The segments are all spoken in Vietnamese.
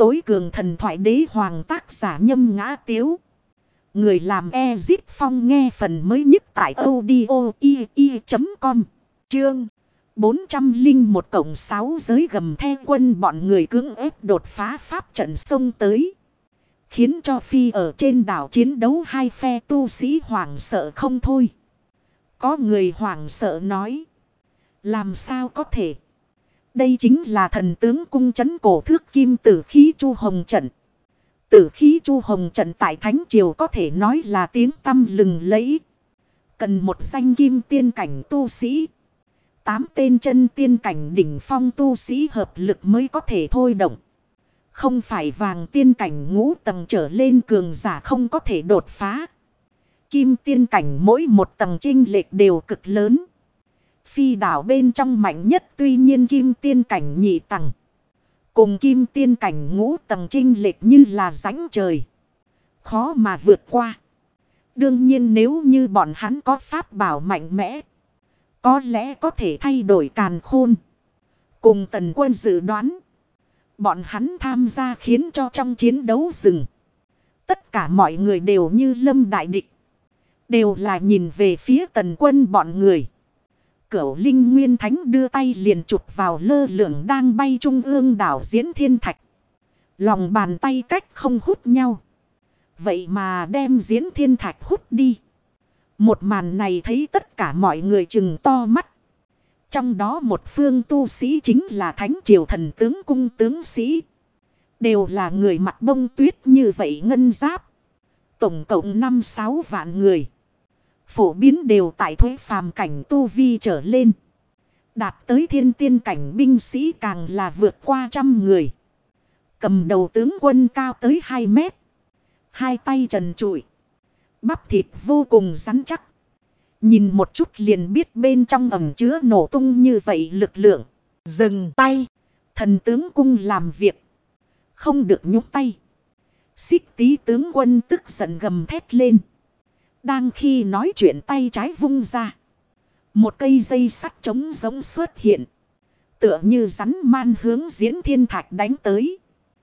tối cường thần thoại đế hoàng, tác giả Nhâm Ngã Tiếu. Người làm Ezip Phong, nghe phần mới nhất tại audio.com. Chương 401-6 giới gầm the quân bọn người cưỡng ép đột phá pháp trận xông tới. Khiến cho phi ở trên đảo chiến đấu hai phe tu sĩ hoảng sợ không thôi. Có người hoảng sợ nói: làm sao có thể? Đây chính là thần tướng cung trấn cổ thước kim tử khí chu hồng trận. Tử khí chu hồng trận tại Thánh Triều có thể nói là tiếng tăm lừng lẫy. Cần một danh kim tiên cảnh tu sĩ, 8 tên chân tiên cảnh đỉnh phong tu sĩ hợp lực mới có thể thôi động. Không phải vàng tiên cảnh ngũ tầng trở lên cường giả không có thể đột phá. Kim tiên cảnh mỗi một tầng chênh lệch đều cực lớn. Phi đảo bên trong mạnh nhất tuy nhiên kim tiên cảnh nhị tầng. Cùng kim tiên cảnh ngũ tầng chênh lệch như là rãnh trời. Khó mà vượt qua. Đương nhiên nếu như bọn hắn có pháp bảo mạnh mẽ, có lẽ có thể thay đổi càn khôn. Cùng Tần Quân dự đoán, bọn hắn tham gia khiến cho trong chiến đấu rừng. Tất cả mọi người đều như lâm đại địch. Đều là nhìn về phía Tần Quân bọn người. Cửu Linh Nguyên Thánh đưa tay liền chụp vào lơ lửng đang bay trung ương đảo Diễn Thiên Thạch. Lòng bàn tay cách không hút nhau. Vậy mà đem Diễn Thiên Thạch hút đi. Một màn này thấy tất cả mọi người trừng to mắt. Trong đó một phương tu sĩ chính là Thánh Triều thần tướng cung tướng sĩ. Đều là người mặc bông tuyết như vậy ngân giáp. Tổng cộng 5-6 vạn người. Phổ biến đều tại thuế phàm cảnh tu vi trở lên. Đạt tới thiên tiên cảnh binh sĩ càng là vượt qua 100 người. Cầm đầu tướng quân cao tới 2 mét. Hai tay trần trụi. Bắp thịt vô cùng rắn chắc. Nhìn một chút liền biết bên trong ẩn chứa nổ tung như vậy lực lượng. Dừng tay. Thần tướng cung làm việc. Không được nhúc tay. Xích Tý tướng quân tức giận gầm thét lên. Đang khi nói chuyện tay trái vung ra. Một cây dây sắt trống giống xuất hiện. Tựa như rắn man hướng Diễn Thiên Thạch đánh tới.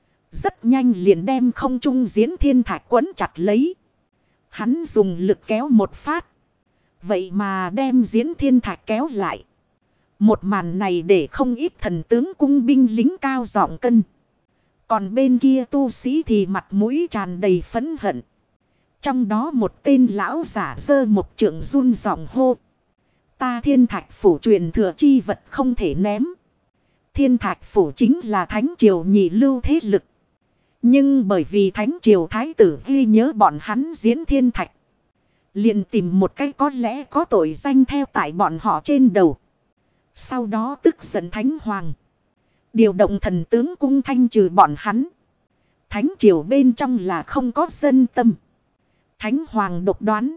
Rất nhanh liền đem không trung Diễn Thiên Thạch quấn chặt lấy. Hắn dùng lực kéo một phát. Vậy mà đem Diễn Thiên Thạch kéo lại. Một màn này để không ít thần tướng cung binh lính cao giọng cân. Còn bên kia tu sĩ thì mặt mũi tràn đầy phẫn hận. Trong đó một tên lão giả giơ một trượng run giọng hô. Ta Thiên Thạch phủ truyền thừa chi vật không thể ném. Thiên Thạch phủ chính là Thánh Triều nhị lưu thế lực. Nhưng bởi vì Thánh Triều Thái tử ghi nhớ bọn hắn Diễn Thiên Thạch. Liền tìm một cách có lẽ có tội danh theo tại bọn họ trên đầu. Sau đó tức giận Thánh Hoàng. Điều động thần tướng cung thanh trừ bọn hắn. Thánh Triều bên trong là không có dân tâm. Thánh Hoàng độc đoán.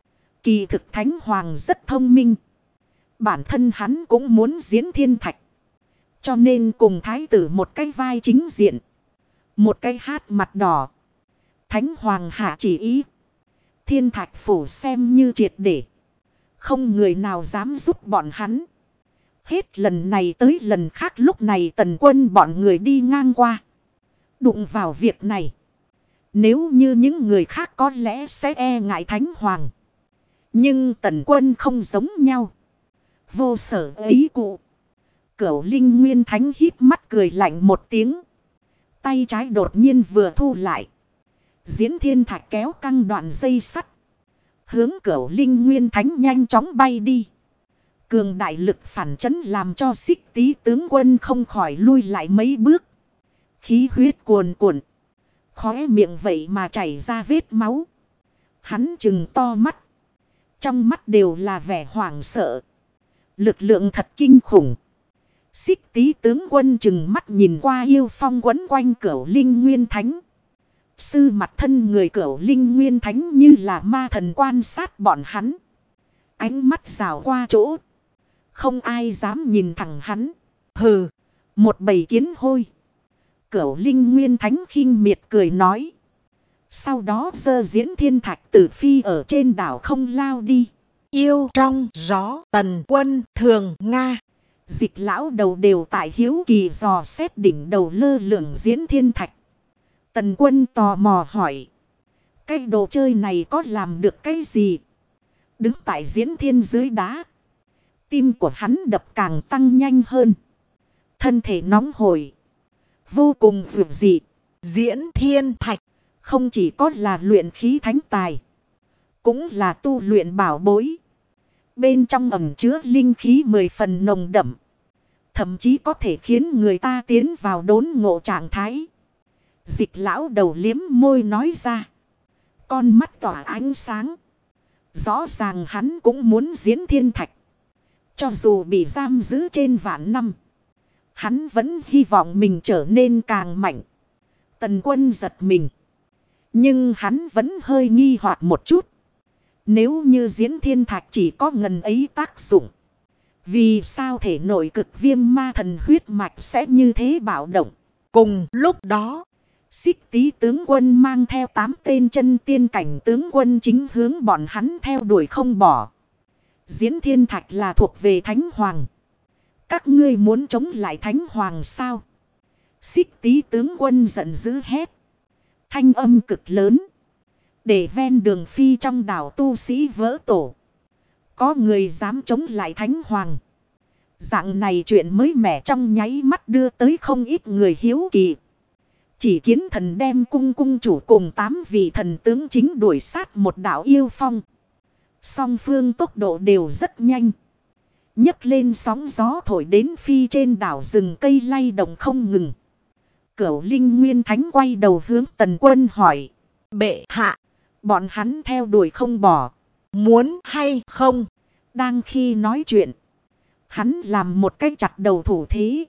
Kỳ thực Thánh Hoàng rất thông minh. Bản thân hắn cũng muốn Diễn Thiên Thạch. Cho nên cùng Thái tử một cái vai chính diện. Một cái hát mặt đỏ. Thánh Hoàng hạ chỉ ý. Thiên Thạch phủ xem như triệt để. Không người nào dám giúp bọn hắn. Hết lần này tới lần khác lúc này Tần Quân bọn người đi ngang qua. Đụng vào việc này. Nếu như những người khác có lẽ sẽ e ngại Thánh Hoàng. Nhưng Tần Quân không giống nhau. Vô sở ấy cụ. Cửu Linh Nguyên Thánh híp mắt cười lạnh một tiếng. Tay trái đột nhiên vừa thu lại. Diễn Thiên Thạch kéo căng đoạn dây sắt. Hướng Cửu Linh Nguyên Thánh nhanh chóng bay đi. Cường đại lực phản chấn làm cho Xích Tý tướng quân không khỏi lui lại mấy bước. Khí huyết cuồn cuộn. Khóe miệng vậy mà chảy ra vết máu. Hắn trừng to mắt. Trong mắt đều là vẻ hoảng sợ. Lực lượng thật kinh khủng. Xích Tý tướng quân trừng mắt nhìn qua yêu phong quấn quanh Cửu Linh Nguyên Thánh. Sư mặt thân người Cửu Linh Nguyên Thánh như là ma thần quan sát bọn hắn. Ánh mắt rào qua chỗ. Không ai dám nhìn thẳng hắn. Hừ, một bầy kiến hôi. Cửu Linh Nguyên Thánh khinh miệt cười nói. Sau đó giơ Diễn Thiên Thạch tử phi ở trên đảo không lao đi. Yêu trong gió Tần Quân thường Nga. Dịch lão đầu đều tại hiếu kỳ dò xét đỉnh đầu lơ lửng Diễn Thiên Thạch. Tần Quân tò mò hỏi. Cái đồ chơi này có làm được cái gì? Đứng tại Diễn Thiên dưới đá. Tim của hắn đập càng tăng nhanh hơn. Thân thể nóng hổi. Vô cùng vượt dị. Diễn Thiên Thạch. Không chỉ có là luyện khí thánh tài. Cũng là tu luyện bảo bối. Bên trong ẩn chứa linh khí 10 phần nồng đậm. Thậm chí có thể khiến người ta tiến vào đốn ngộ trạng thái. Dịch lão đầu liếm môi nói ra. Con mắt tỏa ánh sáng. Rõ ràng hắn cũng muốn Diễn Thiên Thạch. Cho dù bị giam giữ trên vạn năm. Hắn vẫn hy vọng mình trở nên càng mạnh. Tần Quân giật mình. Nhưng hắn vẫn hơi nghi hoặc một chút. Nếu như Diễn Thiên Thạch chỉ có ngần ấy tác dụng. Vì sao thể nội cực viêm ma thần huyết mạch sẽ như thế bạo động? Cùng lúc đó, Xích Tý tướng quân mang theo 8 tên chân tiên cảnh tướng quân chính hướng bọn hắn theo đuổi không bỏ. Diễn Thiên Thạch là thuộc về Thánh Hoàng. Các ngươi muốn chống lại Thánh Hoàng sao? Xích Tý tướng quân giận dữ hét. Thanh âm cực lớn. Để ven đường phi trong đảo tu sĩ vỡ tổ. Có người dám chống lại Thánh Hoàng. Dạng này chuyện mới mẻ trong nháy mắt đưa tới không ít người hiếu kỳ. Chỉ kiến thần đem cung chủ cùng 8 vị thần tướng chính đuổi sát một đảo yêu phong. Song phương tốc độ đều rất nhanh. Nhấc lên sóng gió thổi đến phi trên đảo rừng cây lay động không ngừng. Cửu Linh Nguyên Thánh quay đầu hướng Tần Quân hỏi. Bệ hạ, bọn hắn theo đuổi không bỏ. Muốn hay không? Đang khi nói chuyện, hắn làm một cái chặt đầu thủ thế.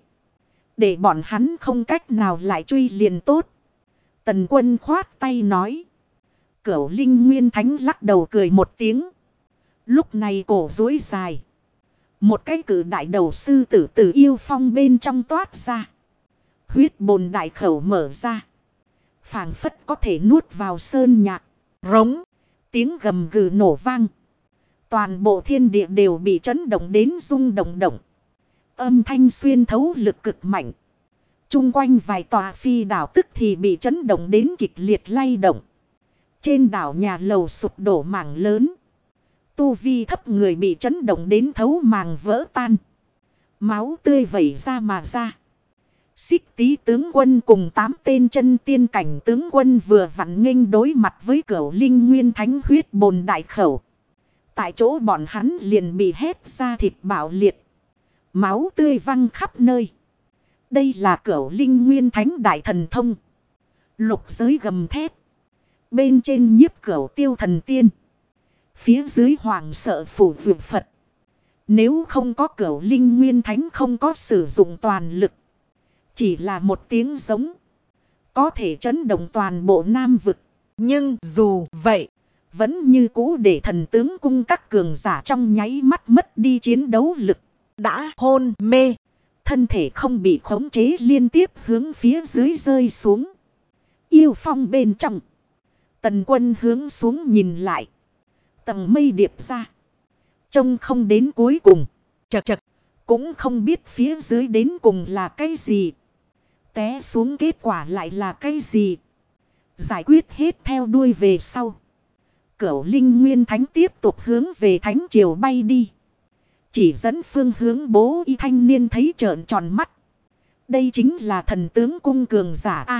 Để bọn hắn không cách nào lại truy liền tốt. Tần Quân khoát tay nói. Cửu Linh Nguyên Thánh lắc đầu cười một tiếng. Lúc này cổ duỗi dài. Một cái cử đại đầu sư tử từ yêu phong bên trong toát ra. Huyết bồn đại khẩu mở ra. Phảng phất có thể nuốt vào sơn nhạc. Rống. Tiếng gầm gừ nổ vang. Toàn bộ thiên địa đều bị chấn động đến rung động động. Âm thanh xuyên thấu lực cực mạnh. Trung quanh vài tòa phi đảo tức thì bị chấn động đến kịch liệt lay động. Trên đảo nhà lầu sụp đổ mảng lớn. Tu vi thấp người bị chấn động đến thấu màng vỡ tan. Máu tươi vẩy ra mà ra. Xích Tý tướng quân cùng 8 tên chân tiên cảnh tướng quân vừa vặn nghênh đối mặt với Cửu Linh Nguyên Thánh huyết bồn đại khẩu. Tại chỗ bọn hắn liền bị hét ra thịt bạo liệt. Máu tươi văng khắp nơi. Đây là Cửu Linh Nguyên Thánh đại thần thông. Lục giới gầm thét. Bên trên nhiếp Cửu Tiêu thần tiên. Phía dưới hoàng sợ phủ vượt Phật. Nếu không có Cửu Linh Nguyên Thánh không có sử dụng toàn lực. Chỉ là một tiếng giống. Có thể chấn động toàn bộ Nam vực. Nhưng dù vậy. Vẫn như cũ để thần tướng cung các cường giả trong nháy mắt mất đi chiến đấu lực. Đã hôn mê. Thân thể không bị khống chế liên tiếp hướng phía dưới rơi xuống. Yêu phong bên trong. Tần Quân hướng xuống nhìn lại. Tầng mây điệp ra. Trông không đến cuối cùng. Chật chật. Cũng không biết phía dưới đến cùng là cái gì. Té xuống kết quả lại là cái gì. Giải quyết hết theo đuôi về sau. Cửu Linh Nguyên Thánh tiếp tục hướng về Thánh Triều bay đi. Chỉ dẫn phương hướng bố y thanh niên thấy trợn tròn mắt. Đây chính là thần tướng cung cường giả A.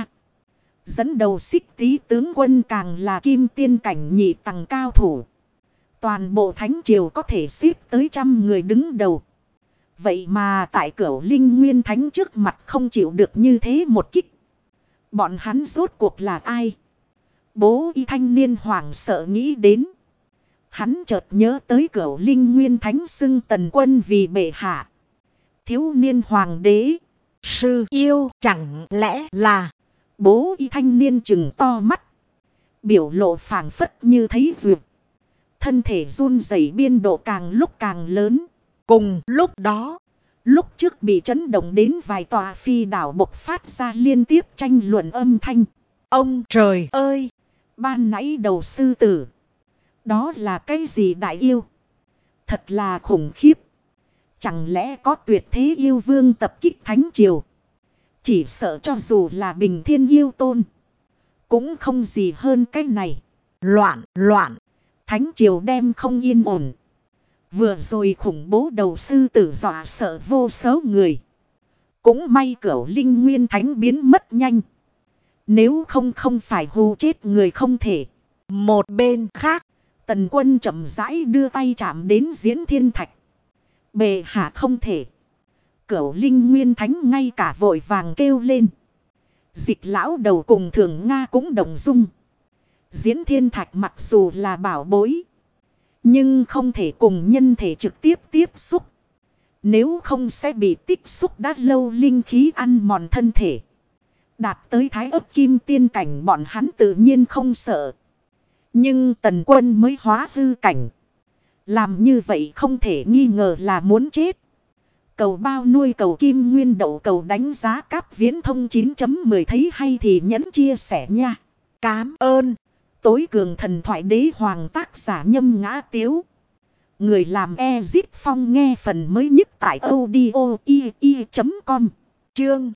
Dẫn đầu Xích Tý tướng quân càng là kim tiên cảnh nhị tầng cao thủ. Toàn bộ Thánh Triều có thể xếp tới 100 người đứng đầu. Vậy mà tại Cửu Linh Nguyên Thánh trước mặt không chịu được như thế một kích. Bọn hắn rốt cuộc là ai? Bố y thanh niên hoảng sợ nghĩ đến. Hắn chợt nhớ tới Cửu Linh Nguyên Thánh xưng Tần Quân vì bệ hạ. Thiếu niên hoàng đế. Sư yêu chẳng lẽ là. Bố y thanh niên trừng to mắt. Biểu lộ phảng phất như thấy vượt. Thân thể run rẩy biên độ càng lúc càng lớn. Cùng lúc đó. Lúc trước bị chấn động đến vài tòa phi đảo bộc phát ra liên tiếp tranh luận âm thanh. Ông trời ơi! Ban nãy đầu sư tử. Đó là cái gì đại yêu? Thật là khủng khiếp. Chẳng lẽ có tuyệt thế yêu vương tập kích Thánh Triều? Chỉ sợ cho dù là Bình Thiên yêu tôn. Cũng không gì hơn cái này. Loạn. Thánh triều đem không yên ổn. Vừa rồi khủng bố đầu sư tử dọa sợ vô số người. Cũng may Cửu Linh Nguyên Thánh biến mất nhanh. Nếu không phải hù chết người không thể. Một bên khác, Tần Quân chậm rãi đưa tay chạm đến Diễn Thiên Thạch. Bệ hạ không thể. Cửu Linh Nguyên Thánh ngay cả vội vàng kêu lên. Dịch lão đầu cùng Thường Nga cũng đồng dung. Diễn Thiên Thạch mặc dù là bảo bối, nhưng không thể cùng nhân thể trực tiếp tiếp xúc. Nếu không sẽ bị tích xúc đã lâu linh khí ăn mòn thân thể. Đạt tới thái ấp kim tiên cảnh bọn hắn tự nhiên không sợ. Nhưng Tần Quân mới hóa hư cảnh. Làm như vậy không thể nghi ngờ là muốn chết. Cầu bao nuôi cầu kim nguyên đậu cầu đánh giá cáp viễn thông 9.10 thấy hay thì nhấn chia sẻ nha. Cám ơn. Tối cường thần thoại đế hoàng tác giả Nhâm Ngã Tiếu. Người làm Ezip Phong nghe phần mới nhất tại audio.com. Chương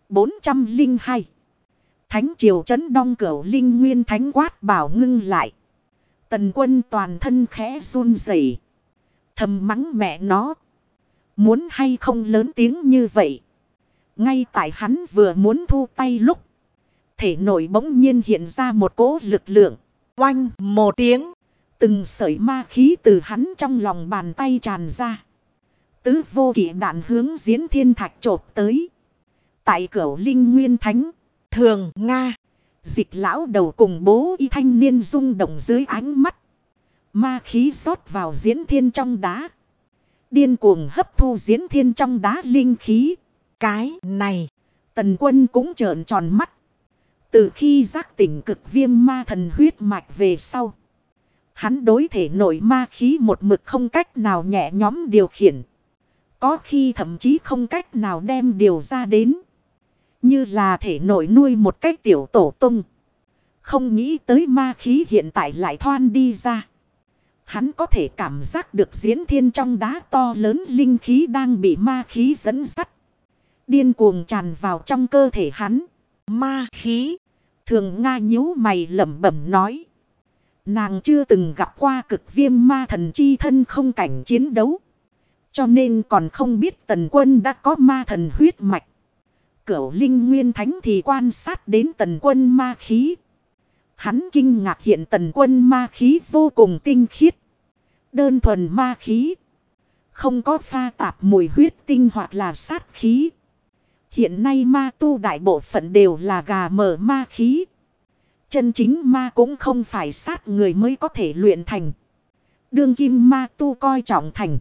402. Thánh triều chấn đong Cửu Linh Nguyên Thánh quát bảo ngưng lại. Tần Quân toàn thân khẽ run rẩy, thầm mắng mẹ nó. Muốn hay không lớn tiếng như vậy. Ngay tại hắn vừa muốn thu tay lúc, thể nội bỗng nhiên hiện ra một cỗ lực lượng. Oanh một tiếng, từng sợi ma khí từ hắn trong lòng bàn tay tràn ra. Tứ vô kỵ đạn hướng Diễn Thiên Thạch chộp tới. Tại Cửu Linh Nguyên Thánh, Thường Nga, Dịch lão đầu cùng bố y thanh niên rung động dưới ánh mắt. Ma khí rót vào Diễn Thiên trong đá, điên cuồng hấp thu Diễn Thiên trong đá linh khí. Cái này, Tần Quân cũng trợn tròn mắt. Từ khi giác tỉnh cực viêm ma thần huyết mạch về sau, hắn đối thể nội ma khí một mực không cách nào nhẹ nhõm điều khiển. Có khi thậm chí không cách nào đem điều ra đến. Như là thể nội nuôi một cái tiểu tổ tung. Không nghĩ tới ma khí hiện tại lại thoan đi ra. Hắn có thể cảm giác được Diễn Thiên trong đá to lớn linh khí đang bị ma khí dẫn dắt, điên cuồng tràn vào trong cơ thể hắn. Ma khí. Thường Nga nhíu mày lẩm bẩm nói. Nàng chưa từng gặp qua cực viêm ma thần chi thân không cảnh chiến đấu, cho nên còn không biết Tần Quân đã có ma thần huyết mạch. Cửu Linh Nguyên Thánh thì quan sát đến Tần Quân ma khí. Hắn kinh ngạc hiện Tần Quân ma khí vô cùng tinh khiết. Đơn thuần ma khí, không có pha tạp mùi huyết tinh hoặc là sát khí. Hiện nay ma tu đại bộ phận đều là gà mờ ma khí. Chân chính ma cũng không phải sát người mới có thể luyện thành. Đương kim ma tu coi trọng thành,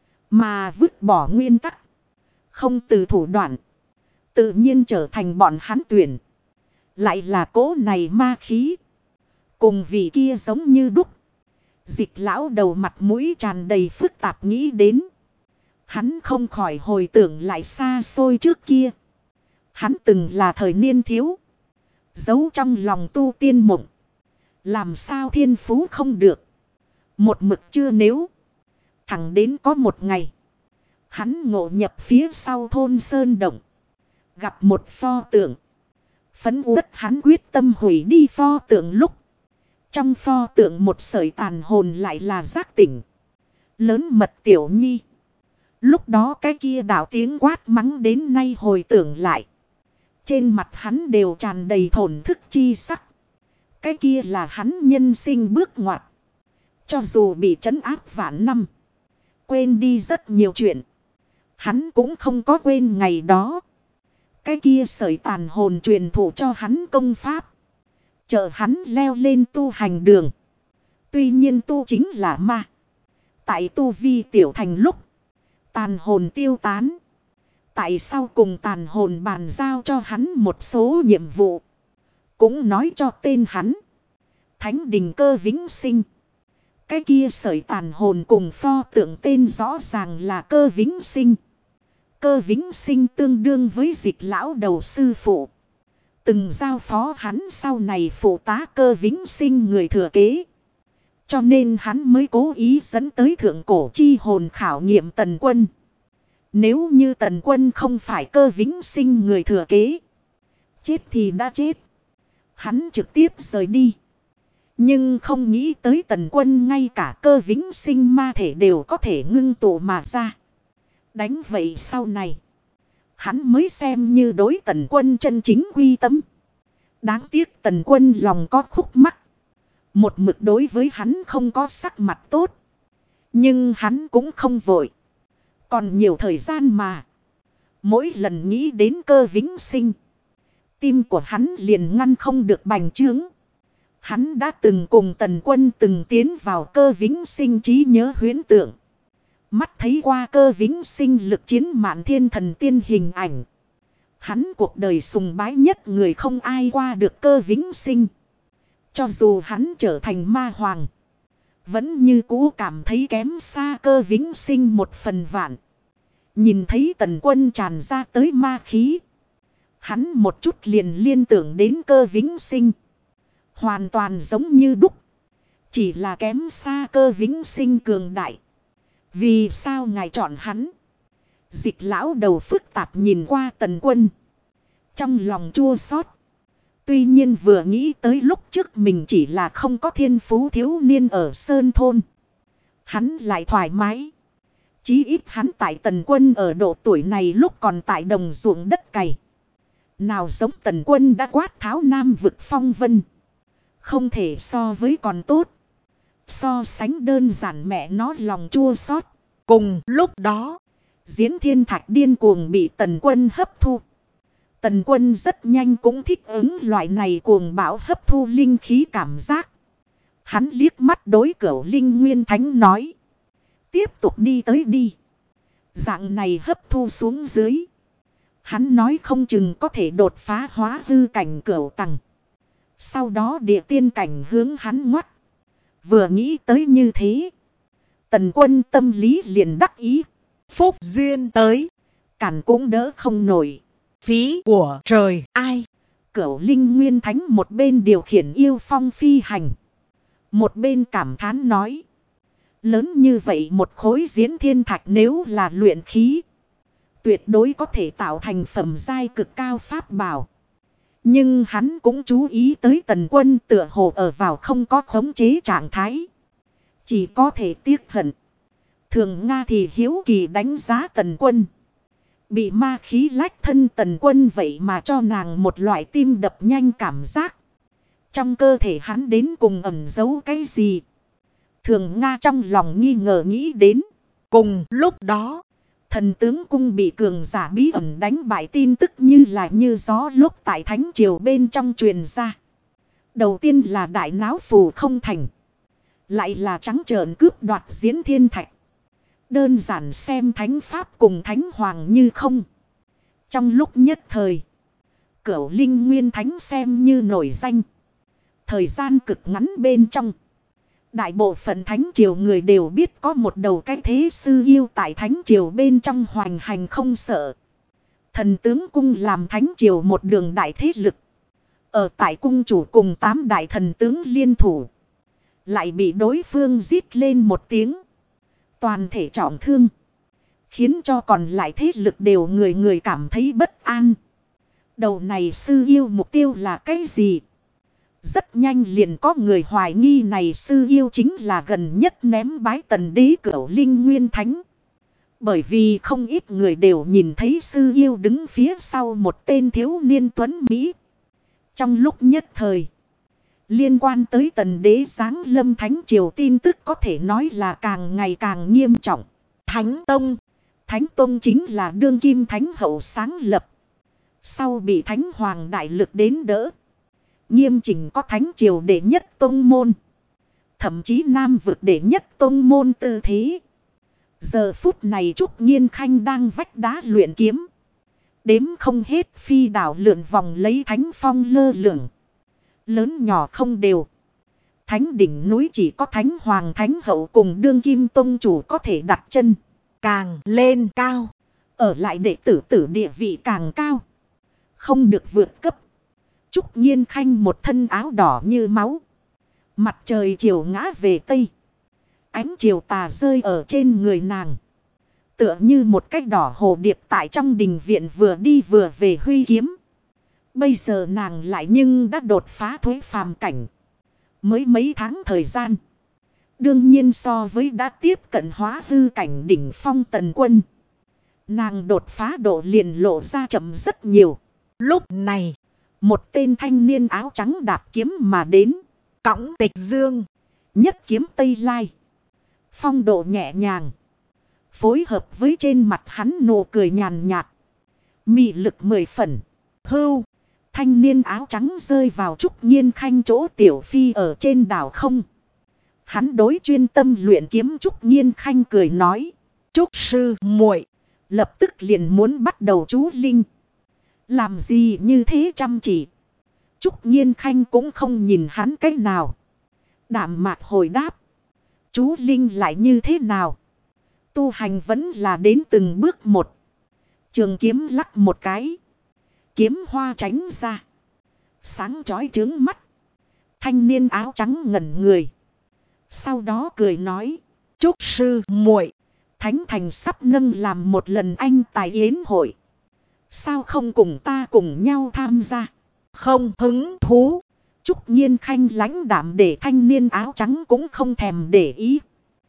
mà vứt bỏ nguyên tắc, không từ thủ đoạn, tự nhiên trở thành bọn hắn tuyển. Lại là cỗ này ma khí, cùng vị kia giống như đúc. Dịch lão đầu mặt mũi tràn đầy phức tạp nghĩ đến. Hắn không khỏi hồi tưởng lại xa xôi trước kia. Hắn từng là thời niên thiếu, giấu trong lòng tu tiên mộng. Làm sao thiên phú không được, một mực chưa nếu. Thẳng đến có một ngày, hắn ngộ nhập phía sau thôn Sơn Động, gặp một pho tượng. Phấn uất hắn quyết tâm hủy đi pho tượng lúc, trong pho tượng một sợi tàn hồn lại là giác tỉnh. Lớn mật tiểu nhi. Lúc đó cái kia đạo tiếng quát mắng đến nay hồi tưởng lại, trên mặt hắn đều tràn đầy thổn thức chi sắc. Cái kia là hắn nhân sinh bước ngoặt. Cho dù bị trấn áp vạn năm, quên đi rất nhiều chuyện, hắn cũng không có quên ngày đó. Cái kia sợi tàn hồn truyền thụ cho hắn công pháp, trợ hắn leo lên tu hành đường. Tuy nhiên tu chính là ma. Tại tu vi tiểu thành lúc, tàn hồn tiêu tán. Tại sao cùng tàn hồn bàn giao cho hắn một số nhiệm vụ, cũng nói cho tên hắn Thánh Đình Cơ Vĩnh Sinh. Cái kia sợi tàn hồn cùng pho tượng tên rõ ràng là Cơ Vĩnh Sinh. Cơ Vĩnh Sinh tương đương với Dịch lão đầu sư phụ, từng giao phó hắn sau này phụ tá Cơ Vĩnh Sinh người thừa kế. Cho nên hắn mới cố ý dẫn tới thượng cổ chi hồn khảo nghiệm Tần Quân. Nếu như Tần Quân không phải Cơ Vĩnh Sinh người thừa kế, chết thì đã chết. Hắn trực tiếp rời đi. Nhưng không nghĩ tới Tần Quân ngay cả cơ vĩnh sinh ma thể đều có thể ngưng tụ mà ra. Đánh vậy sau này, hắn mới xem như đối Tần Quân chân chính quy tâm. Đáng tiếc Tần Quân lòng có khúc mắc. Một mực đối với hắn không có sắc mặt tốt. Nhưng hắn cũng không vội. Còn nhiều thời gian mà. Mỗi lần nghĩ đến cơ vĩnh sinh, tim của hắn liền ngăn không được bành trướng. Hắn đã từng cùng Tần Quân từng tiến vào cơ vĩnh sinh trí nhớ huyễn tượng. Mắt thấy qua cơ vĩnh sinh lực chiến mạn thiên thần tiên hình ảnh. Hắn cuộc đời sùng bái nhất người không ai qua được cơ vĩnh sinh. Cho dù hắn trở thành ma hoàng, vẫn như cũ cảm thấy kém xa cơ vĩnh sinh một phần vạn. Nhìn thấy Tần Quân tràn ra tới ma khí, hắn một chút liền liên tưởng đến cơ vĩnh sinh. Hoàn toàn giống như đúc. Chỉ là kém xa cơ vĩnh sinh cường đại. Vì sao ngài chọn hắn? Dịch lão đầu phức tạp nhìn qua Tần Quân, trong lòng chua xót. Tuy nhiên vừa nghĩ tới lúc trước mình chỉ là không có thiên phú thiếu niên ở Sơn Thôn, hắn lại thoải mái. Chí ít hắn tại Tần Quân ở độ tuổi này lúc còn tại đồng ruộng đất cày. Nào giống Tần Quân đã quát tháo Nam vực phong vân. Không thể so với còn tốt. So sánh đơn giản mẹ nó lòng chua xót. Cùng lúc đó, Diễn Thiên Thạch điên cuồng bị Tần Quân hấp thu. Tần Quân rất nhanh cũng thích ứng loại này cuồng bão hấp thu linh khí cảm giác. Hắn liếc mắt đối Cửu Linh Nguyên Thánh nói. Tiếp tục đi tới đi. Dạng này hấp thu xuống dưới, hắn nói không chừng có thể đột phá hóa hư cảnh cửu tầng. Sau đó địa tiên cảnh hướng hắn ngoắt. Vừa nghĩ tới như thế, Tần Quân tâm lý liền đắc ý. Phúc duyên tới, cản cũng đỡ không nổi. Phí của trời ai. Cửu Linh Nguyên Thánh một bên điều khiển yêu phong phi hành, một bên cảm thán nói. Lớn như vậy một khối diễn thiên thạch nếu là luyện khí, tuyệt đối có thể tạo thành phẩm giai cực cao pháp bảo. Nhưng hắn cũng chú ý tới Tần Quân tựa hồ ở vào không có khống chế trạng thái. Chỉ có thể tiếc hận. Thường Nga thì hiếu kỳ đánh giá Tần Quân. Bị ma khí lách thân Tần Quân vậy mà cho nàng một loại tim đập nhanh cảm giác. Trong cơ thể hắn đến cùng ẩn giấu cái gì? Thường Nga trong lòng nghi ngờ nghĩ đến. Cùng lúc đó, thần tướng cung bị cường giả bí ẩn đánh bại tin tức như là như gió lúc tại Thánh Triều bên trong truyền ra. Đầu tiên là đại náo phù không thành. Lại là trắng trợn cướp đoạt diễn thiên thạch. Đơn giản xem thánh pháp cùng thánh hoàng như không. Trong lúc nhất thời, Cửu Linh Nguyên Thánh xem như nổi danh. Thời gian cực ngắn bên trong, đại bộ phận Thánh Triều người đều biết có một đầu cái thế sư yêu tại Thánh Triều bên trong hoành hành không sợ. Thần tướng cung làm Thánh Triều một đường đại thế lực. Ở tại cung chủ cùng 8 đại thần tướng liên thủ, lại bị đối phương giết lên một tiếng. Toàn thể trọng thương, khiến cho còn lại thế lực đều người người cảm thấy bất an. Đầu này sư yêu mục tiêu là cái gì? Rất nhanh liền có người hoài nghi này sư yêu chính là gần nhất ném bái Tần đế Cửu Linh Nguyên Thánh. Bởi vì không ít người đều nhìn thấy sư yêu đứng phía sau một tên thiếu niên tuấn Mỹ. Trong lúc nhất thời, liên quan tới Tần đế giáng lâm Thánh Triều tin tức có thể nói là càng ngày càng nghiêm trọng. Thánh Tông chính là đương kim Thánh hậu sáng lập. Sau bị Thánh Hoàng đại lực đến đỡ, nghiêm chỉnh có Thánh Triều đệ nhất tông môn. Thậm chí Nam vực đệ nhất tông môn tư thế. Giờ phút này Trúc Nghiên Khanh đang vách đá luyện kiếm. Đếm không hết phi đảo lượn vòng lấy thánh phong lơ lửng. Lớn nhỏ không đều. Thánh đỉnh núi chỉ có Thánh Hoàng Thánh Hậu cùng đương kim tông chủ có thể đặt chân. Càng lên cao, ở lại đệ tử tử địa vị càng cao. Không được vượt cấp. Trúc Nghiên Khanh một thân áo đỏ như máu. Mặt trời chiều ngã về Tây. Ánh chiều tà rơi ở trên người nàng. Tựa như một cái đỏ hồ điệp tại trong đình viện vừa đi vừa về huy kiếm. Bây giờ nàng lại nhưng đã đột phá thuế phàm cảnh. Mới mấy tháng thời gian. Đương nhiên so với đã tiếp cận hóa hư cảnh đỉnh phong Tần Quân. Nàng đột phá độ liền lộ ra chậm rất nhiều. Lúc này, một tên thanh niên áo trắng đạp kiếm mà đến. Cõng Tịch Dương, nhất kiếm Tây Lai. Phong độ nhẹ nhàng. Phối hợp với trên mặt hắn nụ cười nhàn nhạt. Mị lực 10 phần. Hưu. Thanh niên áo trắng rơi vào Trúc Nhiên Khanh chỗ tiểu phi ở trên đảo không. Hắn đối chuyên tâm luyện kiếm Trúc Nhiên Khanh cười nói. Trúc sư muội lập tức liền muốn bắt đầu chú linh. Làm gì như thế chăm chỉ. Trúc Nhiên Khanh cũng không nhìn hắn cách nào. Đạm mạc hồi đáp. Chú linh lại như thế nào? Tu hành vẫn là đến từng bước một. Trường kiếm lắc một cái. Kiếm hoa tránh ra. Sáng chói trướng mắt. Thanh niên áo trắng ngẩn người. Sau đó cười nói. Trúc sư muội Thánh thành sắp nâng làm một lần anh tài yến hội. Sao không cùng ta cùng nhau tham gia? Không hứng thú. Trúc Nhiên Khanh lãnh đạm để thanh niên áo trắng cũng không thèm để ý.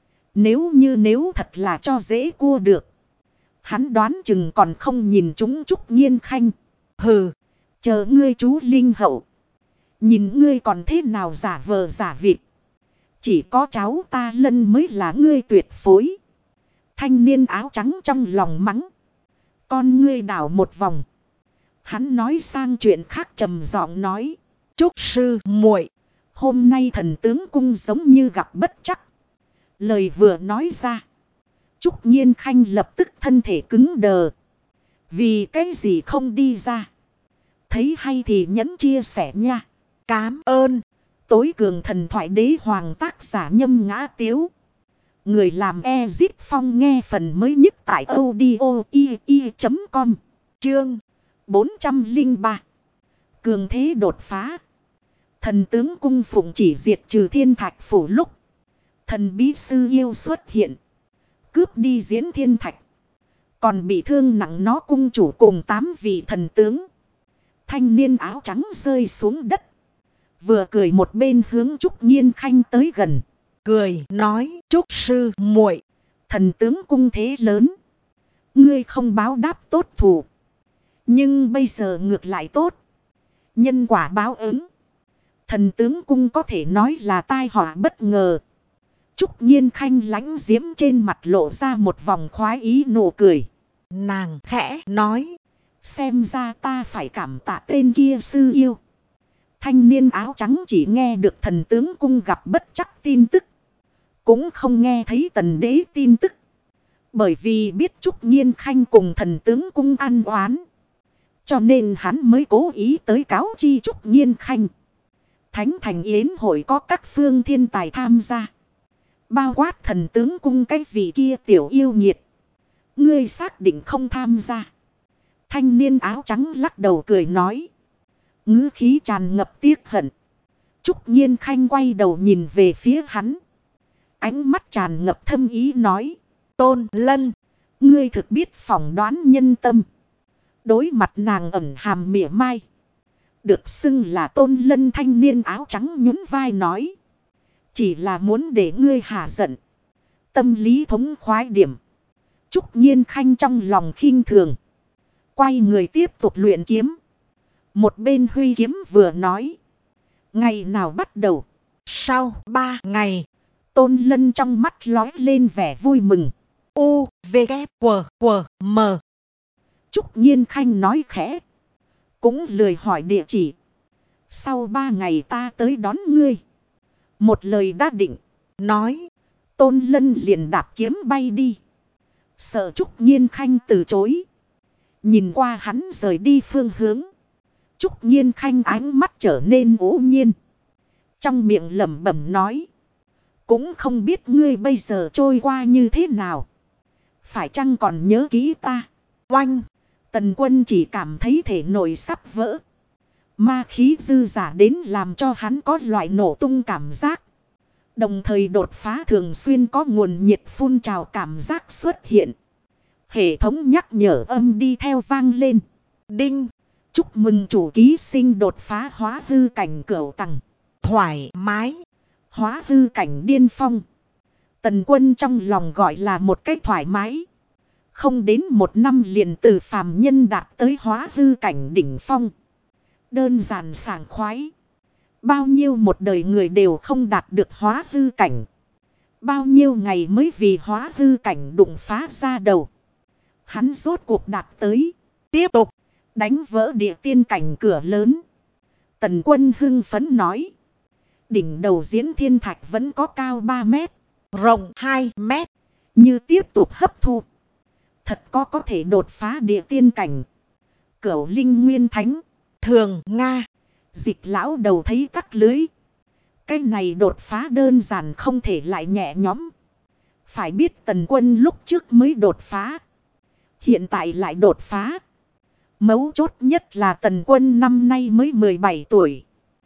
Nếu thật là cho dễ cua được. Hắn đoán chừng còn không nhìn chúng Trúc Nhiên Khanh. Hừ, chờ ngươi chú linh hậu. Nhìn ngươi còn thế nào giả vờ giả vịt. Chỉ có cháu ta Lân mới là ngươi tuyệt phối. Thanh niên áo trắng trong lòng mắng. Con ngươi đảo một vòng. Hắn nói sang chuyện khác trầm giọng nói. Trúc sư muội hôm nay thần tướng cung giống như gặp bất trắc. Lời vừa nói ra. Trúc Nhiên Khanh lập tức thân thể cứng đờ. Vì cái gì không đi ra. Thấy hay thì nhẫn chia sẻ nha. Cám ơn. Tối cường thần thoại đế hoàng tác giả Nhâm Ngã Tiếu. Người làm Ezip Phong nghe phần mới nhất tại audio.com. Chương 403. Cường thế đột phá. Thần tướng cung phụng chỉ diệt trừ thiên thạch phủ lúc. Thần bí sư yêu xuất hiện. Cướp đi diễn thiên thạch. Còn bị thương nặng nó cung chủ cùng 8 vị thần tướng. Thanh niên áo trắng rơi xuống đất. Vừa cười một bên hướng Trúc Nhiên Khanh tới gần. Cười nói Trúc sư muội thần tướng cung thế lớn. Ngươi không báo đáp tốt thù. Nhưng bây giờ ngược lại tốt. Nhân quả báo ứng. Thần tướng cung có thể nói là tai họa bất ngờ. Trúc Nhiên Khanh lãnh diễm trên mặt lộ ra một vòng khoái ý nụ cười. Nàng khẽ nói. Xem ra ta phải cảm tạ tên kia sư yêu. Thanh niên áo trắng chỉ nghe được thần tướng cung gặp bất trắc tin tức. Cũng không nghe thấy tần đế tin tức. Bởi vì biết Trúc Nhiên Khanh cùng thần tướng cung ăn oán. Cho nên hắn mới cố ý tới cáo chi Trúc Nhiên Khanh. Thánh thành yến hội có các phương thiên tài tham gia. Bao quát thần tướng cung cái vị kia tiểu yêu nhiệt. Ngươi xác định không tham gia. Thanh niên áo trắng lắc đầu cười nói. Ngữ khí tràn ngập tiếc hận. Trúc Nhiên Khanh quay đầu nhìn về phía hắn. Ánh mắt tràn ngập thâm ý nói. Tôn Lân. Ngươi thực biết phỏng đoán nhân tâm. Đối mặt nàng ẩn hàm mỉa mai. Được xưng là Tôn Lân thanh niên áo trắng nhún vai nói. Chỉ là muốn để ngươi hạ giận. Tâm lý thống khoái điểm. Trúc Nhiên Khanh trong lòng khinh thường. Quay người tiếp tục luyện kiếm. Một bên huy kiếm vừa nói. Ngày nào bắt đầu. Sau 3 ngày. Tôn Lân trong mắt lói lên vẻ vui mừng. U, V, K, W, W, M. Trúc Nhiên Khanh nói khẽ. Cũng lười hỏi địa chỉ. Sau 3 ngày ta tới đón ngươi. Một lời đã định. Nói. Tôn Lân liền đạp kiếm bay đi. Sợ Trúc Nhiên Khanh từ chối. Nhìn qua hắn rời đi phương hướng. Trúc Nhiên Khanh ánh mắt trở nên ủ nhiên. Trong miệng lẩm bẩm nói. Cũng không biết ngươi bây giờ trôi qua như thế nào. Phải chăng còn nhớ kỹ ta? Oanh! Tần Quân chỉ cảm thấy thể nội sắp vỡ. Ma khí dư giả đến làm cho hắn có loại nổ tung cảm giác. Đồng thời đột phá thường xuyên có nguồn nhiệt phun trào cảm giác xuất hiện. Hệ thống nhắc nhở âm đi theo vang lên. Đinh! Chúc mừng chủ ký sinh đột phá hóa hư cảnh cửu tầng. Thoải mái. Hóa hư cảnh điên phong. Tần Quân trong lòng gọi là một cách thoải mái. Không đến 1 năm liền từ phàm nhân đạt tới hóa hư cảnh đỉnh phong. Đơn giản sảng khoái. Bao nhiêu một đời người đều không đạt được hóa hư cảnh. Bao nhiêu ngày mới vì hóa hư cảnh đụng phá ra đầu. Hắn rốt cuộc đạt tới. Tiếp tục đánh vỡ địa tiên cảnh cửa lớn. Tần Quân hưng phấn nói. Đỉnh đầu diễn thiên thạch vẫn có cao 3 mét. Rộng 2 mét. Như tiếp tục hấp thu. Thật có thể đột phá địa tiên cảnh. Cửu linh nguyên thánh. Thường Nga. Dịch lão đầu thấy cắt lưới. Cái này đột phá đơn giản không thể lại nhẹ nhõm. Phải biết Tần Quân lúc trước mới đột phá. Hiện tại lại đột phá. Mấu chốt nhất là Tần Quân năm nay mới 17 tuổi.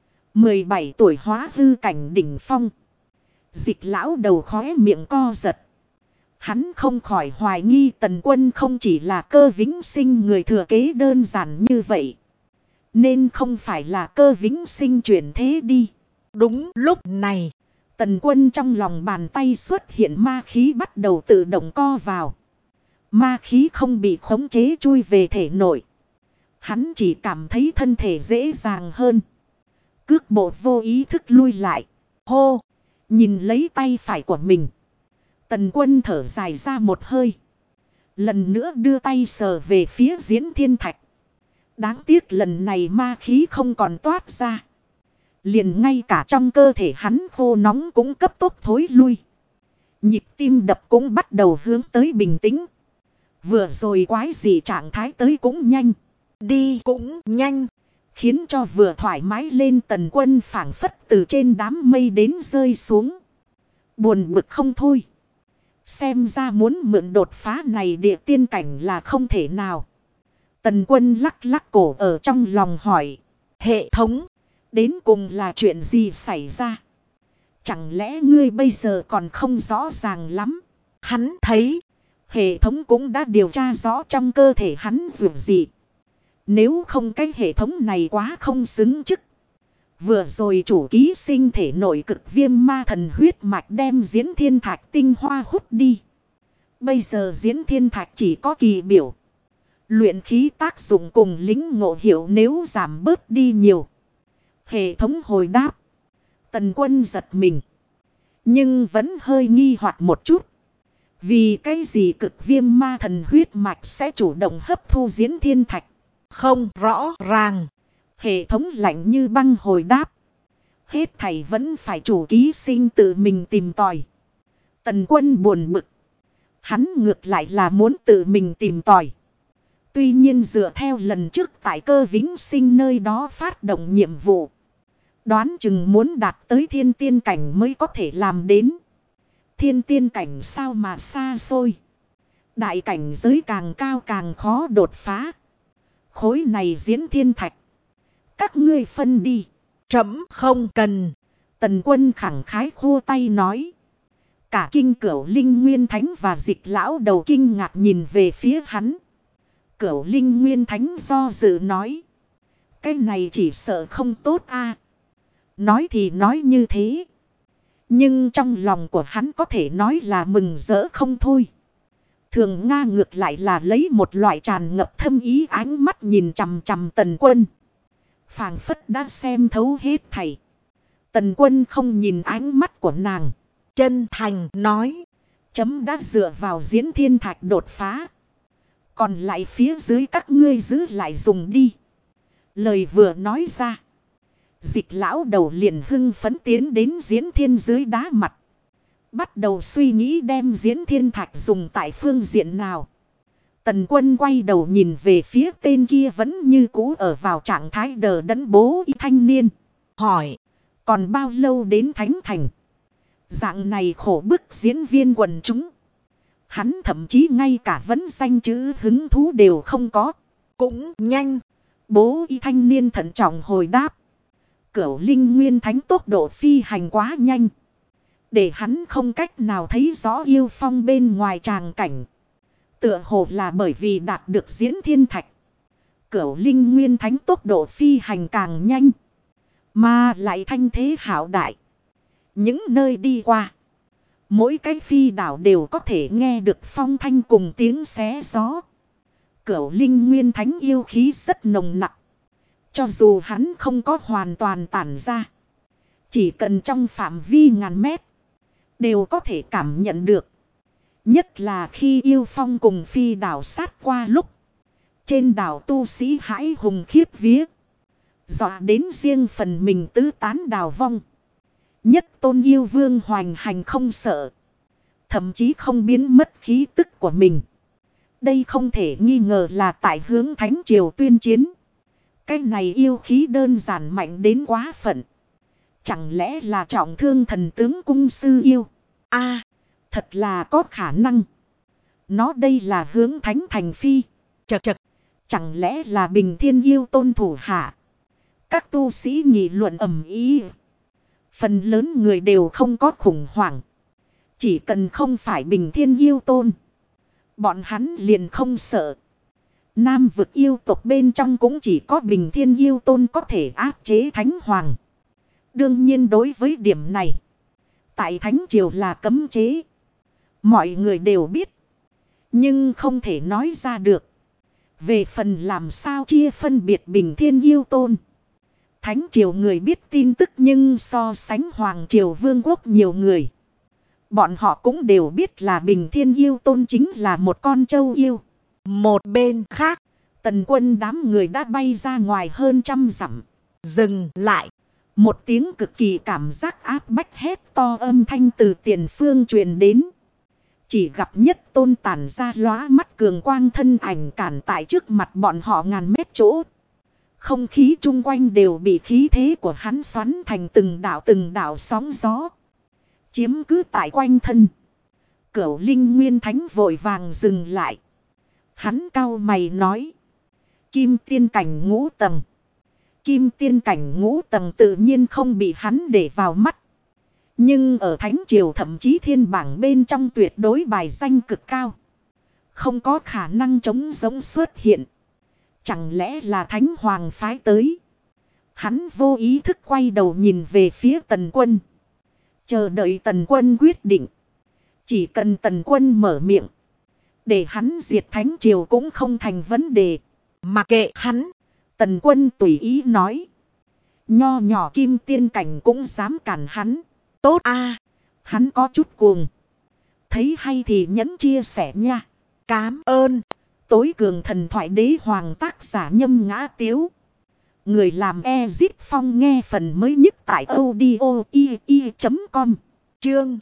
17 tuổi hóa hư cảnh đỉnh phong. Dịch lão đầu khóe miệng co giật. Hắn không khỏi hoài nghi Tần Quân không chỉ là Cơ Vĩnh Sinh người thừa kế đơn giản như vậy. Nên không phải là Cơ Vĩnh Sinh chuyển thế đi. Đúng lúc này, Tần Quân trong lòng bàn tay xuất hiện ma khí bắt đầu tự động co vào. Ma khí không bị khống chế chui về thể nội. Hắn chỉ cảm thấy thân thể dễ dàng hơn. Cước bộ vô ý thức lui lại. Hô! Nhìn lấy tay phải của mình. Tần Quân thở dài ra một hơi. Lần nữa đưa tay sờ về phía diễn thiên thạch. Đáng tiếc lần này ma khí không còn toát ra. Liền ngay cả trong cơ thể hắn khô nóng cũng cấp tốc thối lui. Nhịp tim đập cũng bắt đầu hướng tới bình tĩnh. Vừa rồi quái gì trạng thái tới cũng nhanh. Đi cũng nhanh. Khiến cho vừa thoải mái lên Tần Quân phảng phất từ trên đám mây đến rơi xuống. Buồn bực không thôi. Xem ra muốn mượn đột phá này địa tiên cảnh là không thể nào. Tần Quân lắc lắc cổ ở trong lòng hỏi. Hệ thống, đến cùng là chuyện gì xảy ra? Chẳng lẽ ngươi bây giờ còn không rõ ràng lắm? Hắn thấy, hệ thống cũng đã điều tra rõ trong cơ thể hắn vượt gì. Nếu không cái hệ thống này quá không xứng chức. Vừa rồi chủ ký sinh thể nội cực viêm ma thần huyết mạch đem diễn thiên thạch tinh hoa hút đi. Bây giờ diễn thiên thạch chỉ có kỳ biểu. Luyện khí tác dụng cùng lính ngộ hiệu nếu giảm bớt đi nhiều. Hệ thống hồi đáp. Tần Quân giật mình. Nhưng vẫn hơi nghi hoặc một chút. Vì cái gì cực viêm ma thần huyết mạch sẽ chủ động hấp thu diễn thiên thạch? Không rõ ràng. Hệ thống lạnh như băng hồi đáp. Hết thảy vẫn phải chủ ký sinh tự mình tìm tòi. Tần Quân buồn bực. Hắn ngược lại là muốn tự mình tìm tòi. Tuy nhiên dựa theo lần trước tại Cơ Vĩnh Sinh nơi đó phát động nhiệm vụ. Đoán chừng muốn đạt tới thiên tiên cảnh mới có thể làm đến. Thiên tiên cảnh sao mà xa xôi. Đại cảnh giới càng cao càng khó đột phá. Khối này diễn thiên thạch. Các ngươi phân đi. Trẫm không cần. Tần Quân khẳng khái khua tay nói. Cả kinh Cửu Linh Nguyên Thánh và Dịch lão đầu kinh ngạc nhìn về phía hắn. Cửu Linh Nguyên Thánh do dự nói. Cái này chỉ sợ không tốt a. Nói thì nói như thế. Nhưng trong lòng của hắn có thể nói là mừng rỡ không thôi. Thường Nga ngược lại là lấy một loại tràn ngập thâm ý ánh mắt nhìn chằm chằm Tần Quân. Phảng phất đã xem thấu hết thảy. Tần Quân không nhìn ánh mắt của nàng. Chân thành nói. Chấm đã dựa vào diễn thiên thạch đột phá. Còn lại phía dưới các ngươi giữ lại dùng đi. Lời vừa nói ra. Dịch lão đầu liền hưng phấn tiến đến diễn thiên dưới đá mặt. Bắt đầu suy nghĩ đem diễn thiên thạch dùng tại phương diện nào. Tần Quân quay đầu nhìn về phía tên kia vẫn như cũ ở vào trạng thái đờ đẫn bố y thanh niên. Hỏi, còn bao lâu đến Thánh Thành? Dạng này khổ bức diễn viên quần chúng. Hắn thậm chí ngay cả vấn danh chữ hứng thú đều không có. Cũng nhanh. Bố y thanh niên thận trọng hồi đáp. Cửu Linh Nguyên Thánh tốc độ phi hành quá nhanh. Để hắn không cách nào thấy rõ yêu phong bên ngoài tràng cảnh. Tựa hồ là bởi vì đạt được diễn thiên thạch. Cửu Linh Nguyên Thánh tốc độ phi hành càng nhanh. Mà lại thanh thế hảo đại. Những nơi đi qua. Mỗi cái phi đảo đều có thể nghe được phong thanh cùng tiếng xé gió. Cửu Linh Nguyên Thánh yêu khí rất nồng nặc. Cho dù hắn không có hoàn toàn tản ra. Chỉ cần trong phạm vi ngàn mét. Đều có thể cảm nhận được. Nhất là khi yêu phong cùng phi đảo sát qua lúc. Trên đảo tu sĩ hãi hùng khiếp vía. Dọa đến riêng phần mình tứ tán đào vong. Nhất tôn yêu vương hoành hành không sợ. Thậm chí không biến mất khí tức của mình. Đây không thể nghi ngờ là tại hướng Thánh Triều tuyên chiến. Cái này yêu khí đơn giản mạnh đến quá phận. Chẳng lẽ là trọng thương thần tướng cung sư yêu? Thật là có khả năng. Nó đây là hướng Thánh thành phi. Chật. Chẳng lẽ là Bình Thiên yêu tôn thủ hạ? Các tu sĩ nghị luận ầm ĩ. Phần lớn người đều không có khủng hoảng. Chỉ cần không phải Bình Thiên yêu tôn. Bọn hắn liền không sợ. Nam vực yêu tộc bên trong cũng chỉ có Bình Thiên yêu tôn có thể áp chế Thánh Hoàng. Đương nhiên đối với điểm này. Tại Thánh Triều là cấm chế. Mọi người đều biết. Nhưng không thể nói ra được. Về phần làm sao chia phân biệt Bình Thiên yêu tôn. Thánh Triều người biết tin tức nhưng so sánh Hoàng Triều Vương quốc nhiều người. Bọn họ cũng đều biết là Bình Thiên yêu tôn chính là một con trâu yêu. Một bên khác, Tần Quân đám người đã bay ra ngoài hơn 100 dặm. Dừng lại. Một tiếng cực kỳ cảm giác áp bách hét to âm thanh từ tiền phương truyền đến. Chỉ gặp nhất tôn tản ra lóa mắt cường quang thân ảnh cản tại trước mặt bọn họ ngàn mét chỗ. Không khí chung quanh đều bị khí thế của hắn xoắn thành từng đảo sóng gió. Chiếm cứ tại quanh thân. Cửu Linh Nguyên Thánh vội vàng dừng lại. Hắn cau mày nói. Kim tiên cảnh ngũ tầng. Kim tiên cảnh ngũ tầng tự nhiên không bị hắn để vào mắt. Nhưng ở Thánh Triều thậm chí thiên bảng bên trong tuyệt đối bài danh cực cao. Không có khả năng trống giống xuất hiện. Chẳng lẽ là Thánh Hoàng phái tới. Hắn vô ý thức quay đầu nhìn về phía Tần Quân. Chờ đợi Tần Quân quyết định. Chỉ cần Tần Quân mở miệng. Để hắn diệt Thánh Triều cũng không thành vấn đề. Mà kệ hắn. Tần Quân tùy ý nói. Nho nhỏ kim tiên cảnh cũng dám cản hắn. Tốt hắn có chút cuồng. Thấy hay thì nhẫn chia sẻ nha. Cám ơn. Tối cường thần thoại đế hoàng tác giả Nhâm Ngã Tiếu. Người làm Ezip Phong nghe phần mới nhất tại audio.com. Chương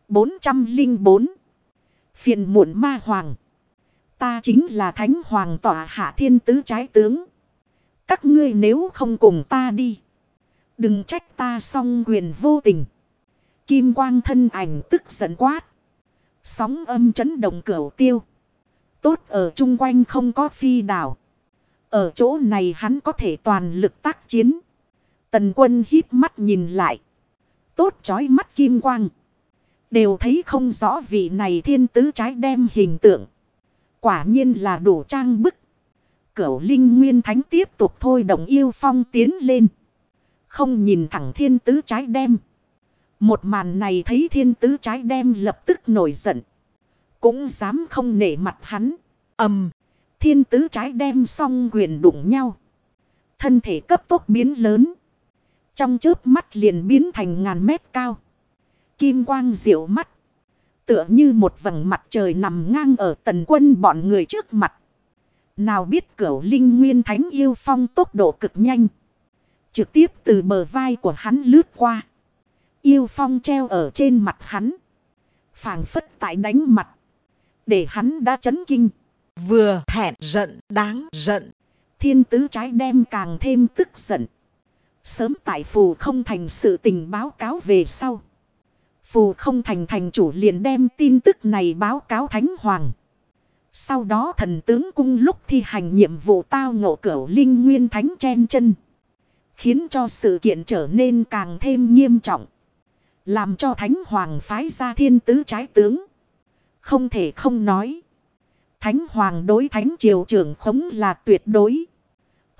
404. Phiền muộn ma hoàng. Ta chính là Thánh Hoàng tọa hạ thiên tứ trái tướng. Các ngươi nếu không cùng ta đi. Đừng trách ta song quyền vô tình. Kim quang thân ảnh tức giận quát. Sóng âm chấn động cửu tiêu. Tốt ở chung quanh không có phi đảo. Ở chỗ này hắn có thể toàn lực tác chiến. Tần Quân híp mắt nhìn lại. Tốt chói mắt kim quang. Đều thấy không rõ vị này thiên tứ trái đem hình tượng. Quả nhiên là đủ trang bức. Cửu Linh Nguyên Thánh tiếp tục thôi động yêu phong tiến lên. Không nhìn thẳng thiên tứ trái đem. Một màn này thấy thiên tứ trái đem lập tức nổi giận. Cũng dám không nể mặt hắn. Thiên tứ trái đem song quyền đụng nhau. Thân thể cấp tốc biến lớn. Trong chớp mắt liền biến thành ngàn mét cao. Kim quang diệu mắt. Tựa như một vầng mặt trời nằm ngang ở Tần Quân bọn người trước mặt. Nào biết Cửu Linh Nguyên Thánh yêu phong tốc độ cực nhanh. Trực tiếp từ bờ vai của hắn lướt qua. Yêu phong treo ở trên mặt hắn. Phảng phất tại đánh mặt. Để hắn đã chấn kinh. Vừa thẹn giận đáng giận. Thiên tứ trái đem càng thêm tức giận. Sớm tại Phù Không Thành sự tình báo cáo về sau. Phù Không Thành thành chủ liền đem tin tức này báo cáo Thánh Hoàng. Sau đó thần tướng cung lúc thi hành nhiệm vụ tao ngộ Cửu Linh Nguyên Thánh chen chân. Khiến cho sự kiện trở nên càng thêm nghiêm trọng. Làm cho Thánh Hoàng phái ra thiên tứ trái tướng. Không thể không nói. Thánh Hoàng đối Thánh Triều trưởng khống là tuyệt đối.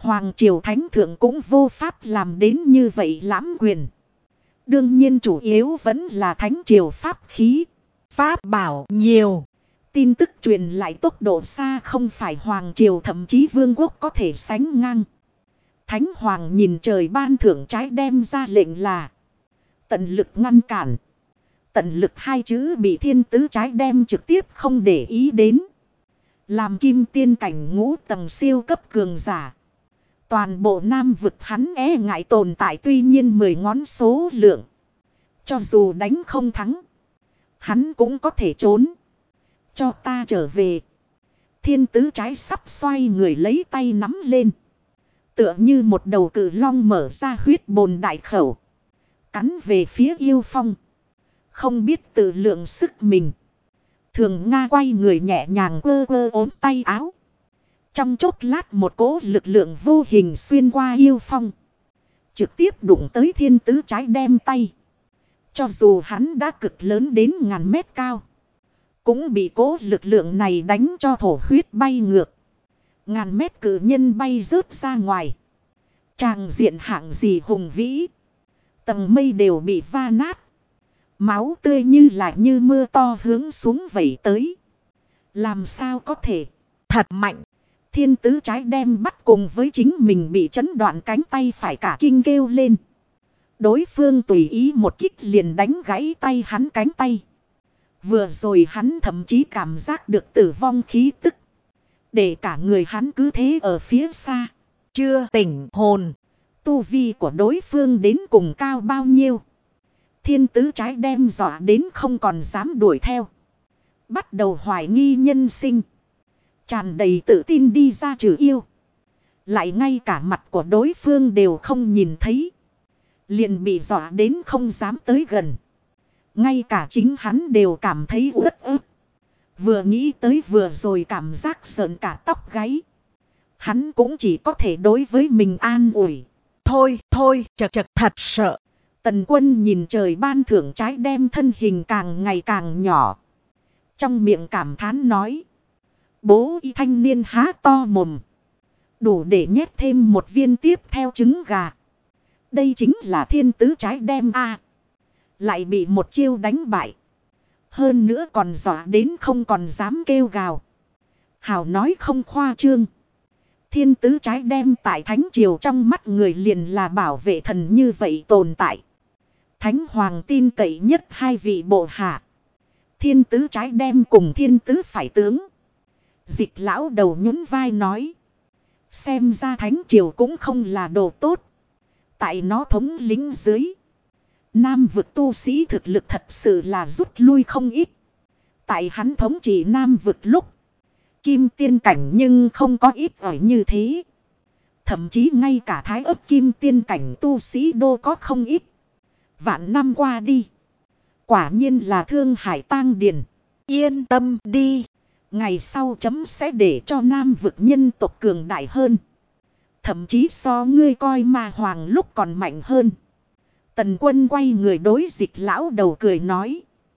Hoàng triều thánh thượng cũng vô pháp làm đến như vậy lãm quyền. Đương nhiên chủ yếu vẫn là thánh triều pháp khí. Pháp bảo nhiều. Tin tức truyền lại tốc độ xa không phải hoàng triều thậm chí vương quốc có thể sánh ngang. Thánh hoàng nhìn trời ban thưởng trái đem ra lệnh là tận lực ngăn cản. Tận lực hai chữ bị thiên tứ trái đem trực tiếp không để ý đến. Làm kim tiên cảnh ngũ tầng siêu cấp cường giả. Toàn bộ Nam vực hắn e ngại tồn tại tuy nhiên 10 ngón số lượng. Cho dù đánh không thắng, hắn cũng có thể trốn. Cho ta trở về. Thiên tứ trái sắp xoay người lấy tay nắm lên. Tựa như một đầu cự long mở ra huyết bồn đại khẩu. Cắn về phía Yêu Phong. Không biết tự lượng sức mình. Thường Nga quay người nhẹ nhàng quơ quơ ốm tay áo. Trong chốc lát một cỗ lực lượng vô hình xuyên qua Yêu Phong. Trực tiếp đụng tới thiên tứ trái đem tay. Cho dù hắn đã cực lớn đến ngàn mét cao. Cũng bị cỗ lực lượng này đánh cho thổ huyết bay ngược. Ngàn mét cử nhân bay rớt ra ngoài. Tràng diện hạng gì hùng vĩ. Tầng mây đều bị va nát. Máu tươi như mưa to hướng xuống vẩy tới. Làm sao có thể. Thật mạnh. Thiên tứ trái đem bắt cùng với chính mình bị chấn đoạn cánh tay phải cả kinh kêu lên. Đối phương tùy ý một kích liền đánh gãy tay hắn cánh tay. Vừa rồi hắn thậm chí cảm giác được tử vong khí tức. Để cả người hắn cứ thế ở phía xa. Chưa tỉnh hồn. Tu vi của đối phương đến cùng cao bao nhiêu. Thiên tứ trái đem dọa đến không còn dám đuổi theo. Bắt đầu hoài nghi nhân sinh. Tràn đầy tự tin đi ra trừ yêu. Lại ngay cả mặt của đối phương đều không nhìn thấy. Liền bị dọa đến không dám tới gần. Ngay cả chính hắn đều cảm thấy uất ức. Vừa nghĩ tới vừa rồi cảm giác sợn cả tóc gáy. Hắn cũng chỉ có thể đối với mình an ủi. Thôi, chật thật sợ. Tần Quân nhìn trời ban thưởng trái đem thân hình càng ngày càng nhỏ. Trong miệng cảm thán nói. Bố y thanh niên há to mồm. Đủ để nhét thêm một viên tiếp theo trứng gà. Đây chính là thiên tứ trái đem a. Lại bị một chiêu đánh bại. Hơn nữa còn dọa đến không còn dám kêu gào. Hảo nói không khoa trương. Thiên tứ trái đem tại thánh triều trong mắt người liền là bảo vệ thần như vậy tồn tại. Thánh hoàng tin cậy nhất hai vị bộ hạ. Thiên tứ trái đem cùng thiên tứ phải tướng. Dịch lão đầu nhún vai nói. Xem ra thánh triều cũng không là đồ tốt. Tại nó thống lĩnh dưới. Nam vực tu sĩ thực lực thật sự là rút lui không ít. Tại hắn thống trị Nam vực lúc. Kim tiên cảnh nhưng không có ít ỏi như thế. Thậm chí ngay cả thái ấp kim tiên cảnh tu sĩ đô có không ít. Vạn năm qua đi. Quả nhiên là thương hải tang điền. Yên tâm đi. Ngày sau chấm sẽ để cho Nam vực nhân tộc cường đại hơn. Thậm chí so ngươi coi ma hoàng lúc còn mạnh hơn. Tần Quân quay người đối Dịch lão đầu cười nói.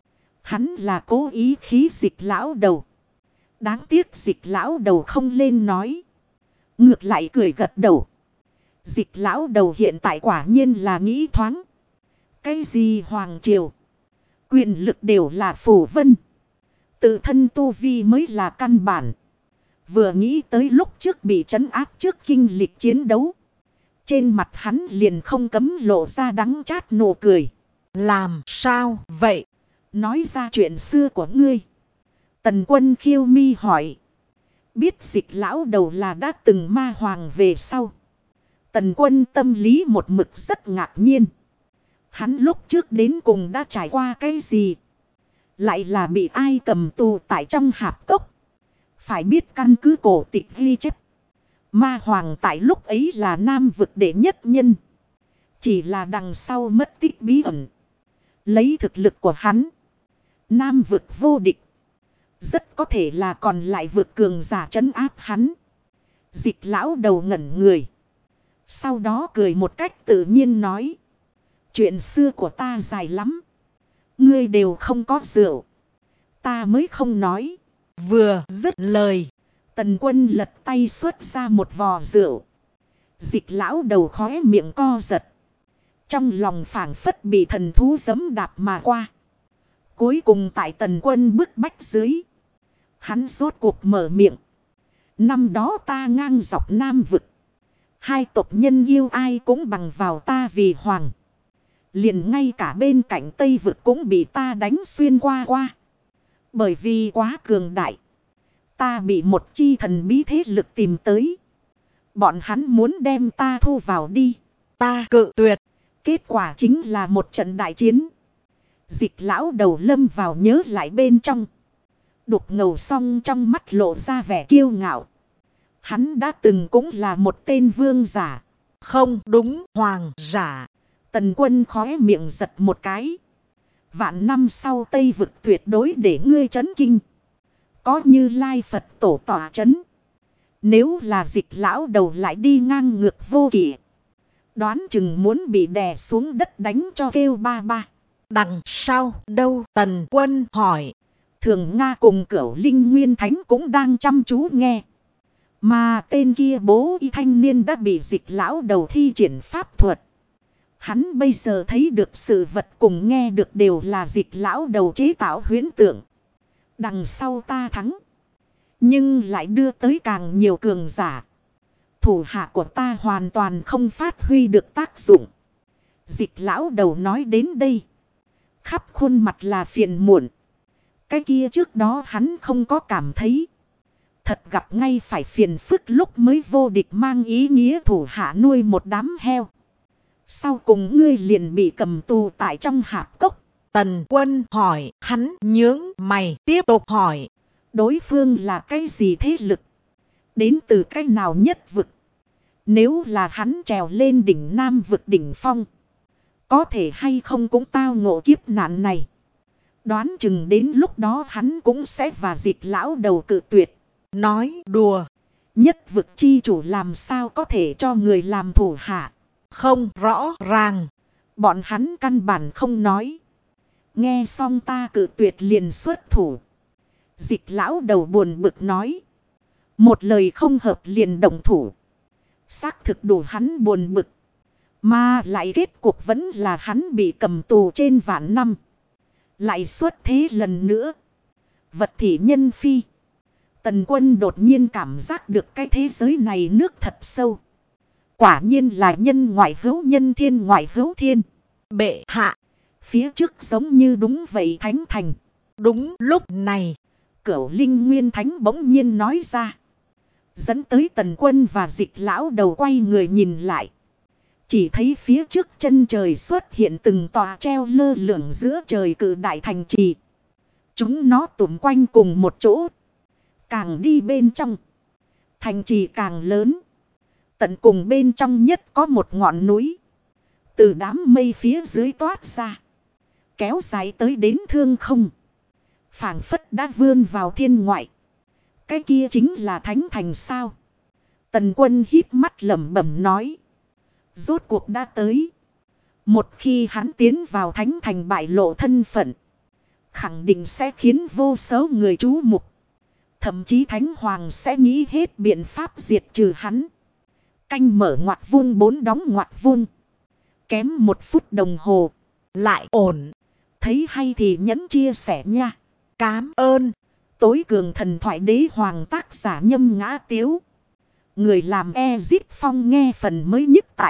Hắn là cố ý khí Dịch lão đầu. Đáng tiếc Dịch lão đầu không lên nói. Ngược lại cười gật đầu. Dịch lão đầu hiện tại quả nhiên là nghĩ thoáng. Cái gì hoàng triều. Quyền lực đều là phù vân. Tự thân tu vi mới là căn bản. Vừa nghĩ tới lúc trước bị trấn áp trước kinh lịch chiến đấu. Trên mặt hắn liền không cấm lộ ra đắng chát nụ cười. Làm sao vậy? Nói ra chuyện xưa của ngươi. Tần Quân khiêu mi hỏi. Biết Dịch lão đầu là đã từng ma hoàng về sau. Tần Quân tâm lý một mực rất ngạc nhiên. Hắn lúc trước đến cùng đã trải qua cái gì? Lại là bị ai cầm tù tại trong hạp cốc? Phải biết căn cứ cổ tịch ghi chép. Ma hoàng tại lúc ấy là Nam vực đệ nhất nhân. Chỉ là đằng sau mất tích bí ẩn. Lấy thực lực của hắn. Nam vực vô địch. Rất có thể là còn lại vực cường giả trấn áp hắn. Dịch lão đầu ngẩn người. Sau đó cười một cách tự nhiên nói. Chuyện xưa của ta dài lắm. Ngươi đều không có rượu. Ta mới không nói. Vừa dứt lời. Tần Quân lật tay xuất ra một vò rượu. Dịch lão đầu khóe miệng co giật. Trong lòng phảng phất bị thần thú giẫm đạp mà qua. Cuối cùng tại Tần Quân bức bách dưới, hắn rốt cuộc mở miệng. Năm đó ta ngang dọc Nam vực, hai tộc nhân yêu ai cũng bằng vào ta vì hoàng. Liền ngay cả bên cạnh Tây vực cũng bị ta đánh xuyên qua. Bởi vì quá cường đại, ta bị một chi thần bí thế lực tìm tới. Bọn hắn muốn đem ta thu vào đi. Ta cự tuyệt. Kết quả chính là một trận đại chiến. Dịch lão đầu lâm vào nhớ lại bên trong. Đục ngầu song trong mắt lộ ra vẻ kiêu ngạo. Hắn đã từng cũng là một tên vương giả. Không đúng, hoàng giả. Tần Quân khóe miệng giật một cái. Vạn năm sau Tây vực tuyệt đối để ngươi chấn kinh. Có Như Lai Phật tổ tỏa chấn. Nếu là dịch lão đầu lại đi ngang ngược vô kỷ, đoán chừng muốn bị đè xuống đất đánh cho kêu ba ba. Đằng sau đâu? Tần Quân hỏi. Thường Nga cùng Cửu Linh Nguyên Thánh cũng đang chăm chú nghe. Mà tên kia bố y thanh niên đã bị dịch lão đầu thi triển pháp thuật. Hắn bây giờ thấy được sự vật cùng nghe được đều là dịch lão đầu chế tạo huyễn tượng. Đằng sau ta thắng, nhưng lại đưa tới càng nhiều cường giả. Thủ hạ của ta hoàn toàn không phát huy được tác dụng. Dịch lão đầu nói đến đây, khắp khuôn mặt là phiền muộn. Cái kia trước đó hắn không có cảm thấy. Thật gặp ngay phải phiền phức lúc mới vô địch mang ý nghĩa thủ hạ nuôi một đám heo. Sau cùng ngươi liền bị cầm tù tại trong hạp cốc. Tần Quân hỏi, hắn nhướng mày tiếp tục hỏi. Đối phương là cái gì thế lực? Đến từ cái nào nhất vực? Nếu là hắn trèo lên đỉnh Nam vực đỉnh phong, có thể hay không cũng tao ngộ kiếp nạn này. Đoán chừng đến lúc đó hắn cũng sẽ và dịch lão đầu cự tuyệt. Nói đùa. Nhất vực chi chủ làm sao có thể cho người làm thủ hạ? Không rõ ràng. Bọn hắn căn bản không nói. Nghe xong ta cự tuyệt liền xuất thủ. Dịch lão đầu buồn bực nói. Một lời không hợp liền động thủ. Xác thực đủ hắn buồn bực. Mà lại kết cục vẫn là hắn bị cầm tù trên vạn năm. Lại xuất thế lần nữa. Vật thị nhân phi. Tần Quân đột nhiên cảm giác được cái thế giới này nước thật sâu. Quả nhiên là nhân ngoại hữu nhân, thiên ngoại hữu thiên. Bệ hạ. Phía trước giống như đúng vậy Thánh Thành. Đúng lúc này, Cửu Linh Nguyên Thánh bỗng nhiên nói ra. Dẫn tới Tần Quân và dịch lão đầu quay người nhìn lại. Chỉ thấy phía trước chân trời xuất hiện từng tòa treo lơ lửng giữa trời cự đại thành trì. Chúng nó tụm quanh cùng một chỗ. Càng đi bên trong, thành trì càng lớn. Tận cùng bên trong nhất có một ngọn núi. Từ đám mây phía dưới toát ra, kéo dài tới đến thương không. Phảng phất đã vươn vào thiên ngoại. Cái kia chính là Thánh Thành sao? Tần Quân híp mắt lẩm bẩm nói. Rốt cuộc đã tới. Một khi hắn tiến vào Thánh Thành bại lộ thân phận, khẳng định sẽ khiến vô số người chú mục. Thậm chí Thánh Hoàng sẽ nghĩ hết biện pháp diệt trừ hắn. Canh mở ngoặc vuông 4 đóng ngoặc vuông. Kém 1 phút đồng hồ. Lại ổn. Thấy hay thì nhấn chia sẻ nha. Cám ơn. Tối cường thần thoại đế hoàng tác giả Nhâm Ngã Tiếu. Người làm Ezit Phong nghe phần mới nhất tại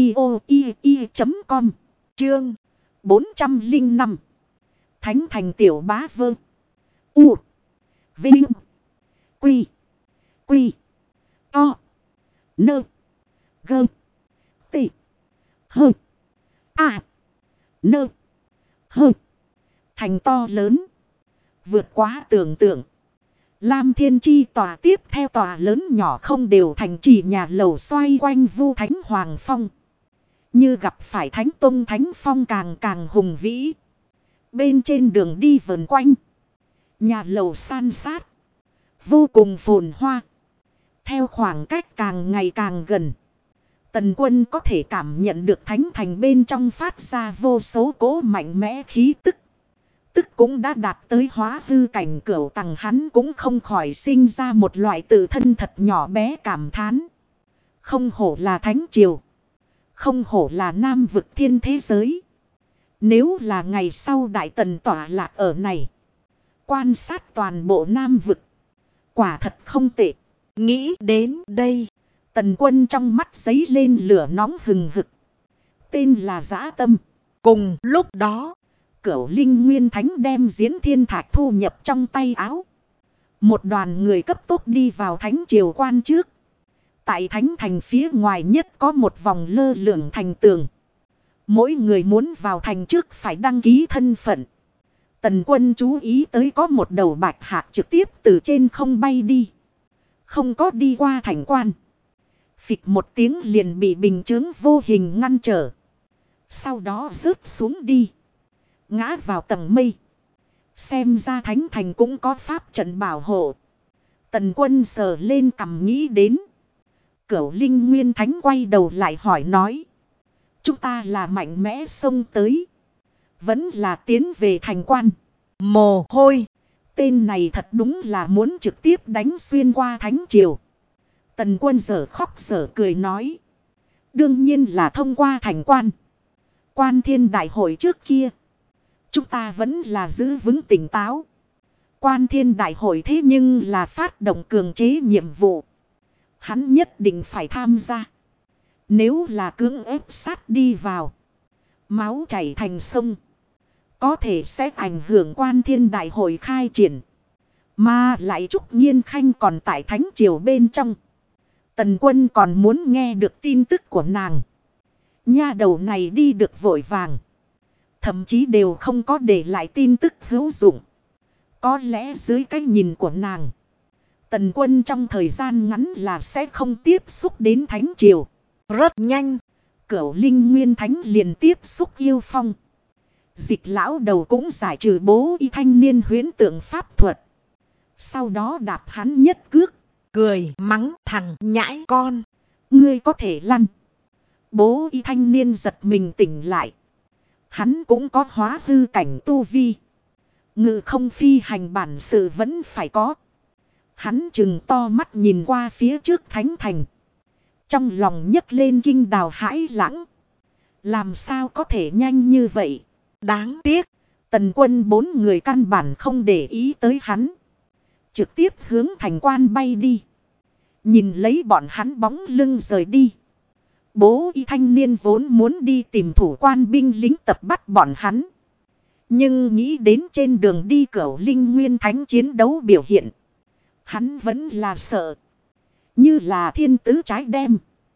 audio.com. Chương 405. Thánh Thành tiểu bá vương. U. Vinh. Quy. Quy. To. Nơ. Gơ. Tị. Hơ. À. Nơ. Hơ. Thành to lớn. Vượt quá tưởng tượng. Lam Thiên Chi tòa tiếp theo tòa lớn nhỏ không đều thành trì nhà lầu xoay quanh vu Thánh Hoàng Phong. Như gặp phải Thánh Tông Thánh Phong càng hùng vĩ. Bên trên đường đi vần quanh. Nhà lầu san sát. Vô cùng phồn hoa. Theo khoảng cách càng ngày càng gần. Tần Quân có thể cảm nhận được Thánh Thành bên trong phát ra vô số cỗ mạnh mẽ khí tức. Tức cũng đã đạt tới hóa hư cảnh cửu tầng, hắn cũng không khỏi sinh ra một loại tự thân thật nhỏ bé cảm thán. Không hổ là thánh triều. Không hổ là nam vực thiên thế giới. Nếu là ngày sau Đại Tần tỏa lạc ở này. Quan sát toàn bộ nam vực. Quả thật không tệ. Nghĩ đến đây. Tần Quân trong mắt giấy lên lửa nóng hừng hực. Tên là Dã Tâm. Cùng lúc đó. Cửu Linh Nguyên Thánh đem Diễn Thiên Thạch thu nhập trong tay áo. Một đoàn người cấp tốc đi vào thánh triều quan trước. Tại thánh thành phía ngoài nhất có một vòng lơ lửng thành tường. Mỗi người muốn vào thành trước phải đăng ký thân phận. Tần Quân chú ý tới có một đầu bạch hạc trực tiếp từ trên không bay đi. Không có đi qua thành quan. Phịch một tiếng liền bị bình chướng vô hình ngăn trở. Sau đó rớt xuống đi. Ngã vào tầng mây. Xem ra thánh thành cũng có pháp trận bảo hộ. Tần Quân sờ lên cằm nghĩ đến. Cửu Linh Nguyên Thánh quay đầu lại hỏi nói. Chúng ta là mạnh mẽ xông tới. Vẫn là tiến về thành quan. Mồ hôi. Tên này thật đúng là muốn trực tiếp đánh xuyên qua thánh triều. Tần Quân giở khóc giở cười nói. Đương nhiên là thông qua thành quan. Quan thiên đại hội trước kia. Chúng ta vẫn là giữ vững tỉnh táo. Quan thiên đại hội thế nhưng là phát động cường chế nhiệm vụ. Hắn nhất định phải tham gia. Nếu là cưỡng ép sát đi vào. Máu chảy thành sông. Có thể sẽ ảnh hưởng quan thiên đại hội khai triển. Mà lại Trúc Nhiên Khanh còn tại thánh triều bên trong. Tần Quân còn muốn nghe được tin tức của nàng. Nha đầu này đi được vội vàng. Thậm chí đều không có để lại tin tức hữu dụng. Có lẽ dưới cái nhìn của nàng. Tần Quân trong thời gian ngắn là sẽ không tiếp xúc đến thánh triều. Rất nhanh. Cửu Linh Nguyên Thánh liền tiếp xúc Yêu Phong. Dịch lão đầu cũng giải trừ bố y thanh niên huyễn tượng pháp thuật. Sau đó đạp hắn nhất cước. Cười mắng thằng nhãi con. Ngươi có thể lăn. Bố y thanh niên giật mình tỉnh lại. Hắn cũng có hóa hư cảnh tu vi. Ngự không phi hành bản sự vẫn phải có. Hắn chừng to mắt nhìn qua phía trước thánh thành. Trong lòng nhấc lên kinh đào hãi lãng. Làm sao có thể nhanh như vậy? Đáng tiếc. Tần Quân 4 người căn bản không để ý tới hắn. Trực tiếp hướng thành quan bay đi. Nhìn lấy bọn hắn bóng lưng rời đi. Bố y thanh niên vốn muốn đi tìm thủ quan binh lính tập bắt bọn hắn. Nhưng nghĩ đến trên đường đi Cửu Linh Nguyên Thánh chiến đấu biểu hiện. Hắn vẫn là sợ. Như là thiên tứ trái đem.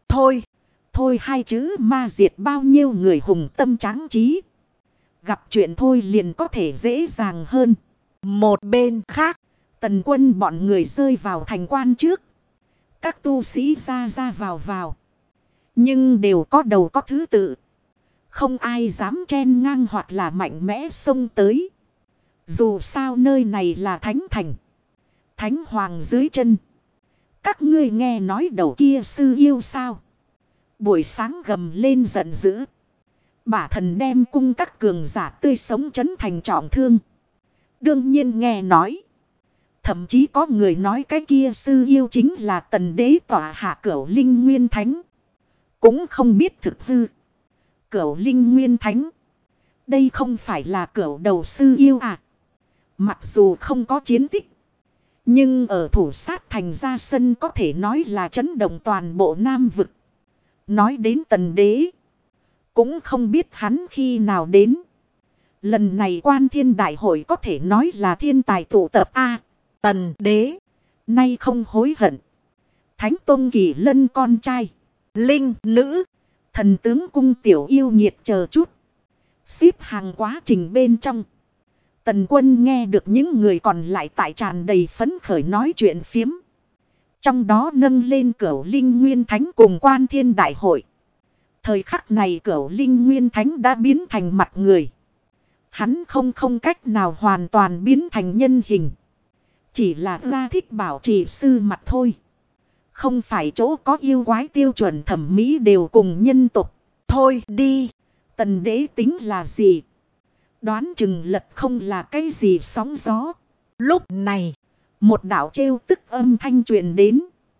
Thôi hai chữ ma diệt bao nhiêu người hùng tâm tráng trí. Gặp chuyện thôi liền có thể dễ dàng hơn. Một bên khác. Tần Quân bọn người rơi vào thành quan trước. Các tu sĩ ra vào. Nhưng đều có đầu có thứ tự. Không ai dám chen ngang hoặc là mạnh mẽ xông tới. Dù sao nơi này là thánh thành. Thánh hoàng dưới chân. Các ngươi nghe nói đầu kia sư yêu sao? Buổi sáng gầm lên giận dữ. Bả thần đem cung các cường giả tươi sống trấn thành trọng thương. Đương nhiên nghe nói. Thậm chí có người nói cái kia sư yêu chính là tần đế tỏa hạ Cửu Linh Nguyên Thánh. Cũng không biết thực hư. Cửu Linh Nguyên Thánh. Đây không phải là cửu đầu sư yêu à? Mặc dù không có chiến tích. Nhưng ở thủ sát thành ra sân có thể nói là chấn động toàn bộ Nam vực. Nói đến tần đế. Cũng không biết hắn khi nào đến. Lần này quan thiên đại hội có thể nói là thiên tài tụ tập A. Tần đế. Nay không hối hận. Thánh Tôn Kỳ Lân con trai. Linh nữ. Thần tướng cung tiểu yêu nhiệt chờ chút. Xếp hàng quá trình bên trong. Tần Quân nghe được những người còn lại tại tràn đầy phấn khởi nói chuyện phiếm. Trong đó nâng lên Cửu Linh Nguyên Thánh cùng quan thiên đại hội. Thời khắc này Cửu Linh Nguyên Thánh đã biến thành mặt người. Hắn không cách nào hoàn toàn biến thành nhân hình. Chỉ là ra thích bảo trì sư mặt thôi. Không phải chỗ có yêu quái tiêu chuẩn thẩm mỹ đều cùng nhân tục. Thôi đi. Tần đế tính là gì? Đoán chừng lật không là cái gì sóng gió. Lúc này. Một đạo trêu tức âm thanh truyền đến.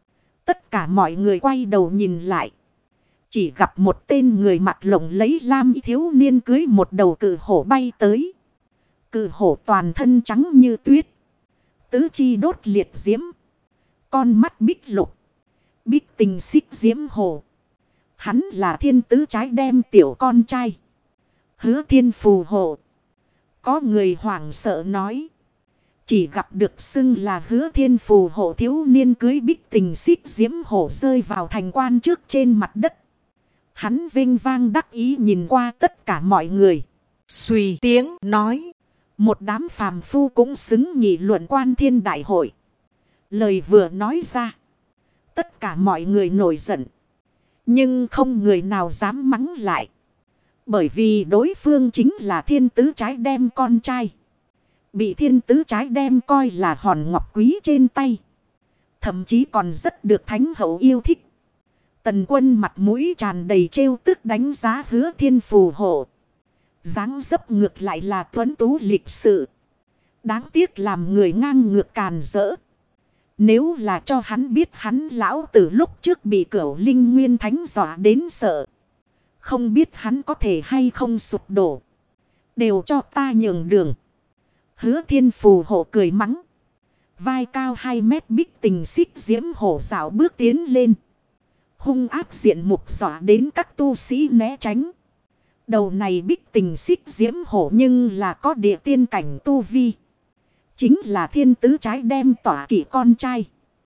Tất cả mọi người quay đầu nhìn lại. Chỉ gặp một tên người mặc lộng lấy lam y thiếu niên cưới một đầu cự hổ bay tới. Cự hổ toàn thân trắng như tuyết. Tứ chi đốt liệt diễm. Con mắt bích lục. Bích tình xích diễm hổ. Hắn là thiên tứ trái đem tiểu con trai. Hứa Thiên Phù Hộ. Có người hoảng sợ nói. Chỉ gặp được xưng là Hứa Thiên Phù Hộ thiếu niên cưới bích tình xích diễm hổ rơi vào thành quan trước trên mặt đất. Hắn vinh vang đắc ý nhìn qua tất cả mọi người. Xùy tiếng nói. Một đám phàm phu cũng xứng nghị luận quan thiên đại hội. Lời vừa nói ra. Tất cả mọi người nổi giận. Nhưng không người nào dám mắng lại. Bởi vì đối phương chính là thiên tứ trái đem con trai. Bị thiên tứ trái đem coi là hòn ngọc quý trên tay. Thậm chí còn rất được thánh hậu yêu thích. Tần Quân mặt mũi tràn đầy trêu tức đánh giá Hứa Thiên Phù Hộ. Dáng dấp ngược lại là tuấn tú lịch sự. Đáng tiếc làm người ngang ngược càn rỡ. Nếu là cho hắn biết hắn lão từ lúc trước bị Cửu Linh Nguyên Thánh dọa đến sợ. Không biết hắn có thể hay không sụp đổ. Đều cho ta nhường đường. Hứa Thiên Phù Hộ cười mắng. Vai cao 2 mét bích tình xích diễm hổ dạo bước tiến lên. Hung áp diện mục dọa đến các tu sĩ né tránh. Đầu này bích tình xích diễm hổ nhưng là có địa tiên cảnh tu vi. Chính là thiên tứ trái đem tỏa kỵ con trai.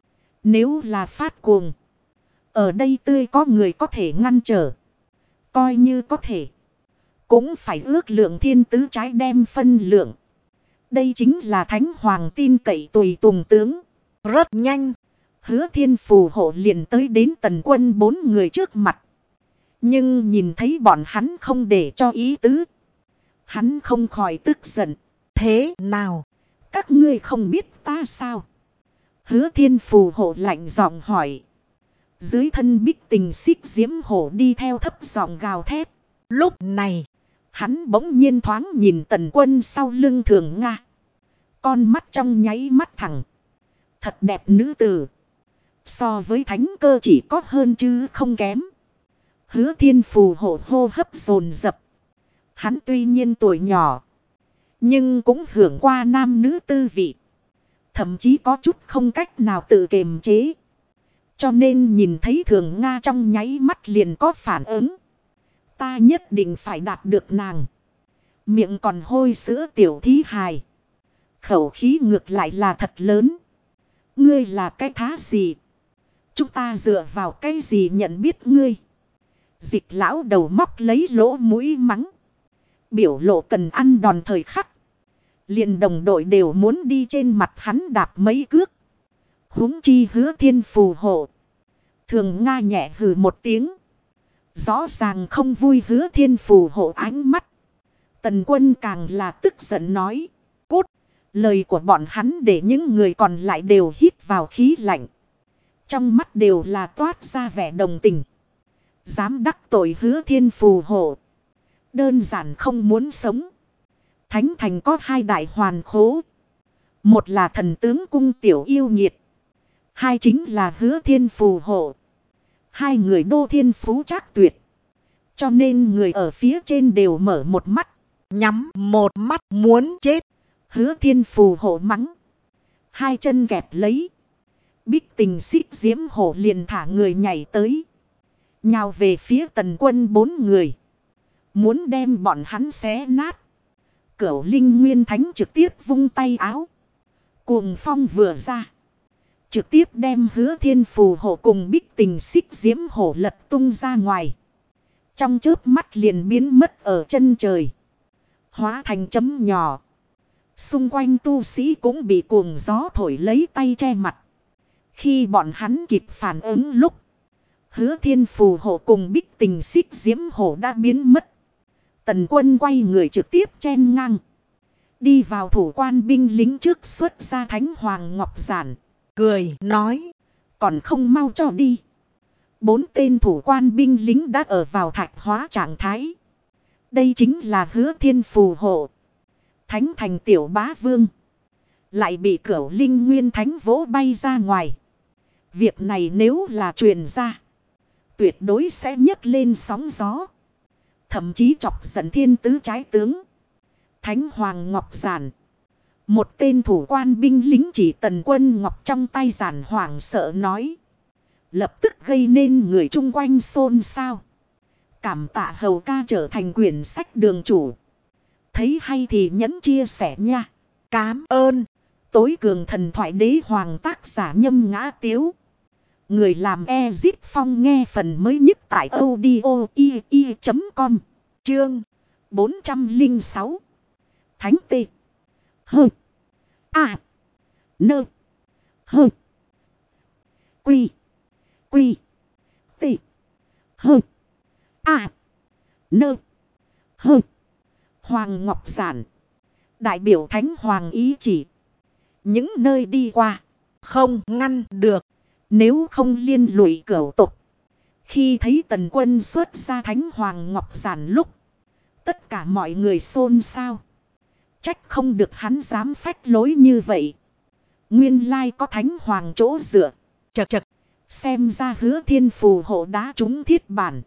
Nếu là phát cuồng. Ở đây tươi có người có thể ngăn trở. Coi như có thể. Cũng phải ước lượng thiên tứ trái đem phân lượng. Đây chính là thánh hoàng tin cậy tùy tùng tướng. Rất nhanh. Hứa Thiên Phù Hộ liền tới đến Tần Quân 4 người trước mặt. Nhưng nhìn thấy bọn hắn không để cho ý tứ. Hắn không khỏi tức giận. Thế nào? Các ngươi không biết ta sao? Hứa Thiên Phù Hộ lạnh giọng hỏi. Dưới thân bích tình xích diễm hổ đi theo thấp giọng gào thét. Lúc này, hắn bỗng nhiên thoáng nhìn Tần Quân sau lưng Thường Nga. Con mắt trong nháy mắt thẳng. Thật đẹp nữ tử. So với thánh cơ chỉ có hơn chứ không kém. Hứa Thiên Phù Hộ hô hấp dồn dập. Hắn tuy nhiên tuổi nhỏ. Nhưng cũng hưởng qua nam nữ tư vị. Thậm chí có chút không cách nào tự kiềm chế. Cho nên nhìn thấy Thường Nga trong nháy mắt liền có phản ứng. Ta nhất định phải đạt được nàng. Miệng còn hôi sữa tiểu thí hài. Khẩu khí ngược lại là thật lớn. Ngươi là cái thá gì? Chúng ta dựa vào cái gì nhận biết ngươi? Dịch lão đầu móc lấy lỗ mũi mắng. Biểu lộ cần ăn đòn thời khắc. Liền đồng đội đều muốn đi trên mặt hắn đạp mấy cước. Huống chi Hứa Thiên Phù Hộ. Thường Nga nhẹ hừ một tiếng. Rõ ràng không vui Hứa Thiên Phù Hộ ánh mắt. Tần Quân càng là tức giận nói. Cút. Lời của bọn hắn để những người còn lại đều hít vào khí lạnh. Trong mắt đều là toát ra vẻ đồng tình. Dám đắc tội Hứa Thiên Phù Hộ. Đơn giản không muốn sống. Thánh thành có 2 đại hoàn khố. Một là thần tướng cung tiểu yêu nghiệt. 2 chính là Hứa Thiên Phù Hộ. 2 người đô thiên phú trác tuyệt. Cho nên người ở phía trên đều mở một mắt. Nhắm một mắt muốn chết. Hứa Thiên Phù Hộ mắng. 2 chân kẹp lấy. Bích tình xích diễm hổ liền thả người nhảy tới. Nhào về phía Tần Quân 4 người. Muốn đem bọn hắn xé nát. Cửu Linh Nguyên Thánh trực tiếp vung tay áo. Cuồng phong vừa ra. Trực tiếp đem Hứa Thiên Phù Hộ cùng bích tình xích diễm hổ lật tung ra ngoài. Trong chớp mắt liền biến mất ở chân trời. Hóa thành chấm nhỏ. Xung quanh tu sĩ cũng bị cuồng gió thổi lấy tay che mặt. Khi bọn hắn kịp phản ứng lúc. Hứa Thiên Phù Hộ cùng bích tình xích diễm hổ đã biến mất. Tần Quân quay người trực tiếp chen ngang. Đi vào thủ quan binh lính trước xuất ra Thánh Hoàng Ngọc Giản. cười nói. Còn không mau cho đi. 4 tên thủ quan binh lính đã ở vào thạch hóa trạng thái. Đây chính là Hứa Thiên Phù Hộ. Thánh thành tiểu bá vương. Lại bị Cửu Linh Nguyên Thánh vỗ bay ra ngoài. Việc này nếu là truyền ra, tuyệt đối sẽ nhấc lên sóng gió. Thậm chí chọc giận thiên tứ trái tướng. Thánh Hoàng Ngọc Giản. Một tên thủ quan binh lính chỉ Tần Quân Ngọc trong tay giản hoảng sợ nói. Lập tức gây nên người chung quanh xôn xao. Cảm tạ hầu ca trở thành quyển sách đường chủ. Thấy hay thì nhấn chia sẻ nha. Cám ơn. Tối cường thần thoại đế hoàng tác giả Nhâm Ngã Tiếu. Người làm Ezip Phong nghe phần mới nhất tại audio.com. Chương 406. Thánh tê. Hơ. A. Nơ. Hơ. Quy. Quy. Tê. Hơ. A. Nơ. Hơ. Hoàng Ngọc Giản. Đại biểu Thánh Hoàng ý chỉ. Những nơi đi qua. Không ngăn được. Nếu không liên lụy cửu tục. Khi thấy Tần Quân xuất ra Thánh Hoàng Ngọc Giản lúc. Tất cả mọi người xôn xao. Trách không được hắn dám phách lối như vậy. Nguyên lai có Thánh Hoàng chỗ dựa. Chật chật. Xem ra Hứa Thiên phù hộ đá trúng thiết bản.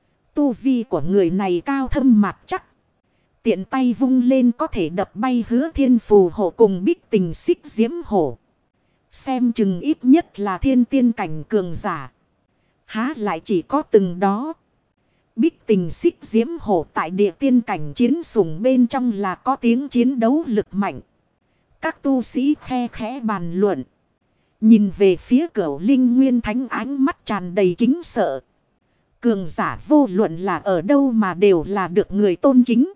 Tu vi của người này cao thâm mạc chắc. Tiện tay vung lên có thể đập bay Hứa Thiên phù hộ cùng Bích Tình Xích Diễm Hổ. Xem chừng ít nhất là thiên tiên cảnh cường giả. Há lại chỉ có từng đó. Bích Tình Xích Diễm Hổ tại địa tiên cảnh chiến sủng bên trong là có tiếng chiến đấu lực mạnh. Các tu sĩ khe khẽ bàn luận. Nhìn về phía Cửu Linh Nguyên Thánh ánh mắt tràn đầy kính sợ. Cường giả vô luận là ở đâu mà đều là được người tôn kính.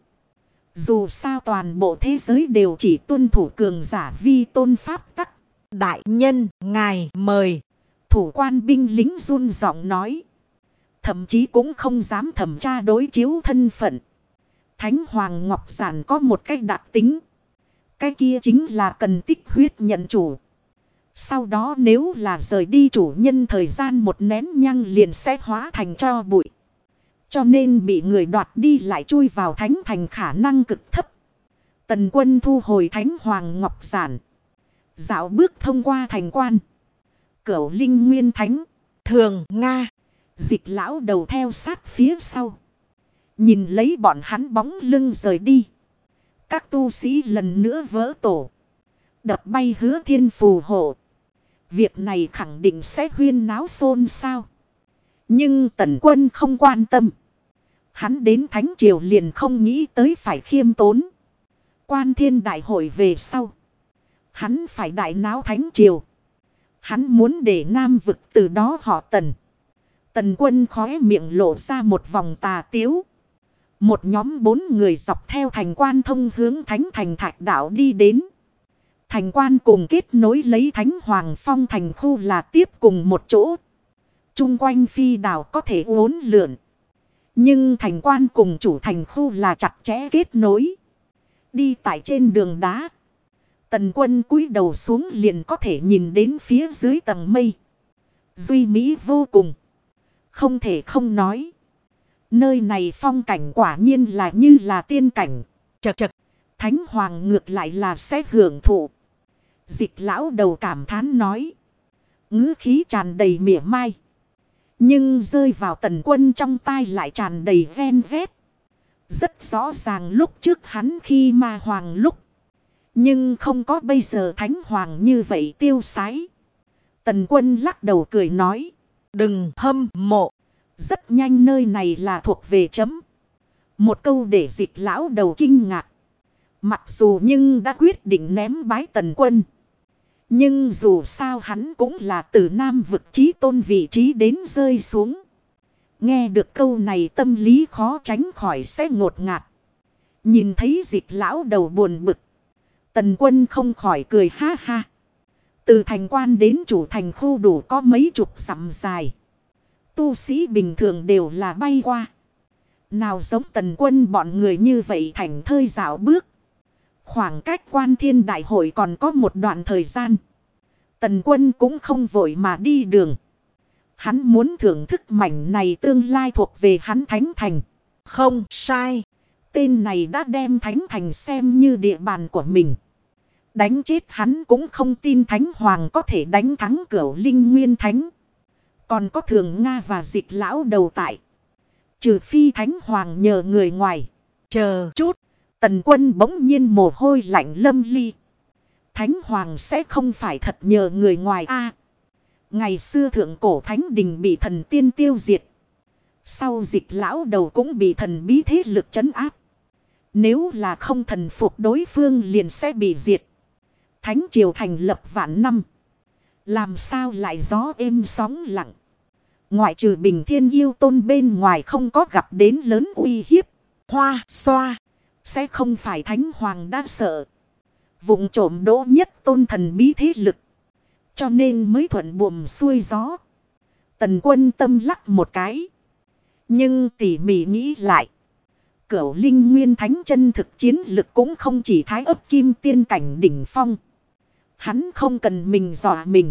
Dù sao toàn bộ thế giới đều chỉ tuân thủ cường giả vi tôn pháp tắc. Đại nhân, ngài mời. Thủ quan binh lính run giọng nói. Thậm chí cũng không dám thẩm tra đối chiếu thân phận. Thánh Hoàng Ngọc Giản có một cách đặc tính. Cái kia chính là cần tích huyết nhận chủ. Sau đó nếu là rời đi chủ nhân thời gian một nén nhang liền sẽ hóa thành tro bụi. Cho nên bị người đoạt đi lại chui vào thánh thành khả năng cực thấp. Tần Quân thu hồi Thánh Hoàng Ngọc Giản. Dạo bước thông qua thành quan. Cửu Linh Nguyên Thánh. Thường Nga. Dịch lão đầu theo sát phía sau. Nhìn lấy bọn hắn bóng lưng rời đi. Các tu sĩ lần nữa vỡ tổ. Đập bay Hứa Thiên phù hộ. Việc này khẳng định sẽ huyên náo xôn xao. Nhưng Tần Quân không quan tâm. Hắn đến Thánh Triều liền không nghĩ tới phải khiêm tốn. Quan Thiên đại hội về sau. Hắn phải đại náo Thánh Triều. Hắn muốn để Nam vực từ đó họ Tần. Tần Quân khóe miệng lộ ra một vòng tà tiếu. Một nhóm 4 người dọc theo thành quan thông hướng Thánh thành Thạch Đạo đi đến. Thành quan cùng kết nối lấy Thánh Hoàng Phong thành khu là tiếp cùng một chỗ. Trung quanh phi đảo có thể uốn lượn. Nhưng thành quan cùng chủ thành khu là chặt chẽ kết nối. Đi tại trên đường đá. Tần Quân cúi đầu xuống liền có thể nhìn đến phía dưới tầng mây. Duy mỹ vô cùng. Không thể không nói. Nơi này phong cảnh quả nhiên là như là tiên cảnh. Chật chật. Thánh Hoàng ngược lại là sẽ hưởng thụ. Dịch lão đầu cảm thán nói. Ngữ khí tràn đầy mỉa mai. Nhưng rơi vào Tần Quân trong tai lại tràn đầy ghen ghét. Rất rõ ràng lúc trước hắn khi ma hoàng lúc. Nhưng không có bây giờ Thánh Hoàng như vậy tiêu sái. Tần Quân lắc đầu cười nói. Đừng hâm mộ. Rất nhanh nơi này là thuộc về chấm. Một câu để dịch lão đầu kinh ngạc. Mặc dù nhưng đã quyết định ném bái Tần Quân. Nhưng dù sao hắn cũng là từ Nam vực chí tôn vị trí đến rơi xuống. Nghe được câu này tâm lý khó tránh khỏi sẽ ngột ngạt. Nhìn thấy dịch lão đầu buồn bực. Tần Quân không khỏi cười ha ha. Từ thành quan đến chủ thành khu đủ có mấy chục dặm dài. Tu sĩ bình thường đều là bay qua. Nào giống Tần Quân bọn người như vậy thành thơi dạo bước. Khoảng cách Quan Thiên đại hội còn có một đoạn thời gian. Tần Quân cũng không vội mà đi đường. Hắn muốn thưởng thức mảnh này tương lai thuộc về hắn Thánh Thành. Không sai. Tên này đã đem Thánh Thành xem như địa bàn của mình. Đánh chết hắn cũng không tin Thánh Hoàng có thể đánh thắng Cửu Linh Nguyên Thánh. Còn có Thường Nga và Dịch lão đầu tại. Trừ phi Thánh Hoàng nhờ người ngoài. Chờ chút. Tần Quân bỗng nhiên mồ hôi lạnh lâm ly. Thánh Hoàng sẽ không phải thật nhờ người ngoài a. Ngày xưa thượng cổ Thánh Đình bị thần tiên tiêu diệt. Sau Dịch lão đầu cũng bị thần bí thế lực trấn áp. Nếu là không thần phục đối phương liền sẽ bị diệt. Thánh triều thành lập vạn năm. Làm sao lại gió êm sóng lặng. Ngoại trừ Bình Thiên Yêu Tôn bên ngoài không có gặp đến lớn uy hiếp. Hoa xoa. Sẽ không phải Thánh Hoàng đã sợ. Vụng trộm đỗ nhất tôn thần bí thế lực. Cho nên mới thuận buồm xuôi gió. Tần Quân tâm lắc một cái. Nhưng tỉ mỉ nghĩ lại. Cửu Linh Nguyên Thánh chân thực chiến lực cũng không chỉ thái ấp kim tiên cảnh đỉnh phong. Hắn không cần mình dọa mình.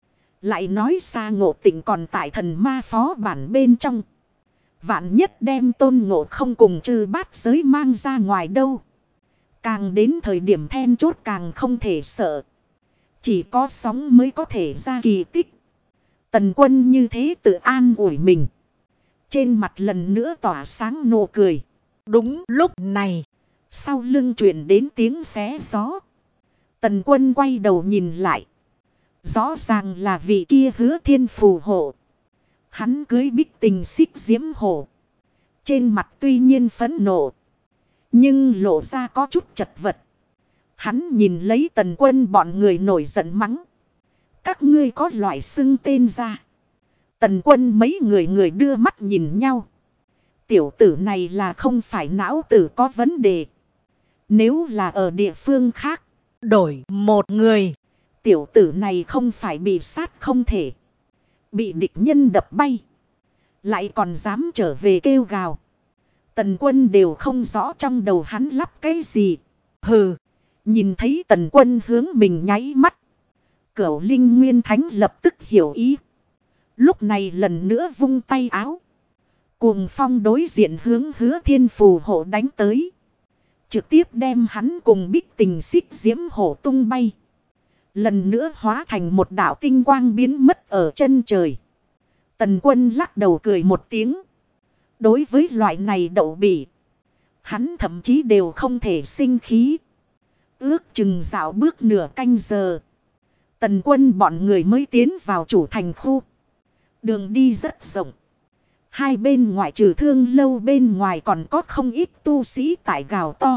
Lại nói xa Ngộ Tịnh còn tại thần ma phó bản bên trong. Vạn nhất đem Tôn Ngộ không cùng Chư Bát Giới mang ra ngoài đâu. Càng đến thời điểm then chốt càng không thể sợ. Chỉ có sóng mới có thể ra kỳ tích. Tần Quân như thế tự an ủi mình. Trên mặt lần nữa tỏa sáng nụ cười. Đúng lúc này. Sau lưng truyền đến tiếng xé gió. Tần Quân quay đầu nhìn lại. Rõ ràng là vị kia Hứa Thiên phù hộ. Hắn cưới Bích Tình xích diễm hổ. Trên mặt tuy nhiên phẫn nộ. Nhưng lộ ra có chút chật vật. Hắn nhìn lấy Tần Quân bọn người nổi giận mắng. Các ngươi có loại xưng tên ra. Tần Quân mấy người đưa mắt nhìn nhau. Tiểu tử này là không phải não tử có vấn đề. Nếu là ở địa phương khác. Đổi một người. Tiểu tử này không phải bị sát không thể. Bị địch nhân đập bay. Lại còn dám trở về kêu gào. Tần Quân đều không rõ trong đầu hắn lắp cái gì. Hừ. Nhìn thấy Tần Quân hướng mình nháy mắt. Cửu Linh Nguyên Thánh lập tức hiểu ý. Lúc này lần nữa vung tay áo. Cuồng phong đối diện hướng Hứa Thiên phù hộ đánh tới. Trực tiếp đem hắn cùng Bích Tình xích diễm hổ tung bay. Lần nữa hóa thành một đạo tinh quang biến mất ở chân trời. Tần Quân lắc đầu cười một tiếng. Đối với loại này đậu bỉ. Hắn thậm chí đều không thể sinh khí. Ước chừng dạo bước nửa canh giờ. Tần Quân bọn người mới tiến vào chủ thành khu. Đường đi rất rộng. Hai bên ngoại trừ Thương Lâu bên ngoài còn có không ít tu sĩ tại gào to.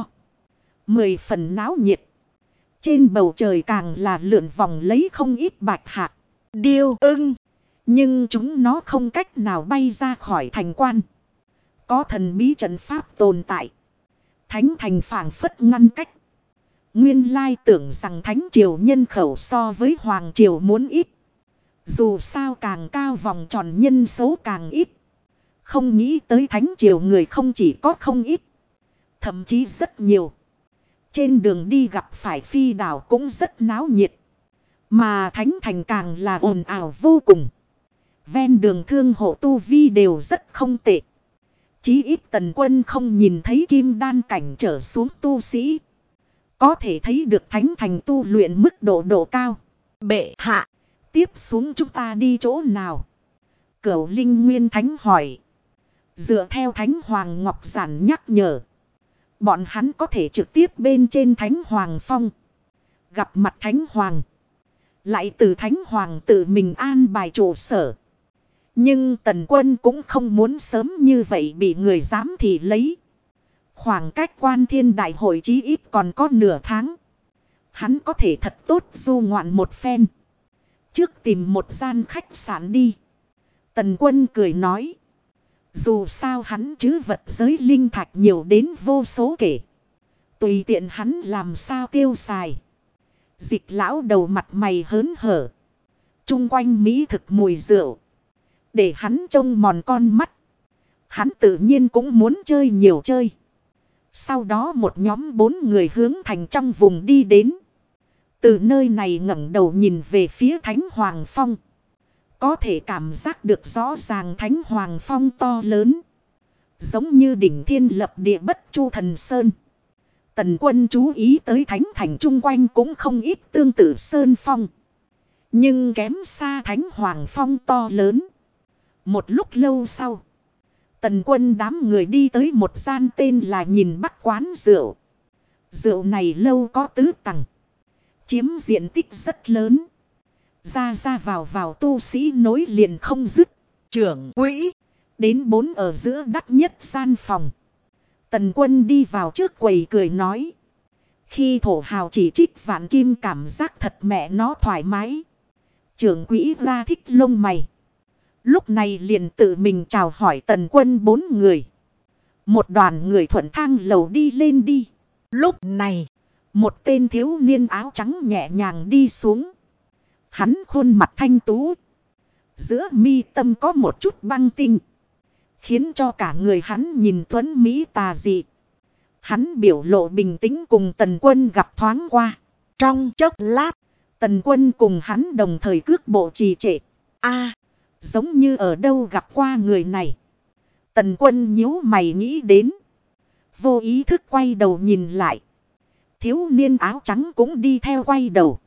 10 phần náo nhiệt. Trên bầu trời càng là lượn vòng lấy không ít bạch hạc, điêu ưng. Nhưng chúng nó không cách nào bay ra khỏi thành quan. Có thần bí trận pháp tồn tại. Thánh thành phảng phất ngăn cách. Nguyên lai tưởng rằng Thánh triều nhân khẩu so với Hoàng triều muốn ít. Dù sao càng cao vòng tròn nhân số càng ít. Không nghĩ tới Thánh triều người không chỉ có không ít. Thậm chí rất nhiều. Trên đường đi gặp phải phi đảo cũng rất náo nhiệt. Mà Thánh thành càng là ồn ào vô cùng. Ven đường thương hộ tu vi đều rất không tệ. Chí ít Tần Quân không nhìn thấy kim đan cảnh trở xuống tu sĩ. Có thể thấy được Thánh thành tu luyện mức độ cao. Bệ hạ. Tiếp xuống chúng ta đi chỗ nào? Cửu Linh Nguyên Thánh hỏi. Dựa theo Thánh Hoàng Ngọc Giản nhắc nhở. Bọn hắn có thể trực tiếp bên trên Thánh Hoàng Phong. Gặp mặt Thánh Hoàng. Lại từ Thánh Hoàng tự mình an bài trụ sở. Nhưng Tần Quân cũng không muốn sớm như vậy bị người giám thị lấy. Khoảng cách Quan Thiên Đại hội chí ít còn có nửa tháng. Hắn có thể thật tốt du ngoạn một phen. Trước tìm một gian khách sạn đi. Tần Quân cười nói. Dù sao hắn chứ vật giới linh thạch nhiều đến vô số kể. Tùy tiện hắn làm sao tiêu xài. Dịch lão đầu mặt mày hớn hở. Trung quanh mỹ thực mùi rượu. Để hắn trông mòn con mắt. Hắn tự nhiên cũng muốn chơi nhiều chơi. Sau đó một nhóm 4 người hướng thành trong vùng đi đến. Từ nơi này ngẩng đầu nhìn về phía Thánh Hoàng Phong. Có thể cảm giác được rõ ràng Thánh Hoàng Phong to lớn. Giống như đỉnh thiên lập địa bất chu thần sơn. Tần Quân chú ý tới thánh thành chung quanh cũng không ít tương tự sơn phong. Nhưng kém xa thánh hoàng phong to lớn. Một lúc lâu sau, Tần Quân đám người đi tới một gian tên là Nhìn Bắc quán rượu. Rượu này lâu có tứ tầng, chiếm diện tích rất lớn. Ra ra vào tu sĩ nối liền không dứt. Trưởng quỹ Đến 4 ở giữa đắt nhất gian phòng. Tần Quân đi vào trước quầy cười nói. Khi thổ hào chỉ trích Vạn Kim cảm giác thật mẹ nó thoải mái. Trưởng quỹ ra thích lông mày. Lúc này liền tự mình chào hỏi Tần Quân 4 người. Một đoàn người thuận thang lầu đi lên đi. lúc này Một tên thiếu niên áo trắng nhẹ nhàng đi xuống. Hắn khuôn mặt thanh tú. Giữa mi tâm có một chút băng tinh, khiến cho cả người hắn nhìn tuấn mỹ tà dị. Hắn biểu lộ bình tĩnh cùng Tần Quân gặp thoáng qua. trong chốc lát, Tần Quân cùng hắn đồng thời cước bộ trì trệ. Giống như ở đâu gặp qua người này. Tần Quân nhíu mày nghĩ đến. Vô ý thức quay đầu nhìn lại. Thiếu niên áo trắng cũng đi theo quay đầu.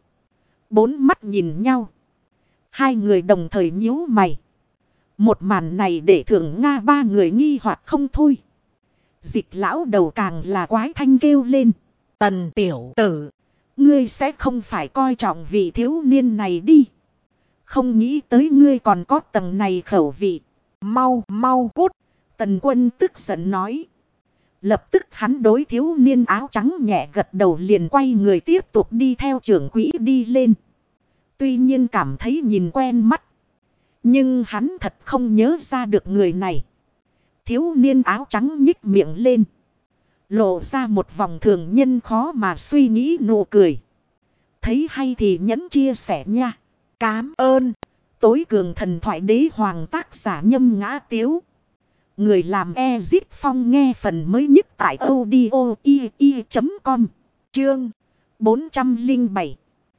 4 mắt nhìn nhau. Hai người đồng thời nhíu mày. Một màn này để Thượng Nga 3 người nghi hoặc không thôi. Dịch lão đầu càng là quái thanh kêu lên. Tần tiểu tử, Ngươi sẽ không phải coi trọng vị thiếu niên này đi. Không nghĩ tới ngươi còn có tầng này khẩu vị. mau cút. Tần Quân tức giận nói. Lập tức hắn đối thiếu niên áo trắng nhẹ gật đầu, liền quay người tiếp tục đi theo trưởng quỹ đi lên. Tuy nhiên cảm thấy nhìn quen mắt, nhưng hắn thật không nhớ ra được người này. Thiếu niên áo trắng nhích miệng lên, lộ ra một vòng thường nhân khó mà suy nghĩ nụ cười. Thấy hay thì nhẫn chia sẻ nha. Cám ơn. Tối cường thần thoại đế hoàng tác giả Nhâm Ngã Tiếu. Người làm Ezip Phong nghe phần mới nhất tại audio.com. Chương 407.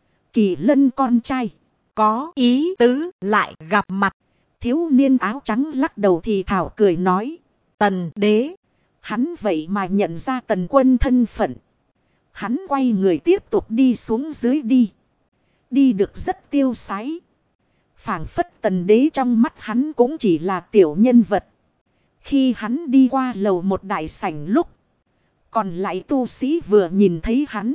Kỳ Lân con trai. có ý tứ lại gặp mặt. Thiếu niên áo trắng lắc đầu thì thảo cười nói. Tần đế. Hắn vậy mà nhận ra Tần Quân thân phận. Hắn quay người tiếp tục đi xuống dưới đi. Đi được rất tiêu sái. Phảng phất Tần đế trong mắt hắn cũng chỉ là tiểu nhân vật. Khi hắn đi qua lầu một đại sảnh lúc, còn lại tu sĩ vừa nhìn thấy hắn,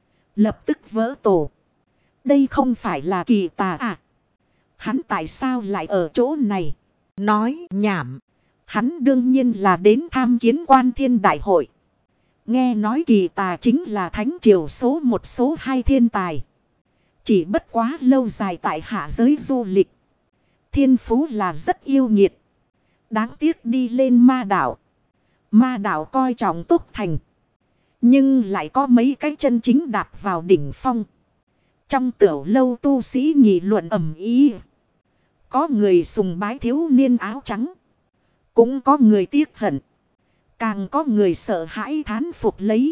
lập tức vỡ tổ. Đây không phải là Kỳ Tà à? Hắn tại sao lại ở chỗ này? Nói nhảm. Hắn đương nhiên là đến tham kiến Quan Thiên Đại hội. Nghe nói Kỳ Tà chính là thánh triều số 1 số 2 thiên tài. Chỉ bất quá lâu dài tại hạ giới du lịch. Thiên phú là rất yêu nghiệt. Đáng tiếc đi lên ma đảo. Ma đảo coi trọng Túc Thành, nhưng lại có mấy cái chân chính đạp vào đỉnh phong. Trong tiểu lâu tu sĩ nghị luận ầm ĩ. Có người sùng bái thiếu niên áo trắng, cũng có người tiếc hận, càng có người sợ hãi thán phục lấy.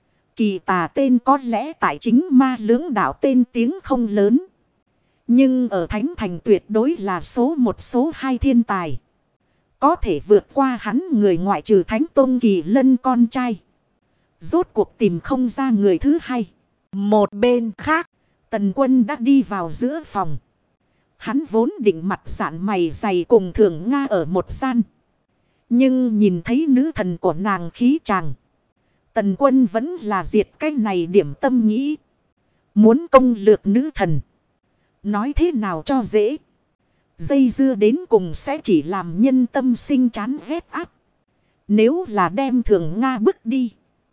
Kỳ Tà tên có lẽ tại chính ma lưỡng đảo tên tiếng không lớn, nhưng ở Thánh Thành tuyệt đối là số 1 số 2 thiên tài. Có thể vượt qua hắn người ngoại trừ Thánh Tôn Kỳ Lân con trai. Rốt cuộc tìm không ra người thứ hai. Một bên khác, Tần Quân đã đi vào giữa phòng. Hắn vốn định mặt dạn mày dày cùng Thường Nga ở một gian. Nhưng nhìn thấy nữ thần của nàng khí chàng, Tần Quân vẫn là diệt cái này điểm tâm nghĩ. Muốn công lược nữ thần, nói thế nào cho dễ. Dây dưa đến cùng sẽ chỉ làm nhân tâm sinh chán ghét áp. Nếu là đem Thường Nga bước đi,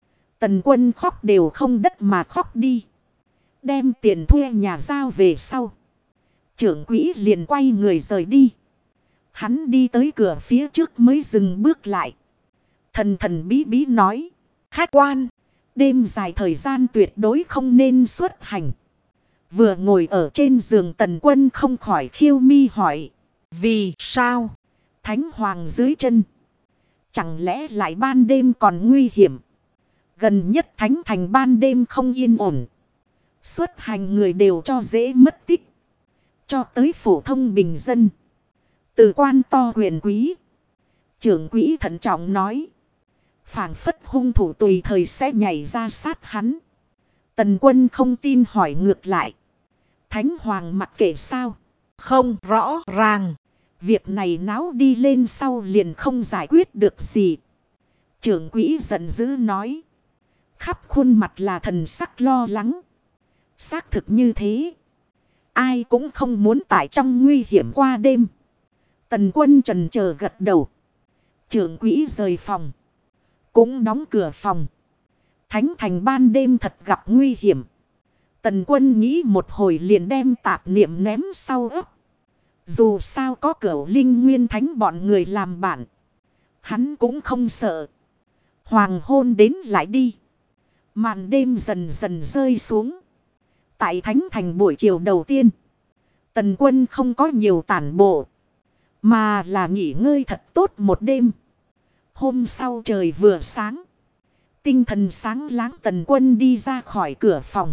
Tần Quân khóc đều không đất mà khóc đi. Đem tiền thuê nhà giao về sau, trưởng quỹ liền quay người rời đi. Hắn đi tới cửa phía trước mới dừng bước lại. Thần thần bí bí nói. khách quan, đêm dài thời gian tuyệt đối không nên xuất hành. Vừa ngồi ở trên giường Tần Quân không khỏi khiêu mi hỏi. vì sao? Thánh Hoàng dưới chân, chẳng lẽ lại ban đêm còn nguy hiểm? Gần nhất Thánh Thành ban đêm không yên ổn. Xuất hành người đều cho dễ mất tích. Cho tới phổ thông bình dân, từ quan to quyền quý. Trưởng quỹ thận trọng nói. Phảng phất hung thủ tùy thời sẽ nhảy ra sát hắn. Tần Quân không tin hỏi ngược lại. Thánh Hoàng mặc kệ sao? Không rõ ràng. Việc này náo đi lên sau liền không giải quyết được gì. Trưởng quỹ giận dữ nói. Khắp khuôn mặt là thần sắc lo lắng. Xác thực như thế. Ai cũng không muốn tại trong nguy hiểm qua đêm. Tần Quân chần chờ gật đầu. Trưởng quỹ rời phòng. Cũng đóng cửa phòng. Thánh thành ban đêm thật gặp nguy hiểm. Tần Quân nghĩ một hồi liền đem tạp niệm ném sau ấp. Dù sao có Cửu Linh Nguyên Thánh bọn người làm bạn. Hắn cũng không sợ. Hoàng hôn đến lại đi. Màn đêm dần dần rơi xuống. Tại Thánh thành buổi chiều đầu tiên. Tần Quân không có nhiều tản bộ. Mà là nghỉ ngơi thật tốt một đêm. Hôm sau trời vừa sáng. Tinh thần sáng láng Tần Quân đi ra khỏi cửa phòng.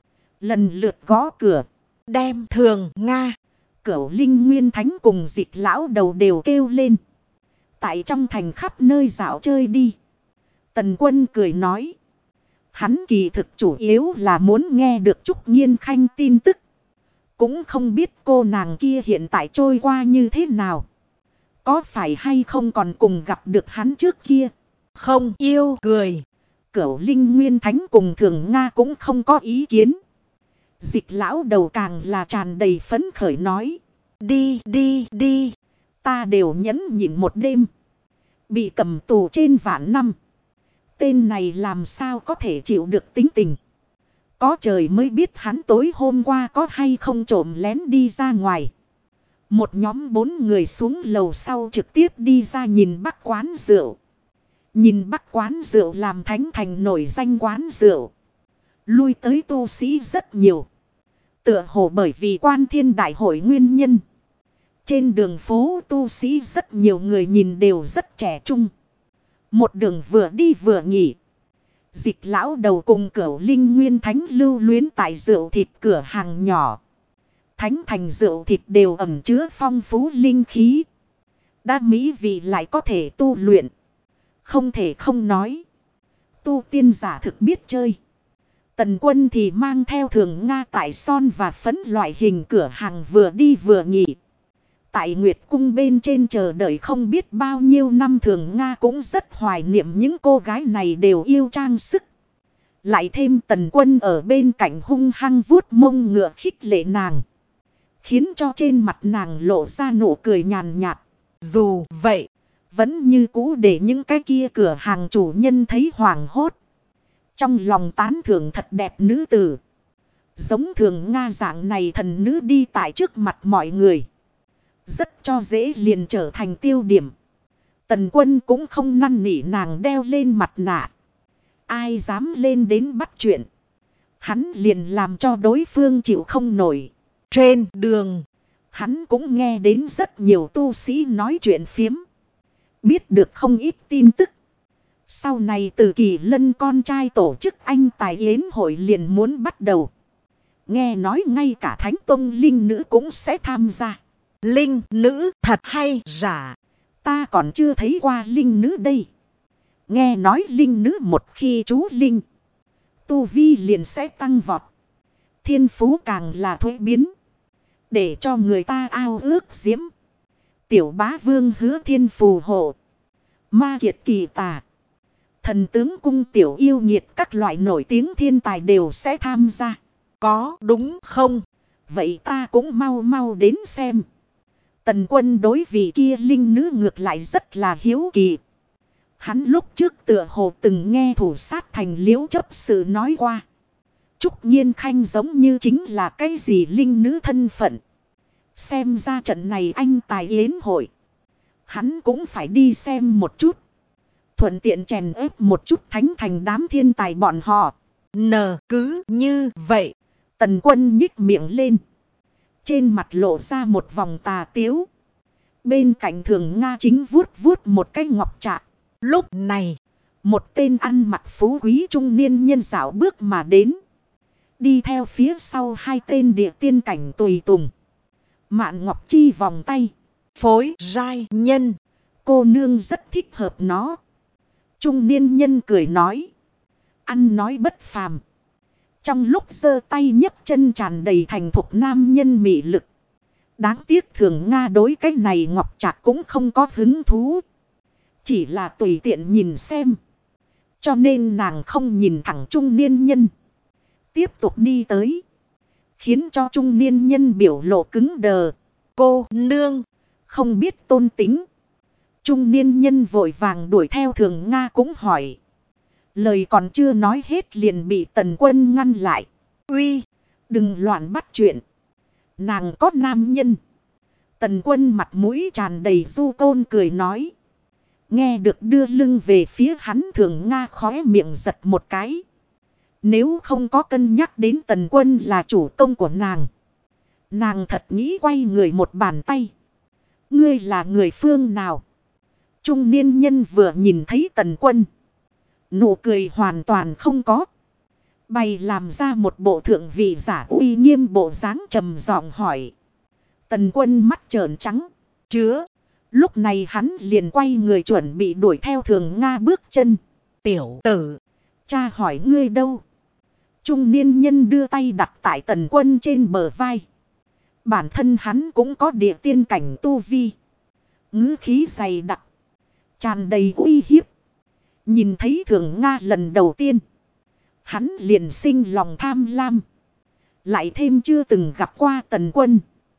Lần lượt gõ cửa. Đem Thường Nga, Cửu Linh Nguyên Thánh cùng Dịch lão đầu đều kêu lên. Tại trong thành khắp nơi dạo chơi đi. Tần Quân cười nói. Hắn kỳ thực chủ yếu là muốn nghe được Trúc Nhiên Khanh tin tức. Cũng không biết cô nàng kia hiện tại trôi qua như thế nào. Có phải hay không còn cùng gặp được hắn trước kia. không yêu cười. Cửu Linh Nguyên Thánh cùng Thường Nga cũng không có ý kiến. Dịch lão đầu càng là tràn đầy phấn khởi nói. Đi đi đi. Ta đều nhẫn nhịn một đêm. Bị cầm tù trên vạn năm. Tên này làm sao có thể chịu được tính tình. Có trời mới biết hắn tối hôm qua có hay không trộm lén đi ra ngoài. Một nhóm 4 người xuống lầu sau trực tiếp đi ra nhìn Bắc quán rượu. Nhìn Bắc quán rượu làm Thánh thành nổi danh quán rượu. Lui tới tu sĩ rất nhiều. Tựa hồ bởi vì Quan Thiên đại hội nguyên nhân. Trên đường phố tu sĩ rất nhiều người nhìn đều rất trẻ trung. Một đường vừa đi vừa nghỉ. Dịch lão đầu cùng Cửu Linh Nguyên Thánh lưu luyến tại rượu thịt cửa hàng nhỏ. Thánh thành rượu thịt đều ẩn chứa phong phú linh khí. Đa mỹ vị lại có thể tu luyện. Không thể không nói. Tu tiên giả thực biết chơi. Tần Quân thì mang theo Thường Nga tại son và phấn loại hình cửa hàng vừa đi vừa nghỉ. Tại Nguyệt Cung bên trên chờ đợi không biết bao nhiêu năm Thường Nga cũng rất hoài niệm những cô gái này đều yêu trang sức. Lại thêm Tần Quân ở bên cạnh hung hăng vuốt mông ngựa khích lệ nàng. Khiến cho trên mặt nàng lộ ra nụ cười nhàn nhạt. Dù vậy, vẫn như cũ để những cái kia cửa hàng chủ nhân thấy hoảng hốt. Trong lòng tán thưởng thật đẹp nữ tử. Giống Thường Nga dạng này thần nữ đi tại trước mặt mọi người. Rất cho dễ liền trở thành tiêu điểm. Tần Quân cũng không năn nỉ nàng đeo lên mặt nạ. Ai dám lên đến bắt chuyện. Hắn liền làm cho đối phương chịu không nổi. trên đường, Hắn cũng nghe đến rất nhiều tu sĩ nói chuyện phiếm. Biết được không ít tin tức. Sau này từ Kỳ Lân con trai tổ chức anh tài yến hội liền muốn bắt đầu. Nghe nói ngay cả Thánh Tông linh nữ cũng sẽ tham gia. linh nữ thật hay giả? Ta còn chưa thấy qua linh nữ đây. Nghe nói linh nữ một khi trú linh. Tu vi liền sẽ tăng vọt. Thiên phú càng là thuế biến. Để cho người ta ao ước diễm. Tiểu bá vương hứa thiên phù hộ. Ma kiệt kỳ tà. Thần tướng cung tiểu yêu nhiệt các loại nổi tiếng thiên tài đều sẽ tham gia. Có đúng không? Vậy ta cũng mau mau đến xem. Tần Quân đối vị kia linh nữ ngược lại rất là hiếu kỳ. Hắn lúc trước tựa hồ từng nghe thủ sát thành Liễu Chấp Sự nói qua. Trúc Nhiên Khanh giống như chính là cái gì linh nữ thân phận. Xem ra trận này anh tài yến hội. Hắn cũng phải đi xem một chút. Thuận tiện chèn ép một chút Thánh thành đám thiên tài bọn họ. Cứ như vậy. Tần Quân nhích miệng lên. Trên mặt lộ ra một vòng tà tiếu. Bên cạnh Thường Nga chính vuốt vuốt một cái ngọc trạc. Lúc này, một tên ăn mặc phú quý trung niên nhân dạo bước mà đến. Đi theo phía sau 2 tên địa tiên cảnh tùy tùng. Mạn Ngọc Chi vòng tay. phối giai nhân. Cô nương rất thích hợp nó. Trung niên nhân cười nói. Ăn nói bất phàm. Trong lúc giơ tay nhấc chân tràn đầy thành thục nam nhân mị lực. Đáng tiếc Thường Nga đối cái này Ngọc Trạc cũng không có hứng thú. Chỉ là tùy tiện nhìn xem. Cho nên nàng không nhìn thẳng trung niên nhân. Tiếp tục đi tới. Khiến cho trung niên nhân biểu lộ cứng đờ. Cô nương. Không biết tôn tính. Trung niên nhân vội vàng đuổi theo Thường Nga cũng hỏi. Lời còn chưa nói hết liền bị Tần Quân ngăn lại. Uy, đừng loạn bắt chuyện. Nàng có nam nhân. Tần Quân mặt mũi tràn đầy du côn cười nói. Nghe được đưa lưng về phía hắn Thường Nga khóe miệng giật một cái. Nếu không có cân nhắc đến Tần Quân là chủ công của nàng. Nàng thật nghĩ quay người một bàn tay. Ngươi là người phương nào? Trung niên nhân vừa nhìn thấy Tần Quân. Nụ cười hoàn toàn không có. Bày làm ra một bộ thượng vị giả uy nghiêm bộ dáng trầm giọng hỏi. Tần Quân mắt trợn trắng. Chứa. Lúc này hắn liền quay người chuẩn bị đuổi theo Thường Nga bước chân. Tiểu tử. Cha hỏi ngươi đâu? Trung niên nhân đưa tay đặt tại Tần Quân trên bờ vai. Bản thân hắn cũng có địa tiên cảnh tu vi. Ngữ khí dày đặc. Tràn đầy uy hiếp. Nhìn thấy Thường Nga lần đầu tiên. Hắn liền sinh lòng tham lam. Lại thêm chưa từng gặp qua Tần Quân.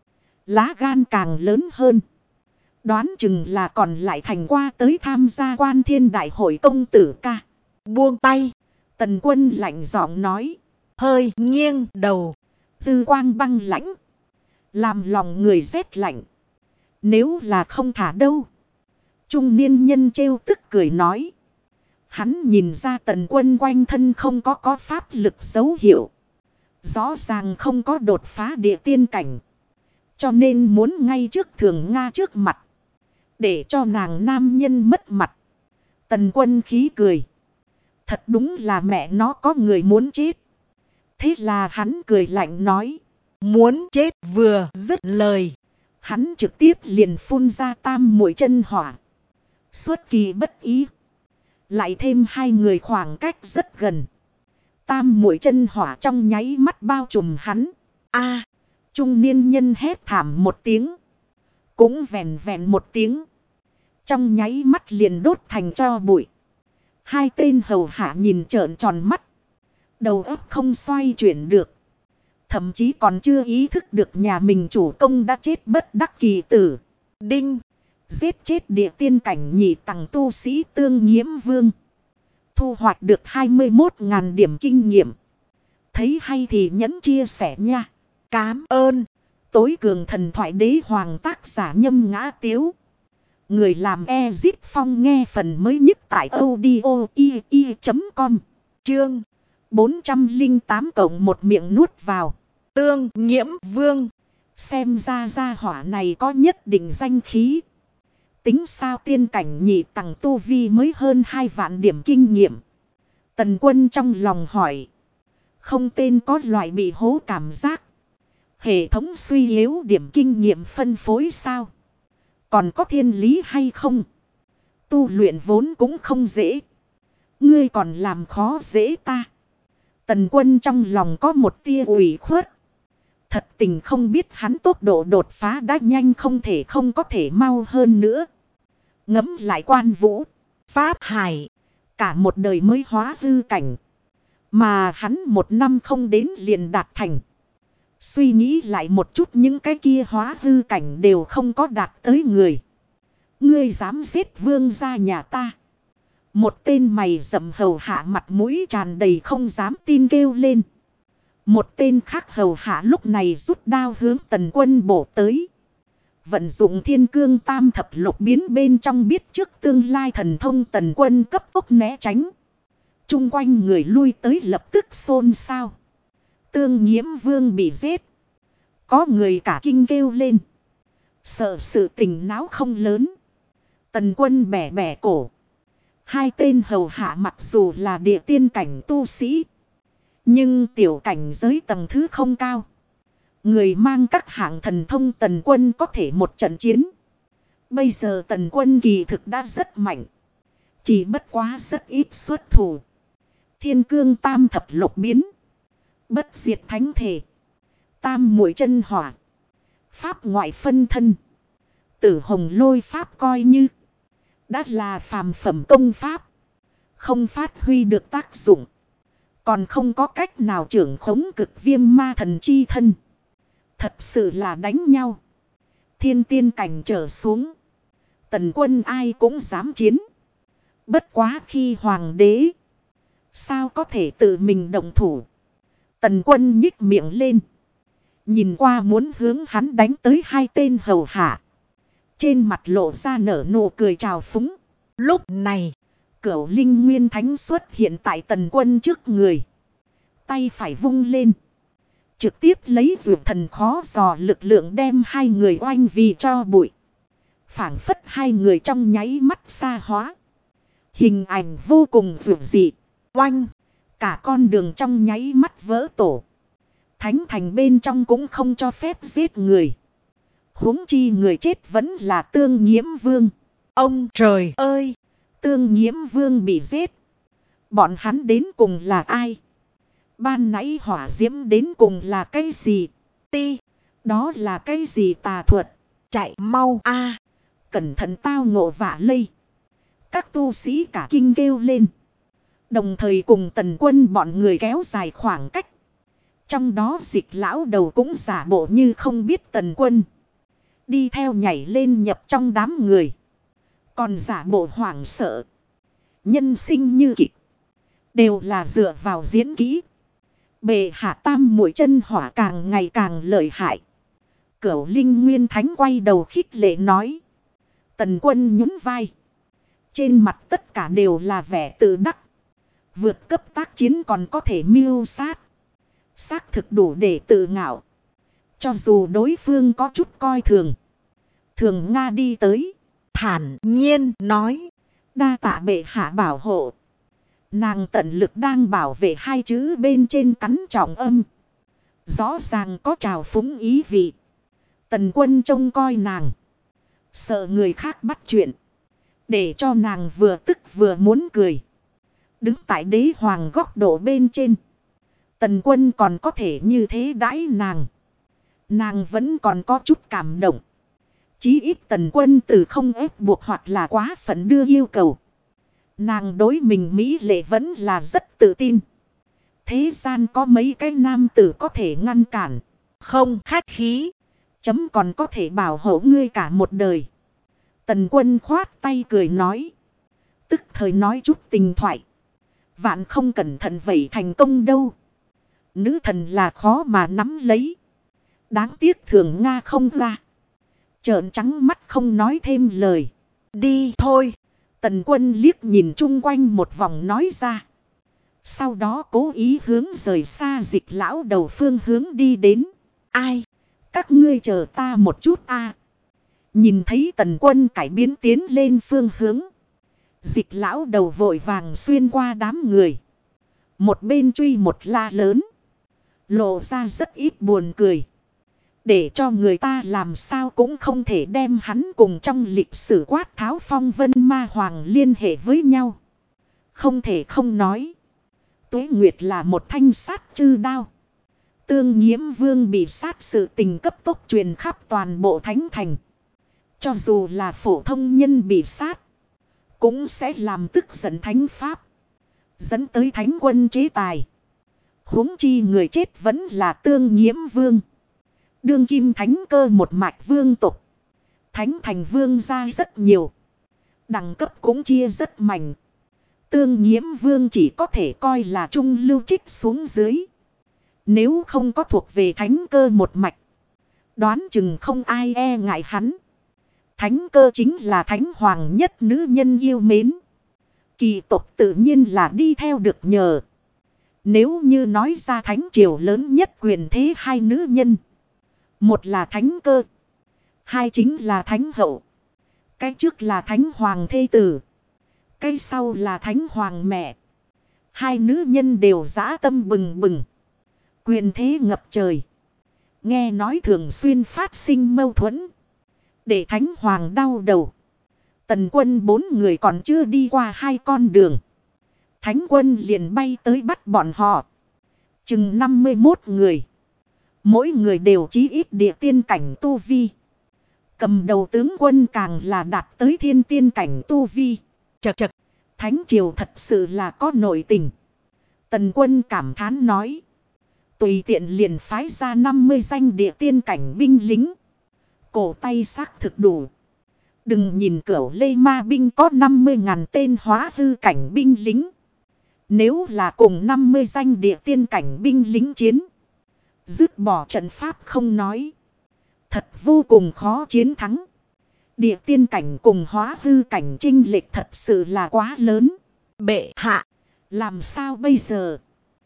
Lá gan càng lớn hơn. Đoán chừng là còn lại thành qua tới tham gia Quan Thiên Đại hội công tử ca. Buông tay. Tần Quân lạnh giọng nói. Hơi nghiêng đầu. Dư quang băng lãnh. Làm lòng người rét lạnh. Nếu là không thả đâu. Trung niên nhân trêu tức cười nói. Hắn nhìn ra Tần Quân quanh thân không có pháp lực dấu hiệu. Rõ ràng không có đột phá địa tiên cảnh. Cho nên muốn ngay trước Thường Nga trước mặt. Để cho nàng nam nhân mất mặt. Tần Quân khí cười. Thật đúng là mẹ nó có người muốn chết. Thế là hắn cười lạnh nói. Muốn chết vừa dứt lời. Hắn trực tiếp liền phun ra tam muội chân hỏa. Xuất kỳ bất ý. Lại thêm hai người khoảng cách rất gần. Tam muội chân hỏa trong nháy mắt bao trùm hắn. A, trung niên nhân hét thảm một tiếng. Cũng vẹn vẹn một tiếng. Trong nháy mắt liền đốt thành tro bụi. Hai tên hầu hạ nhìn trợn tròn mắt. Đầu óc không xoay chuyển được. Thậm chí còn chưa ý thức được nhà mình chủ công đã chết bất đắc kỳ tử. Đinh. Giết chết địa tiên cảnh nhị tầng tu sĩ Tương Nhiễm Vương. Thu hoạch được 21.000 điểm kinh nghiệm. Thấy hay thì nhấn chia sẻ nha. Cám ơn. Tối cường thần thoại đế hoàng tác giả Nhâm Ngã Tiếu. Người làm Ezip Phong nghe phần mới nhất tại audio.com. Chương 408 cộng một miệng nuốt vào. Tương Nhiễm Vương. Xem ra gia hỏa này có nhất định danh khí. Tính sao tiên cảnh nhị tầng tu vi mới hơn 2 vạn điểm kinh nghiệm. Tần Quân trong lòng hỏi. Không tên có loại bị hố cảm giác. Hệ thống suy yếu điểm kinh nghiệm phân phối sao? Còn có thiên lý hay không? Tu luyện vốn cũng không dễ. Ngươi còn làm khó dễ ta. Tần Quân trong lòng có một tia ủy khuất. Thật tình không biết hắn tốc độ đột phá đã nhanh không có thể mau hơn nữa. Ngẫm lại Quan Vũ, Pháp Hải, cả một đời mới hóa hư cảnh. Mà hắn một năm không đến liền đạt thành. Suy nghĩ lại một chút những cái kia hóa hư cảnh đều không có đạt tới người. Ngươi dám giết vương gia nhà ta. Một tên mày rậm hầu hạ mặt mũi tràn đầy không dám tin kêu lên. Một tên khác hầu hạ lúc này rút đao hướng Tần Quân bổ tới. Vận dụng thiên cương tam thập lục biến bên trong biết trước tương lai thần thông Tần Quân cấp tốc né tránh. Trung quanh người lui tới lập tức xôn xao. Tương Nhiễm Vương bị giết. Có người cả kinh kêu lên. Sợ sự tình náo không lớn. Tần Quân bẻ bẻ cổ. Hai tên hầu hạ mặc dù là địa tiên cảnh tu sĩ. Nhưng tiểu cảnh giới tầng thứ không cao. Người mang các hạng thần thông Tần Quân có thể một trận chiến. Bây giờ Tần Quân kỳ thực đã rất mạnh. Chỉ bất quá rất ít xuất thủ. Thiên cương tam thập lục biến. Bất diệt thánh thể. Tam muội chân hỏa. Pháp ngoại phân thân. Tử hồng lôi pháp coi như. Đã là phàm phẩm công pháp. Không phát huy được tác dụng. Còn không có cách nào trưởng khống cực viêm ma thần chi thân. Thật sự là đánh nhau. Thiên tiên cảnh trở xuống. Tần quân ai cũng dám chiến. Bất quá khi hoàng đế. Sao có thể tự mình động thủ. Tần quân nhích miệng lên. Nhìn qua muốn hướng hắn đánh tới hai tên hầu hạ. Trên mặt lộ ra nở nụ cười trào phúng. Lúc này, Cửu Linh Nguyên Thánh xuất hiện tại tần quân trước người. Tay phải vung lên. Trực tiếp lấy vượt thần khó dò lực lượng đem hai người oanh vì cho bụi. Phảng phất hai người trong nháy mắt xa hóa. Hình ảnh vô cùng vượt dị. oanh, Cả con đường trong nháy mắt vỡ tổ. Thánh thành bên trong cũng không cho phép giết người. Huống chi người chết vẫn là Tương Nhiễm Vương. ông trời ơi, Tương Nhiễm Vương bị giết. Bọn hắn đến cùng là ai? Ban nãy hỏa diễm đến cùng là cái gì? ti, Đó là cái gì tà thuật? chạy mau a. Cẩn thận tao ngộ vạ lây. Các tu sĩ cả kinh kêu lên. Đồng thời cùng tần quân bọn người kéo dài khoảng cách. Trong đó Dịch lão đầu cũng giả bộ như không biết tần quân. Đi theo nhảy lên nhập trong đám người. Còn giả bộ hoảng sợ. Nhân sinh như kịch. Đều là dựa vào diễn kỹ. Bệ hạ tam muội chân hỏa càng ngày càng lợi hại. Cửu Linh Nguyên Thánh quay đầu khích lệ nói. Tần quân nhún vai. Trên mặt tất cả đều là vẻ tự đắc. Vượt cấp tác chiến còn có thể mưu sát. Xác thực đủ để tự ngạo. Cho dù đối phương có chút coi thường. Thường Nga đi tới. Thản nhiên nói. Đa tạ bệ hạ bảo hộ. Nàng tận lực đang bảo vệ hai chữ bên trên cắn trọng âm. Rõ ràng có trào phúng ý vị. Tần quân trông coi nàng. Sợ người khác bắt chuyện. Để cho nàng vừa tức vừa muốn cười. Đứng tại đế hoàng góc độ bên trên. Tần quân còn có thể như thế đãi nàng. Nàng vẫn còn có chút cảm động. Chí ít tần quân từ không ép buộc hoặc là quá phận đưa yêu cầu. Nàng đối mình mỹ lệ vẫn là rất tự tin. Thế gian có mấy cái nam tử có thể ngăn cản. Không khách khí. Chấm còn có thể bảo hộ ngươi cả một đời. Tần quân khoát tay cười nói. Tức thời nói chút tình thoại. Vạn không cẩn thận vậy thành công đâu. Nữ thần là khó mà nắm lấy. Đáng tiếc Thường Nga không ra. Trợn trắng mắt không nói thêm lời. Đi thôi. Tần quân liếc nhìn chung quanh một vòng nói ra. Sau đó cố ý hướng rời xa Dịch lão đầu phương hướng đi đến. Ai? Các ngươi chờ ta một chút a. Nhìn thấy tần quân cải biến tiến lên phương hướng. Dịch lão đầu vội vàng xuyên qua đám người. Một bên truy một la lớn. Lộ ra rất ít buồn cười. Để cho người ta làm sao cũng không thể đem hắn cùng trong lịch sử quát tháo phong vân ma hoàng liên hệ với nhau. Không thể không nói. Tuế Nguyệt là một thanh sát chư đao. Tương Nhiễm Vương bị sát sự tình cấp tốc truyền khắp toàn bộ thánh thành. Cho dù là phổ thông nhân bị sát. Cũng sẽ làm tức giận thánh pháp. Dẫn tới thánh quân chế tài. Huống chi người chết vẫn là Tương Nhiễm Vương. Đương kim thánh cơ một mạch vương tục. Thánh thành vương ra rất nhiều. Đẳng cấp cũng chia rất mạnh. Tương Nhiễm Vương chỉ có thể coi là trung lưu trích xuống dưới. Nếu không có thuộc về thánh cơ một mạch. Đoán chừng không ai e ngại hắn. Thánh cơ chính là thánh hoàng nhất nữ nhân yêu mến. Kỳ tộc tự nhiên là đi theo được nhờ. Nếu như nói ra thánh triều lớn nhất quyền thế hai nữ nhân. Một là thánh cơ. Hai chính là thánh hậu. Cái trước là thánh hoàng thê tử. Cái sau là thánh hoàng mẹ. Hai nữ nhân đều dã tâm bừng bừng. Quyền thế ngập trời. Nghe nói thường xuyên phát sinh mâu thuẫn. Để thánh hoàng đau đầu. Tần quân 4 người còn chưa đi qua 2 con đường. Thánh quân liền bay tới bắt bọn họ. Chừng 51 người. Mỗi người đều chí ít địa tiên cảnh tu vi. Cầm đầu tướng quân càng là đạt tới thiên tiên cảnh tu vi. Chậc chậc. Thánh triều thật sự là có nội tình. Tần quân cảm thán nói. Tùy tiện liền phái ra 50 danh địa tiên cảnh binh lính. Cổ tay xác thực đủ. Đừng nhìn Cửu Lê Ma binh có 50.000 tên hóa hư cảnh binh lính. Nếu là cùng 50 danh địa tiên cảnh binh lính chiến. Dứt bỏ trận pháp không nói. Thật vô cùng khó chiến thắng. Địa tiên cảnh cùng hóa hư cảnh chênh lệch thật sự là quá lớn. Bệ hạ. Làm sao bây giờ?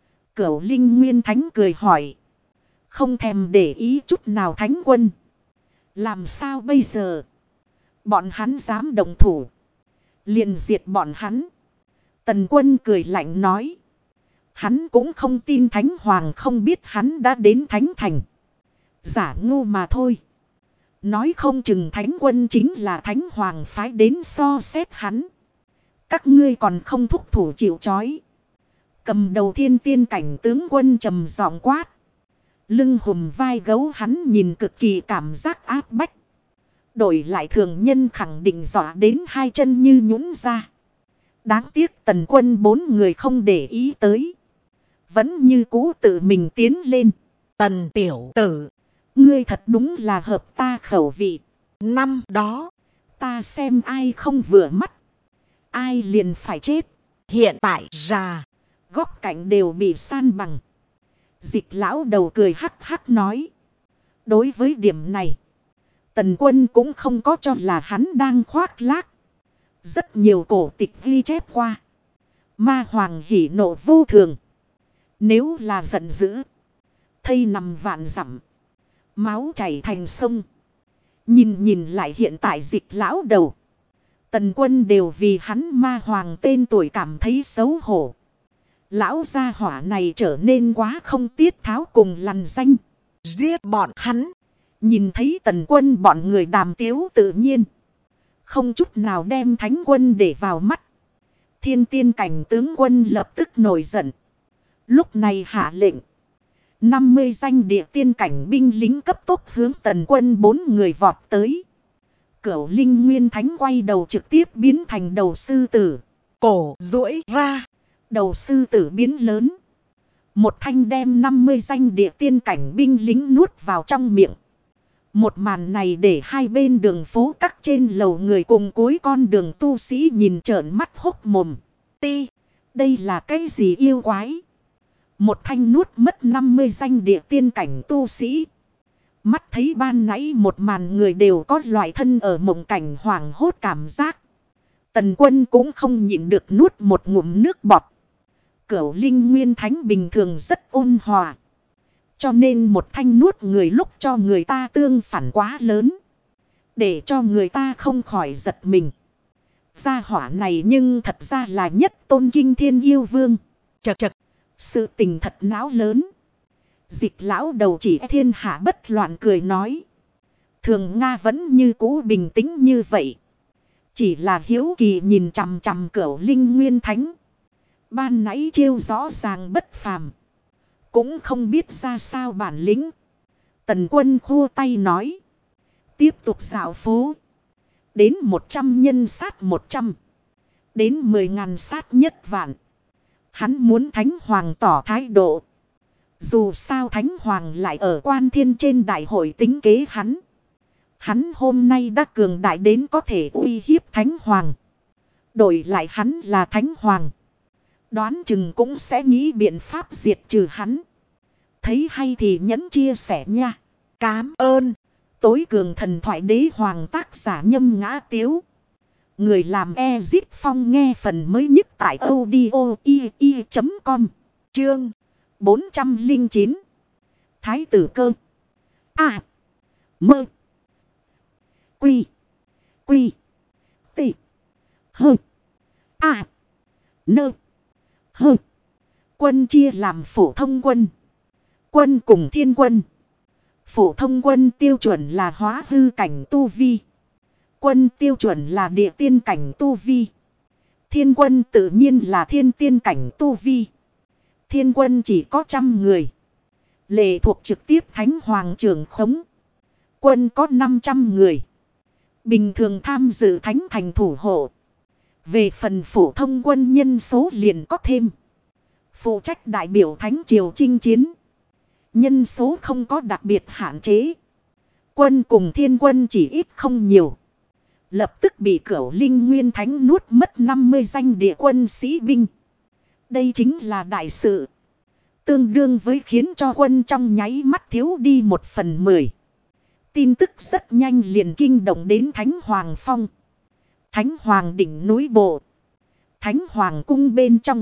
Cửu Linh Nguyên Thánh cười hỏi. Không thèm để ý chút nào Thánh quân. Làm sao bây giờ? Bọn hắn dám động thủ. Liền diệt bọn hắn. Tần quân cười lạnh nói. Hắn cũng không tin Thánh Hoàng không biết hắn đã đến Thánh Thành. Giả ngu mà thôi. Nói không chừng Thánh quân chính là Thánh Hoàng phái đến so xét hắn. Các ngươi còn không thúc thủ chịu trói. Cầm đầu thiên tiên cảnh tướng quân trầm giọng quát. Lưng hùm vai gấu hắn nhìn cực kỳ cảm giác áp bách. Đổi lại thường nhân khẳng định dọa đến 2 chân như nhũn ra. Đáng tiếc Tần quân 4 người không để ý tới. Vẫn như cũ tự mình tiến lên. Tần tiểu tử. Ngươi thật đúng là hợp ta khẩu vị. Năm đó. Ta xem ai không vừa mắt. Ai liền phải chết. Hiện tại ra. Góc cạnh đều bị san bằng. Dịch lão đầu cười hắc hắc nói. Đối với điểm này. Tần quân cũng không có cho là hắn đang khoác lác. Rất nhiều cổ tịch ghi chép qua. Ma hoàng hỉ nộ vô thường. Nếu là giận dữ. Thây nằm vạn dặm. Máu chảy thành sông. Nhìn lại hiện tại dịch lão đầu. Tần quân đều vì hắn ma hoàng tên tuổi cảm thấy xấu hổ. Lão gia hỏa này trở nên quá không tiết tháo cùng lằn danh. Giết bọn hắn. Nhìn thấy tần quân bọn người đàm tiếu tự nhiên. Không chút nào đem Thánh quân để vào mắt. Thiên tiên cảnh tướng quân lập tức nổi giận. Lúc này hạ lệnh. 50 danh địa tiên cảnh binh lính cấp tốc hướng tần quân 4 người vọt tới. Cửu Linh Nguyên Thánh quay đầu trực tiếp biến thành đầu sư tử. Cổ duỗi ra. Đầu sư tử biến lớn. Một thanh đem 50 danh địa tiên cảnh binh lính nuốt vào trong miệng. Một màn này để hai bên đường phố cắt trên lầu người cùng cuối con đường tu sĩ nhìn trợn mắt hốc mồm. Ti, đây là cái gì yêu quái? Một thanh nuốt mất 50 danh địa tiên cảnh tu sĩ. Mắt thấy ban nãy một màn người đều có loại thân ở mộng cảnh hoảng hốt cảm giác. Tần quân cũng không nhịn được nuốt một ngụm nước bọt. Cửu Linh Nguyên Thánh bình thường rất ôn hòa. Cho nên một thanh nuốt người lúc cho người ta tương phản quá lớn. Để cho người ta không khỏi giật mình. Gia hỏa này nhưng thật ra là nhất tôn kinh thiên yêu vương. Chậc chậc. Sự tình thật não lớn. Dịch lão đầu chỉ thiên hạ bất loạn cười nói. Thường Nga vẫn như cũ bình tĩnh như vậy. Chỉ là hiếu kỳ nhìn chằm chằm Cửu Linh Nguyên Thánh. Ban nãy chiêu rõ ràng bất phàm. Cũng không biết ra sao bản lĩnh. Tần quân khua tay nói. Tiếp tục dạo phố. Đến 100 nhân sát 100. Đến 10.000 sát nhất vạn. Hắn muốn Thánh Hoàng tỏ thái độ. Dù sao Thánh Hoàng lại ở Quan Thiên trên đại hội tính kế hắn. Hắn hôm nay đã cường đại đến có thể uy hiếp Thánh Hoàng. Đổi lại hắn là Thánh Hoàng. Đoán chừng cũng sẽ nghĩ biện pháp diệt trừ hắn. Thấy hay thì nhấn chia sẻ nha. Cám ơn. Tối cường thần thoại đế hoàng tác giả Nhâm Ngã Tiếu. Người làm Ezit Phong nghe phần mới nhất tại audio.com. Chương 409. Thái tử cơ. A. Mơ. Quy. Quy. Tị. Hơ. A. Nơ. Hơ. Quân chia làm phổ thông quân. Quân cùng thiên quân. Phổ thông quân tiêu chuẩn là hóa hư cảnh tu vi. Quân tiêu chuẩn là địa tiên cảnh tu vi. Thiên quân tự nhiên là thiên tiên cảnh tu vi. Thiên quân chỉ có 100 người. Lệ thuộc trực tiếp Thánh Hoàng trưởng khống. Quân có 500 người. Bình thường tham dự thánh thành thủ hộ. Về phần phổ thông quân nhân số liền có thêm. Phụ trách đại biểu thánh triều chinh chiến. Nhân số không có đặc biệt hạn chế. Quân cùng thiên quân chỉ ít không nhiều. Lập tức bị Cửu Linh Nguyên Thánh nuốt mất 50 danh địa quân sĩ binh. Đây chính là đại sự. Tương đương với khiến cho quân trong nháy mắt thiếu đi 1/10. Tin tức rất nhanh liền kinh động đến Thánh Hoàng Phong. Thánh Hoàng đỉnh núi bộ. Thánh Hoàng cung bên trong.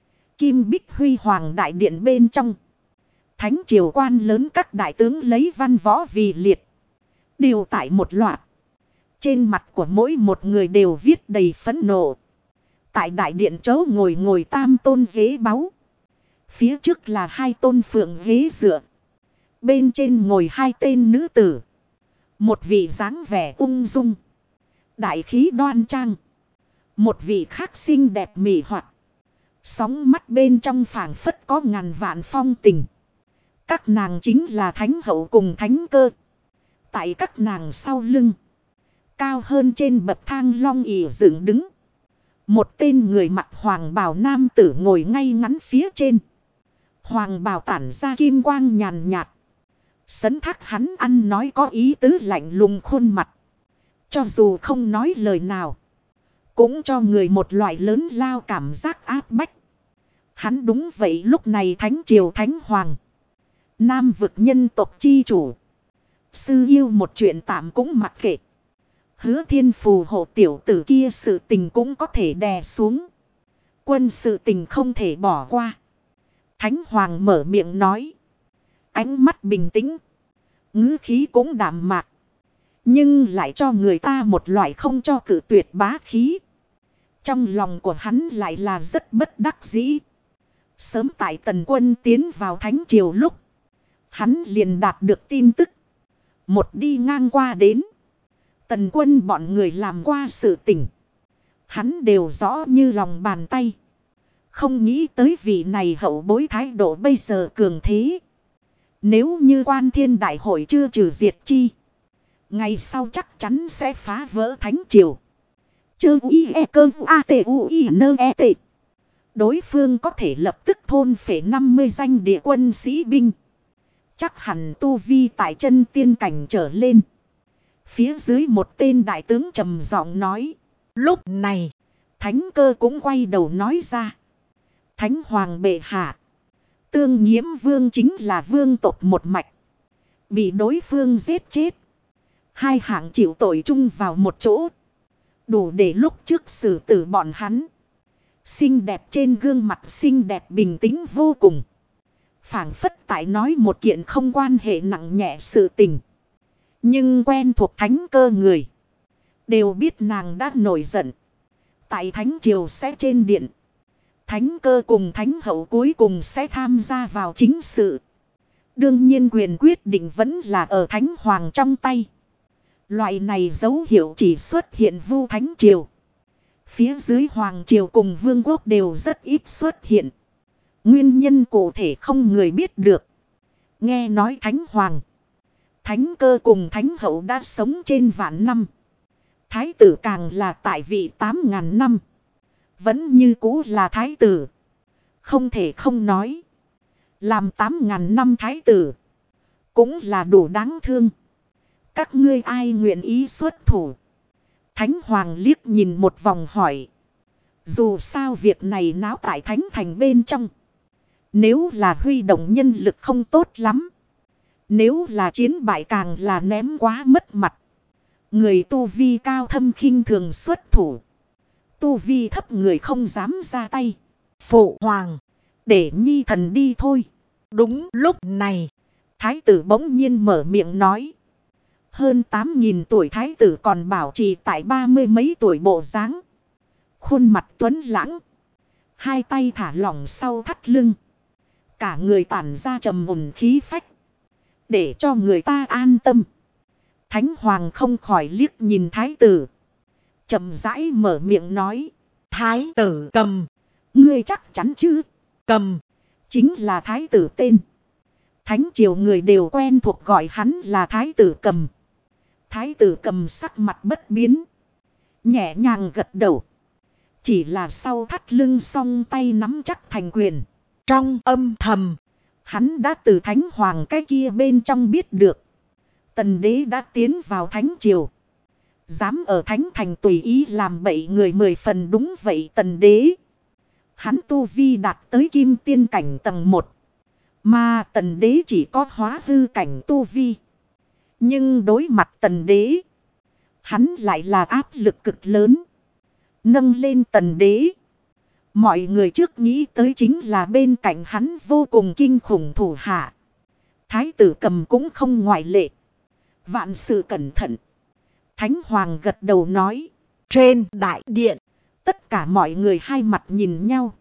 Kim Bích Huy Hoàng đại điện bên trong. Thánh triều quan lớn các đại tướng lấy văn võ vì liệt. Đều tại một loạt. Trên mặt của mỗi một người đều viết đầy phẫn nộ. Tại đại điện chỗ ngồi tam tôn ghế báu. Phía trước là 2 tôn phượng ghế dựa. Bên trên ngồi 2 tên nữ tử. Một vị dáng vẻ ung dung. Đại khí đoan trang. Một vị khác xinh đẹp mị hoặc. Sóng mắt bên trong phảng phất có ngàn vạn phong tình. Các nàng chính là Thánh Hậu cùng Thánh Cơ. Tại các nàng sau lưng. Cao hơn trên bậc thang long ỷ dựng đứng. Một tên người mặc hoàng bào nam tử ngồi ngay ngắn phía trên. Hoàng bào tản ra kim quang nhàn nhạt. Sấn thác hắn ăn nói có ý tứ lạnh lùng khuôn mặt. Cho dù không nói lời nào. Cũng cho người một loại lớn lao cảm giác áp bách. Hắn đúng vậy, lúc này Thánh Triều Thánh Hoàng. Nam vực nhân tộc chi chủ. Sư yêu một chuyện tạm cũng mặc kệ. Hứa Thiên phù hộ tiểu tử kia sự tình cũng có thể đè xuống. Quân sự tình không thể bỏ qua. Thánh Hoàng mở miệng nói. Ánh mắt bình tĩnh. Ngữ khí cũng đạm mạc. Nhưng lại cho người ta một loại không cho cự tuyệt bá khí. Trong lòng của hắn lại là rất bất đắc dĩ. Sớm tại Tần Quân tiến vào Thánh Triều lúc. Hắn liền đạt được tin tức. Một đi ngang qua đến. Tần Quân bọn người làm qua sự tình. Hắn đều rõ như lòng bàn tay. Không nghĩ tới vị này hậu bối thái độ bây giờ cường thế. Nếu như Quan Thiên Đại Hội chưa trừ diệt chi. Ngày sau chắc chắn sẽ phá vỡ Thánh Triều. Chơ uy e cơ a t u i nơ e t. Đối phương có thể lập tức thôn phệ 50 danh địa quân sĩ binh. Chắc hẳn tu vi tại chân tiên cảnh trở lên. Phía dưới một tên đại tướng trầm giọng nói. Lúc này, Thánh Cơ cũng quay đầu nói ra. Thánh Hoàng bệ hạ. Tương Nhiễm Vương chính là vương tộc một mạch. Bị đối phương giết chết. 2 hạng chịu tội chung vào một chỗ. Đủ để lúc trước xử tử bọn hắn. Xinh đẹp trên gương mặt xinh đẹp bình tĩnh vô cùng. Phảng phất tại nói một kiện không quan hệ nặng nhẹ sự tình. Nhưng quen thuộc Thánh Cơ người. Đều biết nàng đã nổi giận. Tại Thánh Triều sẽ trên điện. Thánh Cơ cùng Thánh Hậu cuối cùng sẽ tham gia vào chính sự. Đương nhiên quyền quyết định vẫn là ở Thánh Hoàng trong tay. Loại này dấu hiệu chỉ xuất hiện Vu Thánh Triều. Phía dưới Hoàng Triều cùng Vương quốc đều rất ít xuất hiện. Nguyên nhân cụ thể không người biết được. Nghe nói Thánh Hoàng, Thánh Cơ cùng Thánh Hậu đã sống trên vạn năm. Thái tử càng là tại vị 8.000 năm. Vẫn như cũ là thái tử. Không thể không nói. Làm 8.000 năm thái tử. Cũng là đủ đáng thương. Các ngươi ai nguyện ý xuất thủ? Thánh Hoàng liếc nhìn một vòng hỏi. Dù sao việc này náo tại Thánh Thành bên trong. Nếu là huy động nhân lực không tốt lắm. Nếu là chiến bại càng là ném quá mất mặt. Người tu vi cao thâm khinh thường xuất thủ. Tu vi thấp người không dám ra tay. Phụ hoàng, để nhi thần đi thôi. Đúng lúc này, thái tử bỗng nhiên mở miệng nói. Hơn 8.000 tuổi thái tử còn bảo trì tại 30 mấy tuổi bộ dáng. Khuôn mặt tuấn lãng. 2 tay thả lỏng sau thắt lưng. Cả người tản ra trầm mùn khí phách. Để cho người ta an tâm. Thánh Hoàng không khỏi liếc nhìn thái tử. Chậm rãi mở miệng nói. Thái tử Cầm. Ngươi chắc chắn chứ? Cầm chính là thái tử tên. Thánh triều người đều quen thuộc gọi hắn là thái tử Cầm. Thái tử Cầm sắc mặt bất biến. Nhẹ nhàng gật đầu. Chỉ là sau thắt lưng song tay nắm chắc thành quyền. Trong âm thầm, hắn đã từ Thánh Hoàng cái kia bên trong biết được. Tần đế đã tiến vào Thánh triều. Dám ở Thánh thành tùy ý làm bậy người 10 phần đúng vậy tần đế. Hắn tu vi đạt tới kim tiên cảnh tầng 1. Mà tần đế chỉ có hóa hư cảnh tu vi. Nhưng đối mặt tần đế, hắn lại là áp lực cực lớn. Nâng lên tần đế, mọi người trước nghĩ tới chính là bên cạnh hắn vô cùng kinh khủng thủ hạ. Thái tử Cầm cũng không ngoại lệ. Vạn sự cẩn thận. Thánh Hoàng gật đầu nói. trên đại điện, Tất cả mọi người hai mặt nhìn nhau.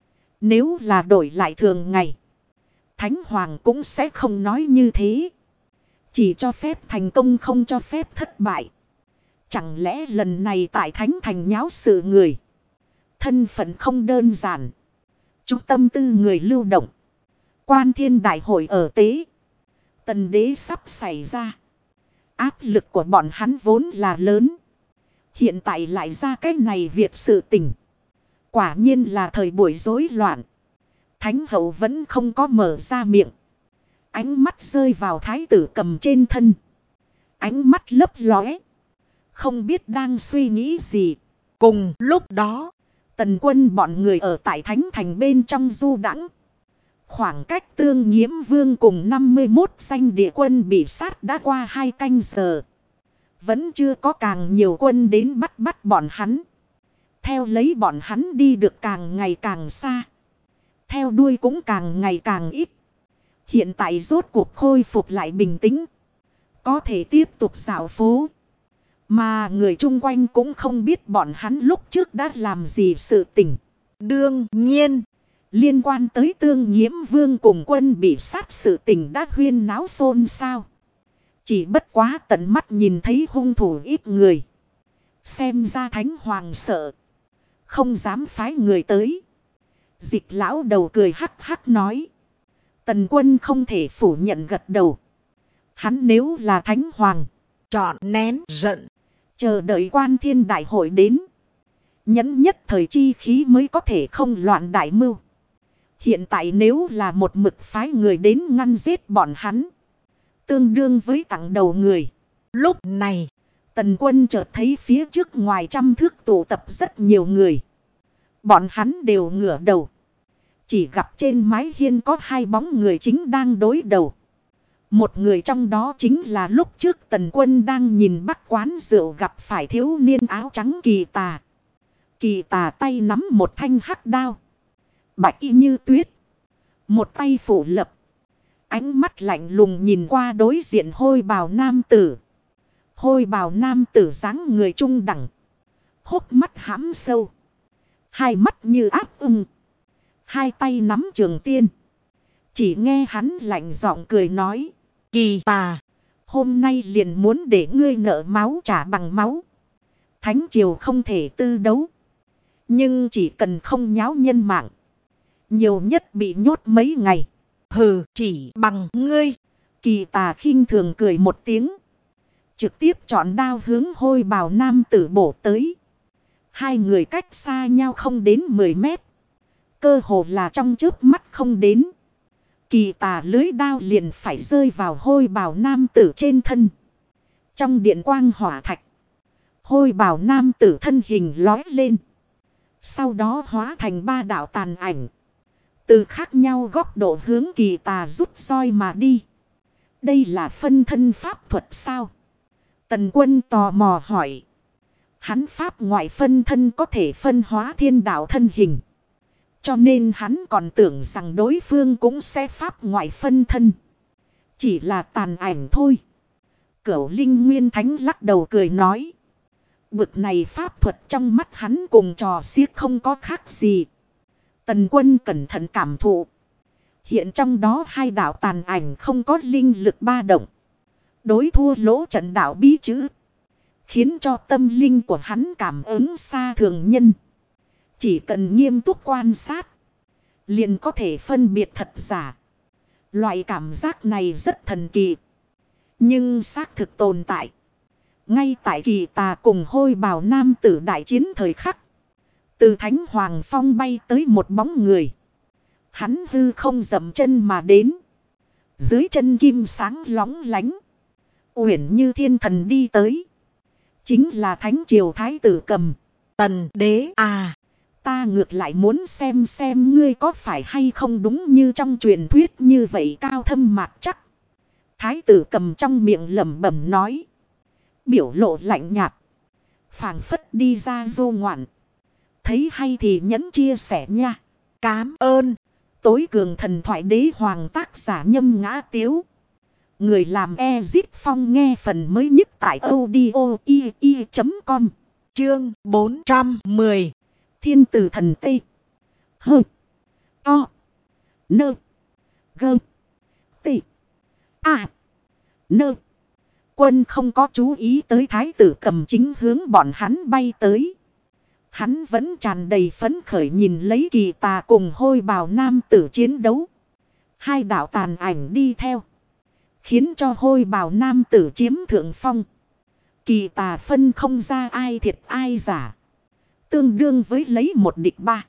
Nếu là đổi lại thường ngày, Thánh Hoàng cũng sẽ không nói như thế. Chỉ cho phép thành công không cho phép thất bại. Chẳng lẽ lần này tại Thánh thành nháo sự người, thân phận không đơn giản. Trung tâm tư người lưu động. Quan thiên đại hội ở tế. Tần đế sắp xảy ra. Áp lực của bọn hắn vốn là lớn. Hiện tại lại ra cái này việc sự tình. Quả nhiên là thời buổi rối loạn. Thánh hậu vẫn không có mở ra miệng. Ánh mắt rơi vào thái tử Cầm trên thân. Ánh mắt lấp lóe. Không biết đang suy nghĩ gì. cùng lúc đó, Tần quân bọn người ở tại Thánh thành bên trong du đãng. Khoảng cách Tương Nhiễm Vương cùng 51 danh địa quân bị sát đã qua 2 canh giờ. Vẫn chưa có càng nhiều quân đến bắt bọn hắn. Theo lấy bọn hắn đi được càng ngày càng xa. Theo đuôi cũng càng ngày càng ít. Hiện tại rốt cuộc khôi phục lại bình tĩnh. Có thể tiếp tục dạo phố. Mà người chung quanh cũng không biết bọn hắn lúc trước đã làm gì sự tình. đương nhiên, Liên quan tới Tương Nhiễm Vương cùng quân bị sát sự tình đã huyên náo xôn xao. Chỉ bất quá tận mắt nhìn thấy hung thủ ít người. Xem ra Thánh Hoàng sợ. Không dám phái người tới. Dịch lão đầu cười hắc hắc nói. Tần quân không thể phủ nhận gật đầu. Hắn nếu là Thánh Hoàng, trọn nén giận, chờ đợi quan thiên đại hội đến. Nhẫn nhất thời chi khí mới có thể không loạn đại mưu. Hiện tại nếu là một mực phái người đến ngăn giết bọn hắn, tương đương với tặng đầu người. lúc này, Tần quân chợt thấy phía trước ngoài 100 thước tụ tập rất nhiều người. Bọn hắn đều ngửa đầu. Chỉ gặp trên mái hiên có 2 bóng người chính đang đối đầu. Một người trong đó chính là lúc trước tần quân đang nhìn Bắc quán rượu gặp phải thiếu niên áo trắng Kỳ Tà. Kỳ Tà tay nắm một thanh hắc đao. Bạch y như tuyết. Một tay phủ lập. Ánh mắt lạnh lùng nhìn qua đối diện hôi bào nam tử. Hôi bào nam tử dáng người trung đẳng. Hốc mắt hãm sâu. 2 mắt như áp ưng. 2 tay nắm trường tiên. Chỉ nghe hắn lạnh giọng cười nói. Kỳ Tà, hôm nay liền muốn để ngươi nợ máu trả bằng máu. Thánh triều không thể tư đấu. Nhưng chỉ cần không nháo nhân mạng. Nhiều nhất bị nhốt mấy ngày. hừ, chỉ bằng ngươi. Kỳ Tà khinh thường cười một tiếng. Trực tiếp chọn đao hướng hôi bào nam tử bổ tới. 2 người cách xa nhau không đến 10 mét. Cơ hồ là trong chớp mắt không đến. Kỳ Tà lưới đao liền phải rơi vào hôi bào nam tử trên thân. Trong điện quang hỏa thạch, hôi bào nam tử thân hình lói lên. Sau đó hóa thành 3 đạo tàn ảnh. Từ khác nhau góc độ hướng Kỳ Tà rút roi mà đi. Đây là phân thân pháp thuật sao? Tần quân tò mò hỏi. Hắn pháp ngoại phân thân có thể phân hóa thiên đạo thân hình. Cho nên hắn còn tưởng rằng đối phương cũng sẽ pháp ngoại phân thân. Chỉ là tàn ảnh thôi. Cửu Linh Nguyên Thánh lắc đầu cười nói. Bực này pháp thuật trong mắt hắn cùng trò xiếc không có khác gì. Tần quân cẩn thận cảm thụ. Hiện trong đó 2 đạo tàn ảnh không có linh lực ba động. Đối thua lỗ trận đạo bí chữ. Khiến cho tâm linh của hắn cảm ứng xa thường nhân. Chỉ cần nghiêm túc quan sát. Liền có thể phân biệt thật giả. Loại cảm giác này rất thần kỳ. Nhưng xác thực tồn tại. Ngay tại Kỳ Tà cùng Hôi Bào nam tử đại chiến thời khắc. Từ Thánh Hoàng Phong bay tới một bóng người. Hắn hư không dậm chân mà đến. Dưới chân kim sáng lóng lánh. Uyển như thiên thần đi tới. Chính là Thánh Triều Thái tử Cầm. Tần đế à. Ta ngược lại muốn xem ngươi có phải hay không đúng như trong truyền thuyết như vậy cao thâm mạc chắc. Thái tử Cầm trong miệng lẩm bẩm nói. Biểu lộ lạnh nhạt. Phảng phất đi ra dô ngoạn. Thấy hay thì nhẫn chia sẻ nha. Cám ơn. Tối cường thần thoại đế hoàng tác giả Nhâm Ngã Tiếu. Người làm Ezip Phong nghe phần mới nhất tại audio.com. Chương 410. Thiên tử thần Tây. Hơ. To. Nơ. Gơ. Tị. À. Nơ. Quân không có chú ý tới Thái tử Cầm chính hướng bọn hắn bay tới. Hắn vẫn tràn đầy phấn khởi nhìn lấy Kỳ Tà cùng Hôi Bào nam tử chiến đấu. Hai đạo tàn ảnh đi theo. Khiến cho Hôi Bào nam tử chiếm thượng phong. Kỳ Tà phân không ra ai thiệt ai giả. Tương đương với lấy một địch ba.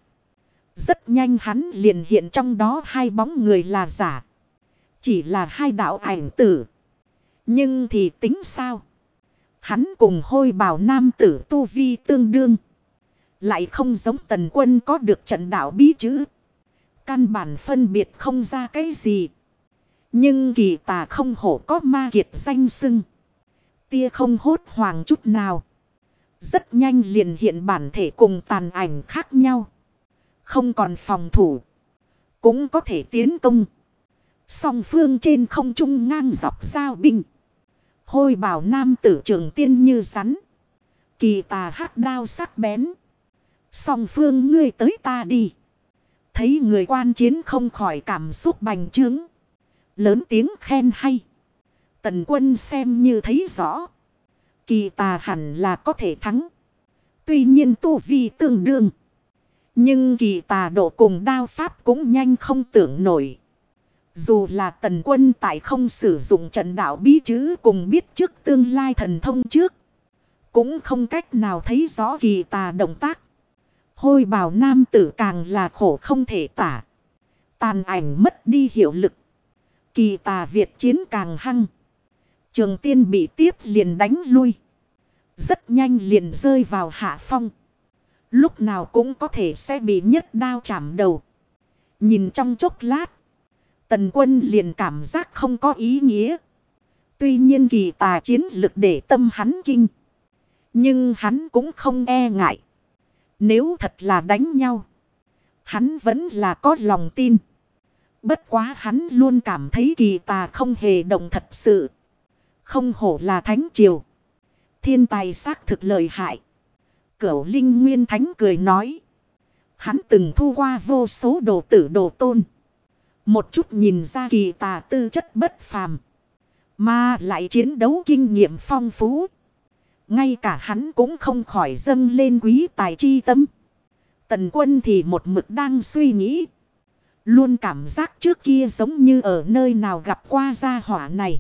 Rất nhanh hắn liền hiện trong đó hai bóng người là giả. Chỉ là hai đạo ảnh tử. Nhưng thì tính sao? Hắn cùng Hôi Bào nam tử tu vi tương đương. Lại không giống Tần Quân có được trận đạo bí chữ. Căn bản phân biệt không ra cái gì. Nhưng Kỳ Tà không hổ có ma kiệt danh xưng. Tia không hốt hoảng chút nào. Rất nhanh liền hiện bản thể cùng tàn ảnh khác nhau. Không còn phòng thủ. Cũng có thể tiến công. Song phương trên không trung ngang dọc giao binh. Hôi Bào nam tử trường tiên như rắn. Kỳ Tà hắc đao sắc bén. Song phương ngươi tới ta đi. Thấy người quan chiến không khỏi cảm xúc bành trướng. Lớn tiếng khen hay. Tần Quân xem như thấy rõ. Kỳ Tà hẳn là có thể thắng. Tuy nhiên tu vi tương đương. Nhưng Kỳ Tà độ cùng đao pháp cũng nhanh không tưởng nổi. Dù là Tần Quân tại không sử dụng trận đạo bí chữ cùng biết trước tương lai thần thông trước. Cũng không cách nào thấy rõ Kỳ Tà động tác. Hôi Bào nam tử càng là khổ không thể tả. Tàn ảnh mất đi hiệu lực. Kỳ Tà Việt chiến càng hăng. Trường tiên bị tiếp liền đánh lui. Rất nhanh liền rơi vào hạ phong. Lúc nào cũng có thể sẽ bị nhất đao chảm đầu. Nhìn trong chốc lát. Tần Quân liền cảm giác không có ý nghĩa. Tuy nhiên Kỳ Tà chiến lực để tâm hắn kinh. Nhưng hắn cũng không e ngại. Nếu thật là đánh nhau. Hắn vẫn là có lòng tin. Bất quá hắn luôn cảm thấy Kỳ Tà không hề động thật sự. Không hổ là Thánh Triều. Thiên tài xác thực lợi hại. Cửu Linh Nguyên Thánh cười nói. Hắn từng thu qua vô số đồ tử đồ tôn. Một chút nhìn ra Kỳ Tà tư chất bất phàm. Mà lại chiến đấu kinh nghiệm phong phú. Ngay cả hắn cũng không khỏi dâng lên quý tài chi tâm. Tần Quân thì một mực đang suy nghĩ. Luôn cảm giác trước kia giống như ở nơi nào gặp qua gia hỏa này.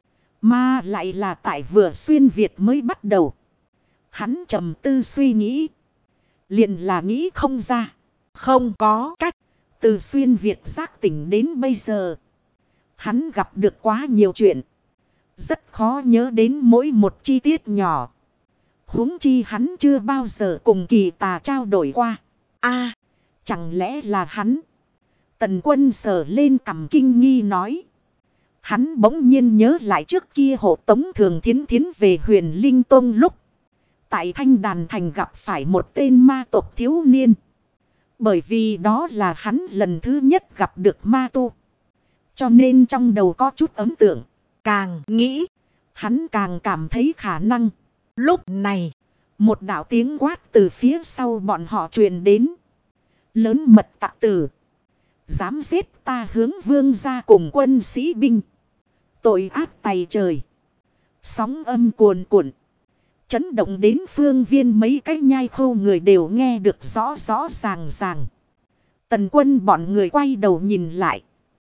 Mà lại là tại vừa xuyên Việt mới bắt đầu. Hắn trầm tư suy nghĩ. Liền là nghĩ không ra. Không có cách. Từ xuyên Việt giác tỉnh đến bây giờ. Hắn gặp được quá nhiều chuyện. Rất khó nhớ đến mỗi một chi tiết nhỏ. Huống chi hắn chưa bao giờ cùng Kỳ Tà trao đổi qua. A, chẳng lẽ là hắn? Tần Quân sờ lên cằm kinh nghi nói. Hắn bỗng nhiên nhớ lại trước kia hộ tống Thường Thiến Thiến về Huyền Linh Tông lúc. Tại Thanh Đàn Thành gặp phải một tên ma tộc thiếu niên. Bởi vì đó là hắn lần thứ nhất gặp được ma tu. Cho nên trong đầu có chút ấn tượng. Càng nghĩ, hắn càng cảm thấy khả năng. Lúc này, một đạo tiếng quát từ phía sau bọn họ truyền đến. Lớn mật tặc tử. Dám giết ta hướng vương ra cùng quân sĩ binh. Tội ác tày trời. Sóng âm cuồn cuộn. Chấn động đến phương viên mấy cái nhai khô người đều nghe được rõ rõ ràng ràng. Tần Quân bọn người quay đầu nhìn lại.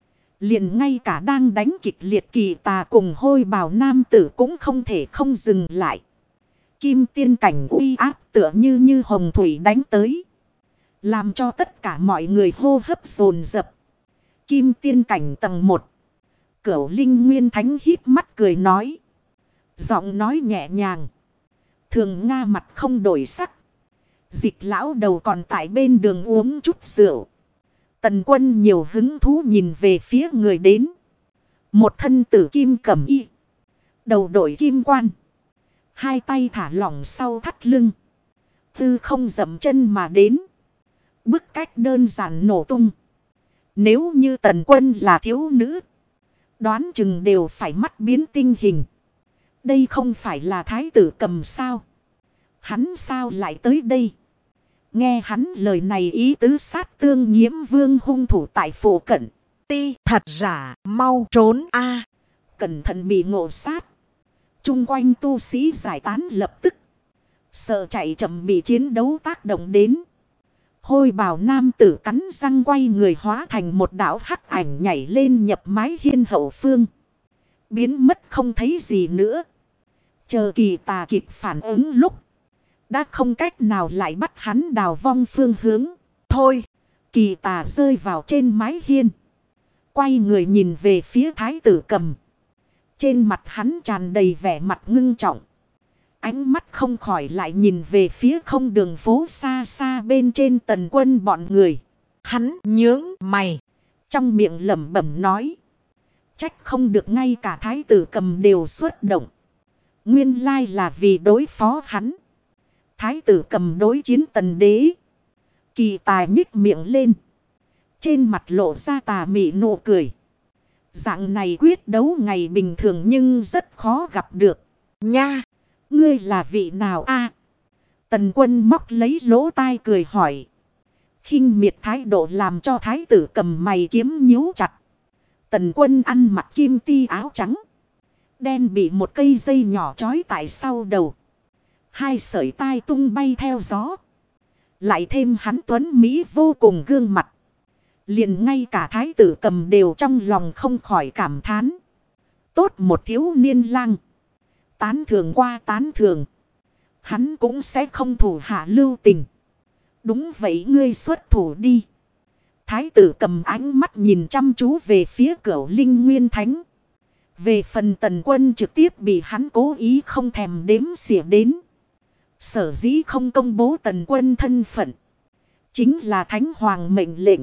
Liền ngay cả đang đánh kịch liệt Kỳ Tà cùng Hôi Bào nam tử cũng không thể không dừng lại. Kim tiên cảnh uy áp tựa như hồng thủy đánh tới. Làm cho tất cả mọi người hô hấp dồn dập. Kim tiên cảnh tầng 1. Cửu Linh Nguyên Thánh híp mắt cười nói. Giọng nói nhẹ nhàng. Thường Nga mặt không đổi sắc. Dịch lão đầu còn tại bên đường uống chút rượu. Tần Quân nhiều hứng thú nhìn về phía người đến. Một thân tử kim cẩm y. Đầu đội kim quan. Hai tay thả lỏng sau thắt lưng. Tư không dậm chân mà đến. Bức cách đơn giản nổ tung. Nếu như Tần Quân là thiếu nữ. Đoán chừng đều phải mắt biến tinh hình. Đây không phải là Thái tử Cầm sao? Hắn sao lại tới đây? Nghe hắn lời này ý tứ sát tương Nhiễm Vương hung thủ tại phủ cận. Ti thật giả mau trốn a. Cẩn thận bị ngộ sát. Chung quanh tu sĩ giải tán lập tức. Sợ chạy chậm bị chiến đấu tác động đến. Hôi Bào nam tử cắn răng quay người hóa thành một đạo hắc ảnh nhảy lên nhập mái hiên hậu phương. Biến mất không thấy gì nữa. Chờ Kỳ Tà kịp phản ứng lúc. Đã không cách nào lại bắt hắn đào vong phương hướng. Thôi, Kỳ Tà rơi vào trên mái hiên. Quay người nhìn về phía Thái tử Cầm. Trên mặt hắn tràn đầy vẻ mặt ngưng trọng. Ánh mắt không khỏi lại nhìn về phía không đường phố xa xa bên trên Tần Quân bọn người. Hắn nhướng mày. Trong miệng lẩm bẩm nói. Trách không được ngay cả Thái tử Cầm đều xuất động. Nguyên lai là vì đối phó hắn. Thái tử Cầm đối chiến Tần đế. Kỳ Tài nhích miệng lên. Trên mặt lộ ra tà mị nụ cười. Dạng này quyết đấu ngày bình thường nhưng rất khó gặp được. Nha, ngươi là vị nào a? Tần Quân móc lấy lỗ tai cười hỏi. Khinh miệt thái độ làm cho Thái tử Cầm mày kiếm nhíu chặt. Tần Quân ăn mặc kim ti áo trắng. Đen bị một cây dây nhỏ trói tại sau đầu. Hai sợi tai tung bay theo gió. Lại thêm hắn tuấn Mỹ vô cùng gương mặt. Liền ngay cả Thái tử Cầm đều trong lòng không khỏi cảm thán. Tốt một thiếu niên lang. Tán thường qua tán thường. Hắn cũng sẽ không thủ hạ lưu tình. Đúng vậy, ngươi xuất thủ đi. Thái tử Cầm ánh mắt nhìn chăm chú về phía Cửu Linh Nguyên Thánh. Về phần Tần Quân trực tiếp bị hắn cố ý không thèm đếm xỉa đến. Sở dĩ không công bố Tần Quân thân phận. Chính là Thánh Hoàng mệnh lệnh.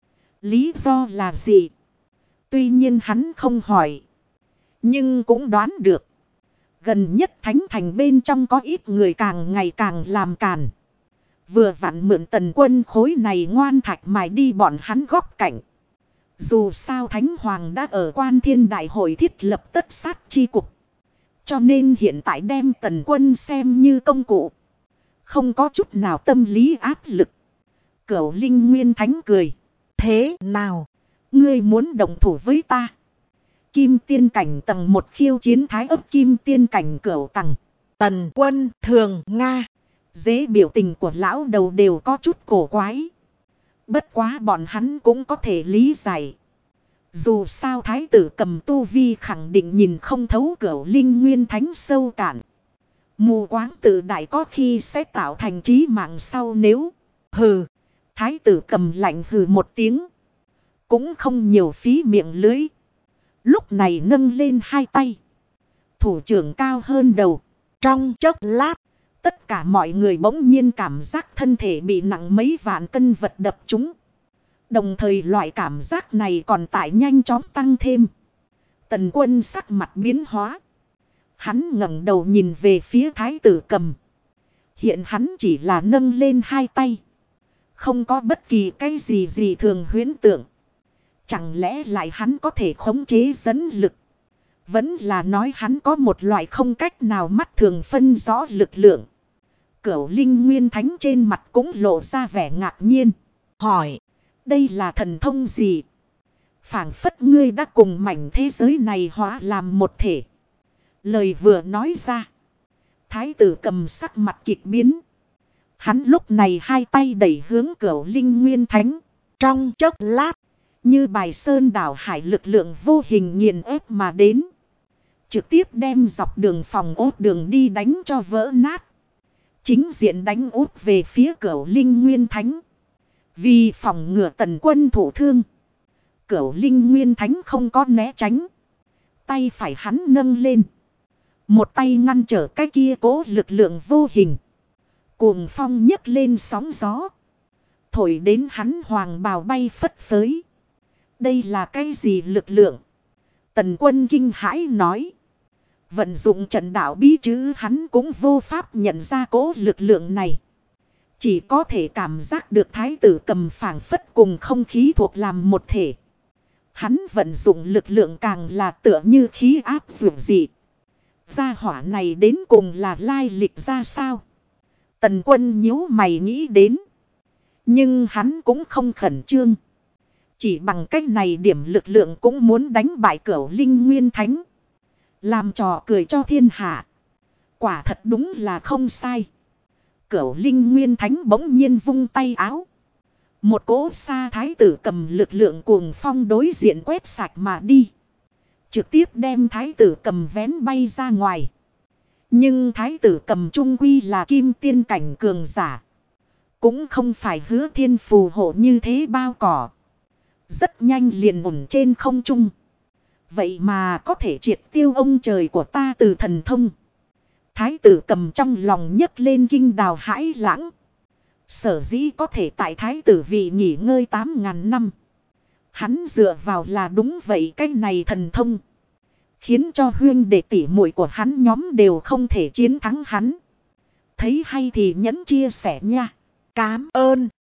Lý do là gì? Tuy nhiên hắn không hỏi. Nhưng cũng đoán được. Gần nhất Thánh Thành bên trong có ít người càng ngày càng làm càn. Vừa vặn mượn Tần Quân khối này ngoan thạch mài đi bọn hắn góc cạnh. Dù sao Thánh Hoàng đã ở Quan Thiên Đại Hội thiết lập tất sát chi cục. Cho nên hiện tại đem Tần Quân xem như công cụ. Không có chút nào tâm lý áp lực. Cửu Linh Nguyên Thánh cười. thế nào? Ngươi muốn đồng thủ với ta? Kim tiên cảnh tầng 1 khiêu chiến Thái ấp kim tiên cảnh cửu tầng. Tần Quân Thường Nga. Dễ biểu tình của lão đầu đều có chút cổ quái. Bất quá bọn hắn cũng có thể lý giải. Dù sao Thái tử Cầm tu vi khẳng định nhìn không thấu Cửu Linh Nguyên Thánh sâu cạn. Mù quáng tự đại có khi sẽ tạo thành chí mạng sau nếu. Hừ. Thái tử Cầm lạnh hừ một tiếng. Cũng không nhiều phí miệng lưới. Lúc này nâng lên hai tay. Thủ trưởng cao hơn đầu. Trong chốc lát. Tất cả mọi người bỗng nhiên cảm giác thân thể bị nặng mấy vạn cân vật đập trúng. Đồng thời loại cảm giác này còn tại nhanh chóng tăng thêm. Tần Quân sắc mặt biến hóa. Hắn ngẩng đầu nhìn về phía Thái tử Cầm. Hiện hắn chỉ là nâng lên hai tay. Không có bất kỳ cái gì thường huyễn tượng. Chẳng lẽ lại hắn có thể khống chế dẫn lực? Vẫn là nói hắn có một loại không cách nào mắt thường phân rõ lực lượng. Cửu Linh Nguyên Thánh trên mặt cũng lộ ra vẻ ngạc nhiên. Hỏi, đây là thần thông gì? Phảng phất ngươi đã cùng mảnh thế giới này hóa làm một thể. Lời vừa nói ra. Thái tử Cầm sắc mặt kịch biến. Hắn lúc này hai tay đẩy hướng Cửu Linh Nguyên Thánh. Trong chốc lát, như bài sơn đảo hải lực lượng vô hình nghiền ép mà đến. Trực tiếp đem dọc đường phòng ốt đường đi đánh cho vỡ nát. Chính diện đánh út về phía Cửu Linh Nguyên Thánh. Vì phòng ngừa Tần Quân thụ thương. Cửu Linh Nguyên Thánh không có né tránh. Tay phải hắn nâng lên. Một tay ngăn trở cái kia cố lực lượng vô hình. Cuồng phong nhấc lên sóng gió. Thổi đến hắn hoàng bào bay phất phới. Đây là cái gì lực lượng? Tần Quân kinh hãi nói. Vận dụng trận đạo bí chứ hắn cũng vô pháp nhận ra cố lực lượng này. Chỉ có thể cảm giác được Thái tử Cầm phảng phất cùng không khí thuộc làm một thể. Hắn vận dụng lực lượng càng là tựa như khí áp dường dị. Gia hỏa này đến cùng là lai lịch ra sao? Tần Quân nhíu mày nghĩ đến. Nhưng hắn cũng không khẩn trương. Chỉ bằng cách này điểm lực lượng cũng muốn đánh bại Cửu Linh Nguyên Thánh. Làm trò cười cho thiên hạ. Quả thật đúng là không sai. Cửu Linh Nguyên Thánh bỗng nhiên vung tay áo. Một cỗ xa Thái tử Cầm lực lượng cuồng phong đối diện quét sạch mà đi. Trực tiếp đem Thái tử Cầm vén bay ra ngoài. Nhưng Thái tử Cầm trung quy là kim tiên cảnh cường giả. Cũng không phải Hứa Thiên phù hộ như thế bao cỏ. Rất nhanh liền ổn trên không trung. Vậy mà có thể triệt tiêu ông trời của ta từ thần thông. Thái tử Cầm trong lòng nhấc lên kinh đào hãi lãng. Sở dĩ có thể tại thái tử vị nghỉ ngơi 8.000 năm. Hắn dựa vào là đúng vậy, cái này thần thông. Khiến cho huyên đệ tỷ muội của hắn nhóm đều không thể chiến thắng hắn. Thấy hay thì nhấn chia sẻ nha. cám ơn.